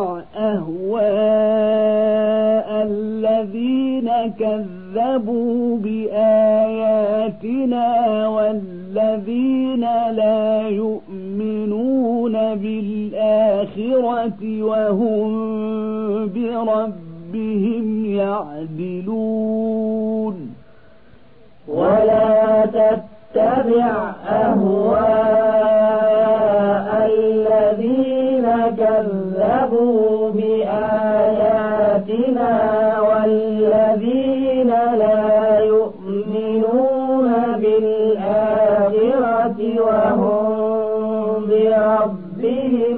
أهواء الذين كذبوا بآياتنا والذين لا يؤمنون بالآخرة وهم بربهم يعدلون ولا تتبع أهواء الذين كذبوا بآياتنا والذين لا يؤمنون بالآخرة وهم بربهم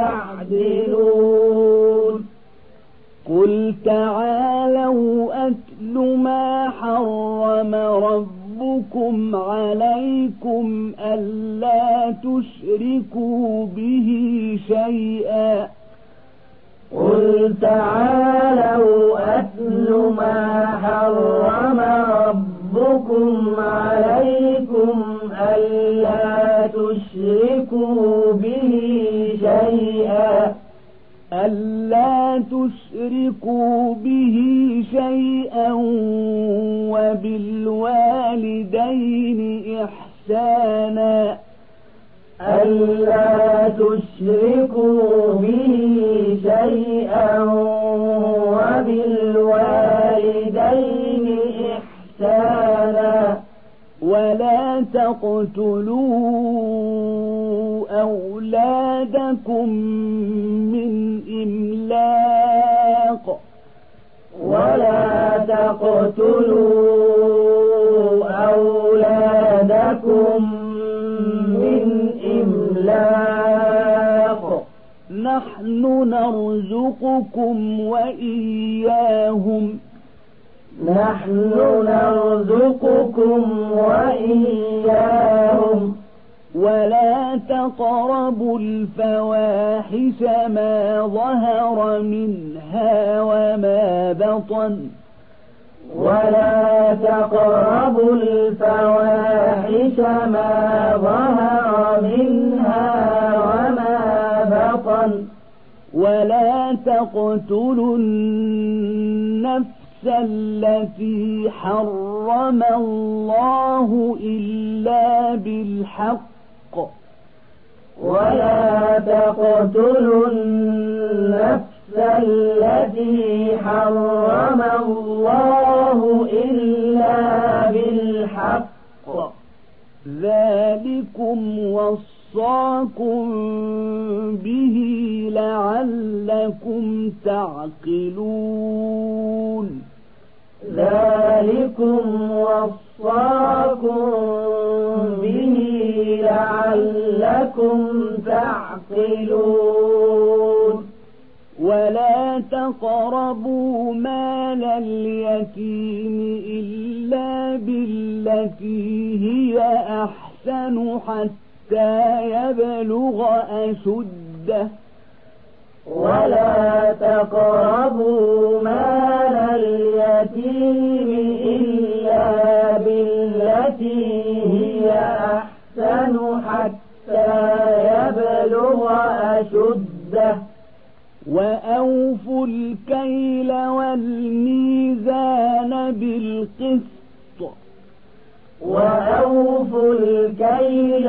يعدلون قل تعالوا أتل ما حرم ربكم عليكم ألا تشركوا به شيئا قل تعالوا أتل ما حرم ربكم عليكم ألا تشركوا به شيئا ألا تشركوا به شيئا وبالوالدين إحسانا ألا تشركوا به شيئا وبالوالدين إحسانا ولا تقتلوا أولادكم من إملاق ولا تقتلوا أولادكم من إملاق نحن نرزقكم وإياهم نحن نرزقكم وإياهم ولا تقربوا الفواحش ما ظهر منها وما بطن ولا تقربوا الفواحش ما ظهر منها وما بطن ولا تقتلوا النفس التي حرم الله إلا بالحق ولا تقتلوا النفس التي حرم الله إلا بالحق ذلكم وصاكم به لعلكم تعقلون ذلكم وصاكم به لعلكم تعقلون ولا تقربوا مال اليتيم إلا بالتي هي أحسن حتى يبلغ أشده ولا تقربوا مال اليتيم إلا بالتي هي أحسن حتى يبلغ أشده وأوفوا الكيل والميزان بالقسط وأوفوا الكيل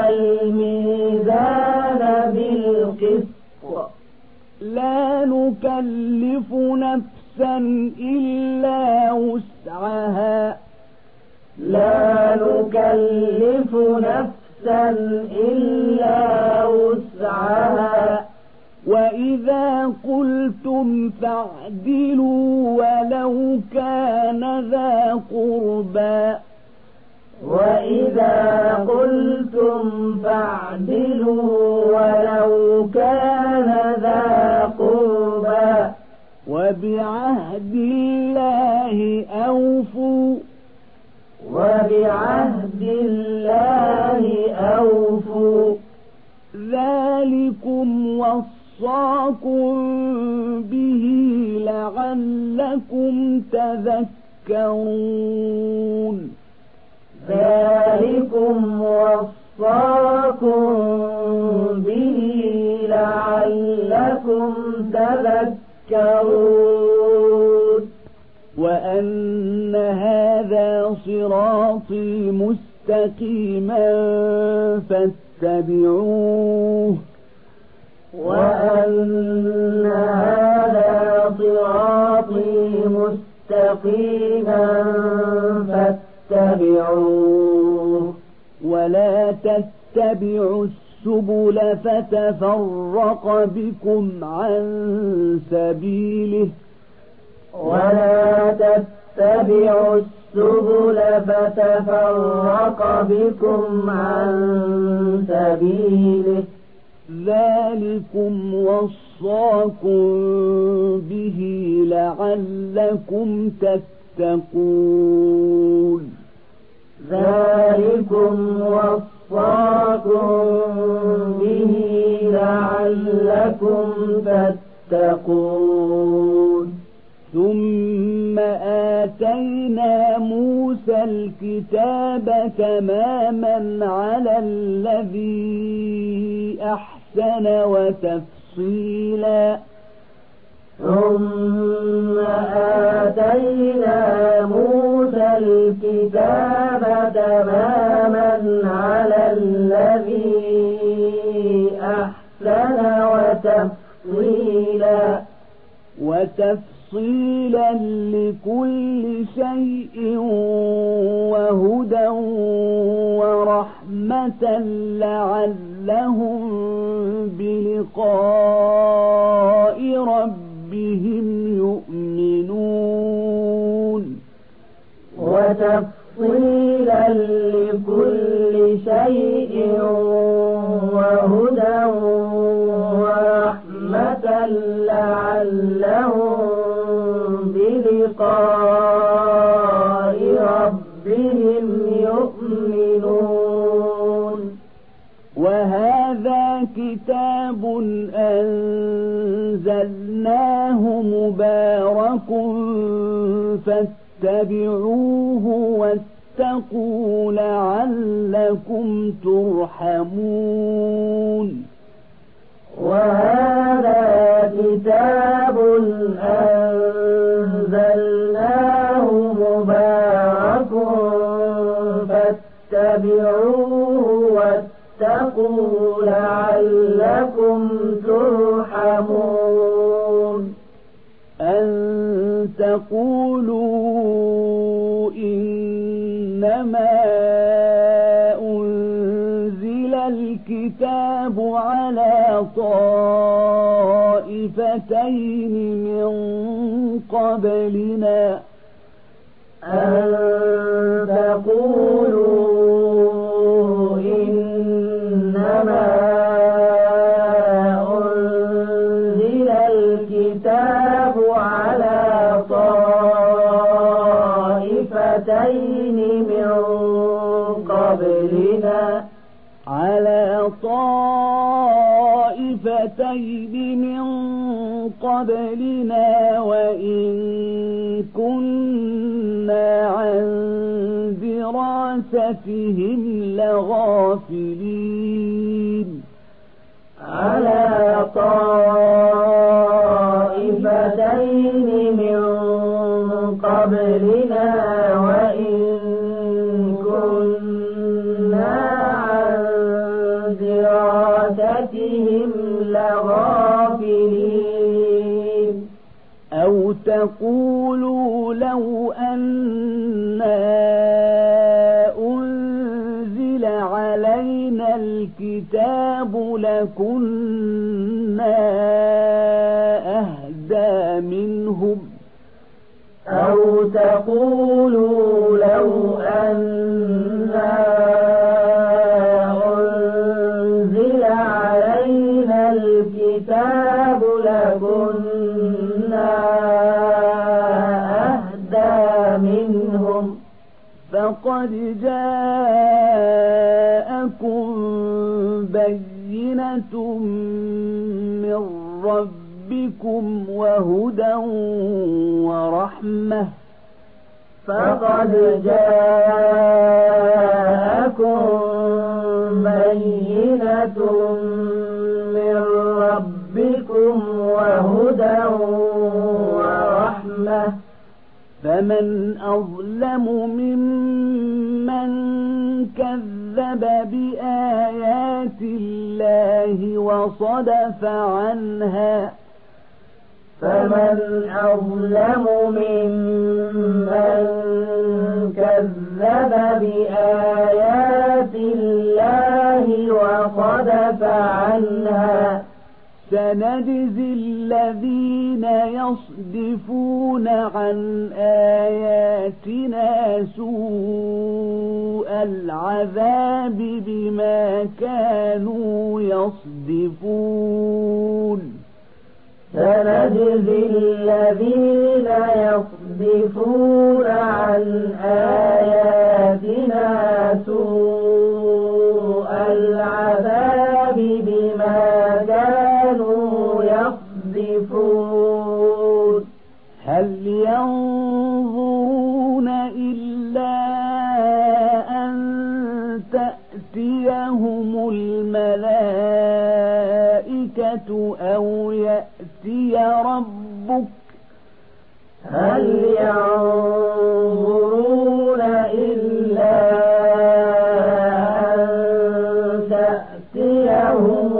والميزان بالقسط لا نكلف نفسا إلا وسعها لا نكلف نفسا إلا وسعها وإذا قلتم فاعدلوا ولو كان ذا قربى وإذا قلتم فاعدلوا ولو كان ذا قربى وبعهد الله أوفوا وبعهد الله أوفوا ذلكم وصاكم به لعلكم تذكرون ذلكم وصاكم به لعلكم تذكرون وأن هذا صراطي مستقيما فاتبعوه وأن هذا صراطي مستقيما فاتبعوه ولا تتبعوا السبل فتفرق بكم عن سبيله ولا تتبعوا السبل فتفرق بكم عن سبيله ذلكم وصاكم به لعلكم تتقون ذلكم وصاكم به لعلكم تتقون ثم آتينا موسى الكتاب تماما على الذي أحسن وتفصيلا ثم آتينا موسى الكتاب تماما على الذي أحسن وتفصيلا وتفصيلا لكل شيء وهدى ورحمة لعلهم بلقاء ربهم يؤمنون وتفصيلا لكل شيء وهدى ورحمة لعلهم بلقاء ربهم يؤمنون وهذا كتاب أنزلناه مبارك فاتبعوه واتقوا لعلكم ترحمون وهذا لعلكم ترحمون أن تقولوا إنما أنزل الكتاب على طائفتين من قبلنا أن تقولوا إنما أنزل الكتاب على طائفتين من قبلنا على طائفتين من قبلنا وإن كنا عن دراستهم لغافلين على طائفتين من قبلنا وإن كنا عن دراستهم لغافلين أو تقولوا لو أنا أنزل علينا الكتاب لكنا أهدى منهم أو تقولوا لو أنا أنزل علينا الكتاب لكنا أهدى منهم فقد جاءكم بينة من ربكم وهدى ورحمة فقد جاءكم بينة من ربكم وهدى ورحمة فمن أظلم ممن كذب بآيات الله وصدف عنها فمن أظلم ممن كذب بآيات الله وصدف عنها سنجزي الذين يصدفون عن آياتنا سوء العذاب بما كانوا يصدفون سنجزي الذين يصدفون عن آياتنا سوء العذاب بما كانوا يصدفون هل ينظرون إلا أن تأتيهم الملائكة أو يأتي ربك هل ينظرون إلا أن تأتيهم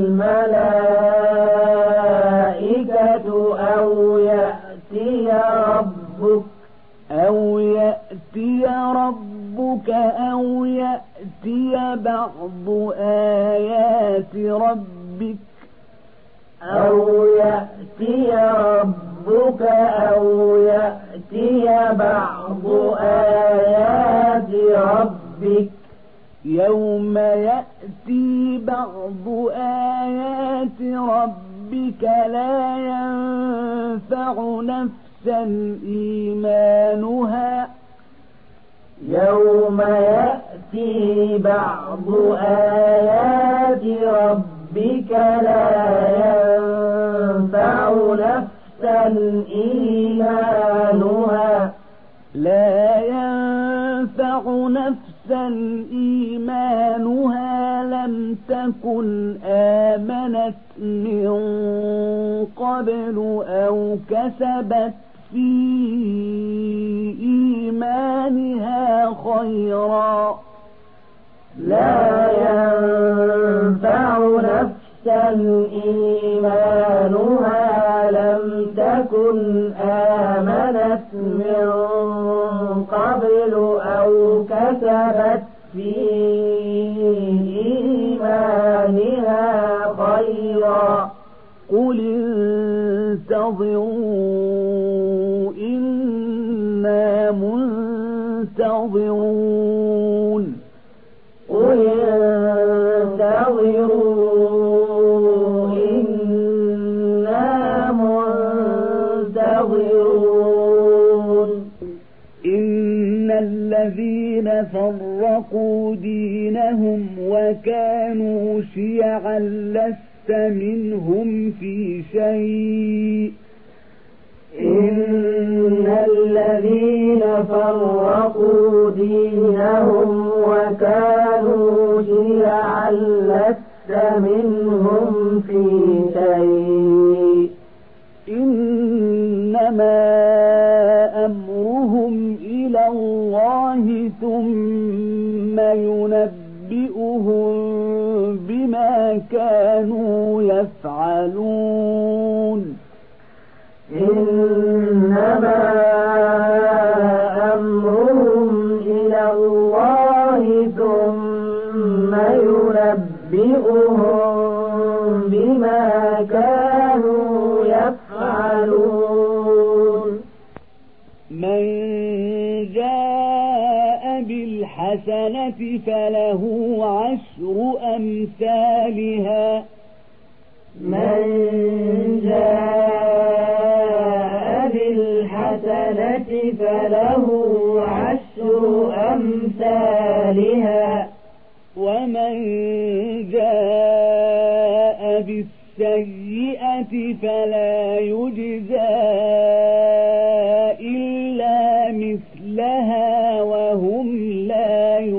الملائكة أو يأتي ربك أو يأتي ربك أو يأتي بعض آيات ربك أو يأتي ربك أو يأتي بعض آيات ربك يوم يأتي بعض آيات ربك لا ينفع نفسا إيمانها يوم يأتي بعض آيات ربك لا ينفع نفسا إيمانها لا ينفع نفسا إيمانها لم تكن آمنت من قبل أو كسبت في إيمانها خيرا لا ينفع نفسا إيمانها لم تكن آمنت من قبل أو كسبت في إيمانها خيرا قل انتظروا إنا منتظرون قل انتظروا إنا منتظرون إن الذين فرقوا دينهم وكانوا شيعا لست منهم في شيء إن الذين فرقوا دينهم وكانوا شيعا لست منهم في شيء إنما أمرهم إلى الله ثم ينبئهم بما كانوا يفعلون إنما أمرهم إلى الله ثم ينبئهم بما كانوا يفعلون من جاء بالحسنة فله عشر أمثالها من جاء بالحسنة فله عشر أمثالها ومن جاء بالسيئة فلا يجزى إلا مثلها وهم لا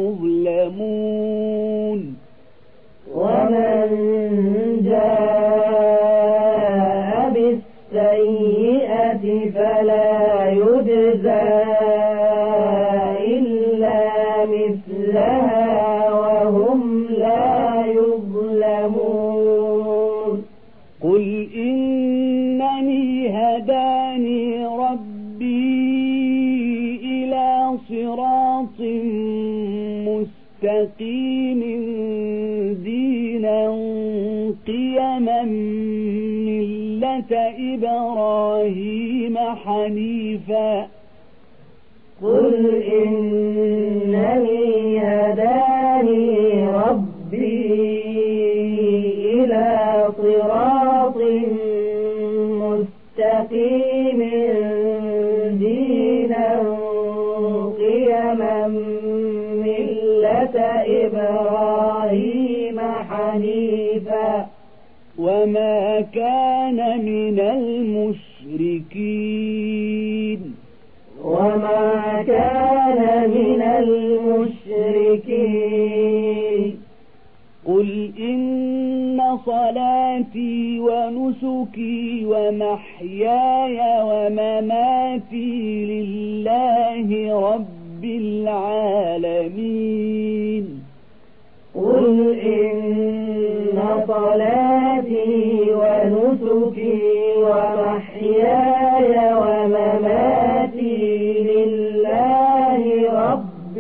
يظلمون ومن جاء بالسيئة فلا يجزى إلا مثلها وهم لا يظلمون قل إنني هداني ربي إلى صراط مستقيم دينا قيما ملة إبراهيم حنيفا قل إنني هداني ربي إلى صراط مستقيم دينا قيما ملة إبراهيم حنيفا وما كان من المشركين وما كان من المشركين قل إن صلاتي ونسكي ومحياي ومماتي لله رب العالمين قل إن صلاتي ونسكي ومحياي ومماتي لله رب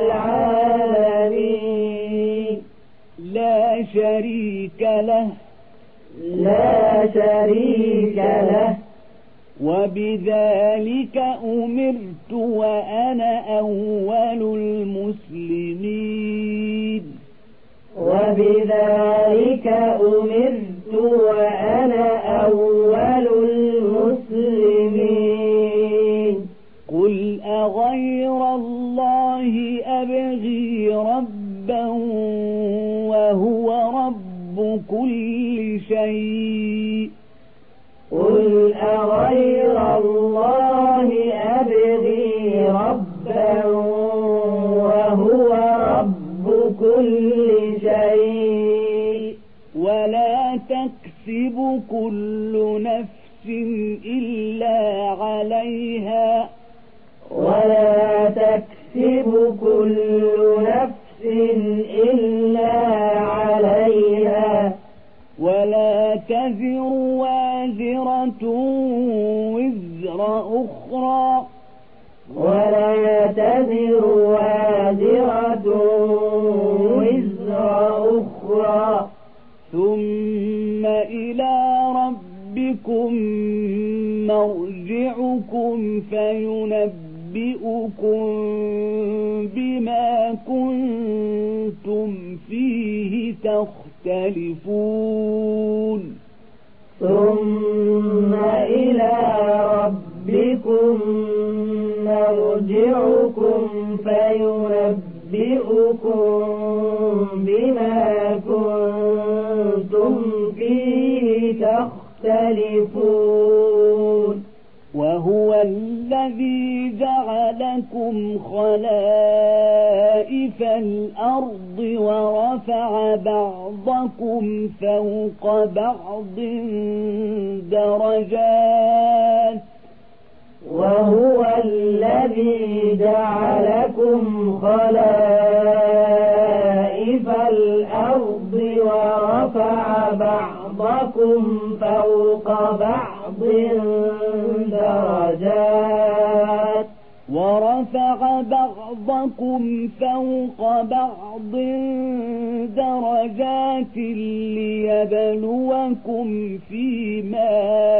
العالمين لا شريك له لا شريك له وبذلك أمرت وأنا أول المسلمين وبذلك أمرت وأنا أول المسلمين قل أغير الله أبغي ربا وهو رب كل شيء قل أغير الله أبغي ربا وهو رب كل شيء ولا تكسب كل نفس إلا عليها ولا تكسب كل نفس إلا عليها ولا تزر وازرة وزر أخرى ولا تزر وازرة وزر أخرى ثم إلى ربكم مرجعكم فينبئكم بما كنتم فيه تختلفون ثم إلى ربكم مرجعكم فينبئكم بما كنتم فيه تختلفون وهو الذي جعلكم خلائف الأرض ورفع بعضكم فوق بعض درجات وهو الذي جعلكم خلائف الأرض ورفع بعضكم فوق بعض درجات ورفع بعضكم فوق بعض درجات ليبلوكم فيما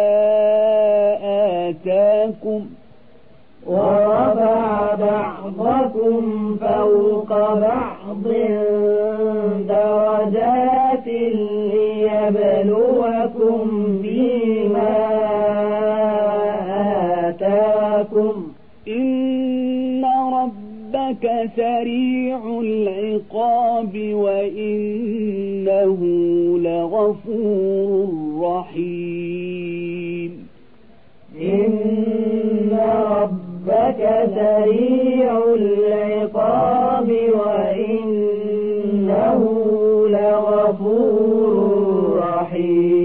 آتاكم ورفع بعضكم فوق بعض درجات ليبلوكم فيما آتاكم إن ربك سريع العقاب وإنه لغفور رحيم إن ربك سريع العقاب وإنه لغفور رحيم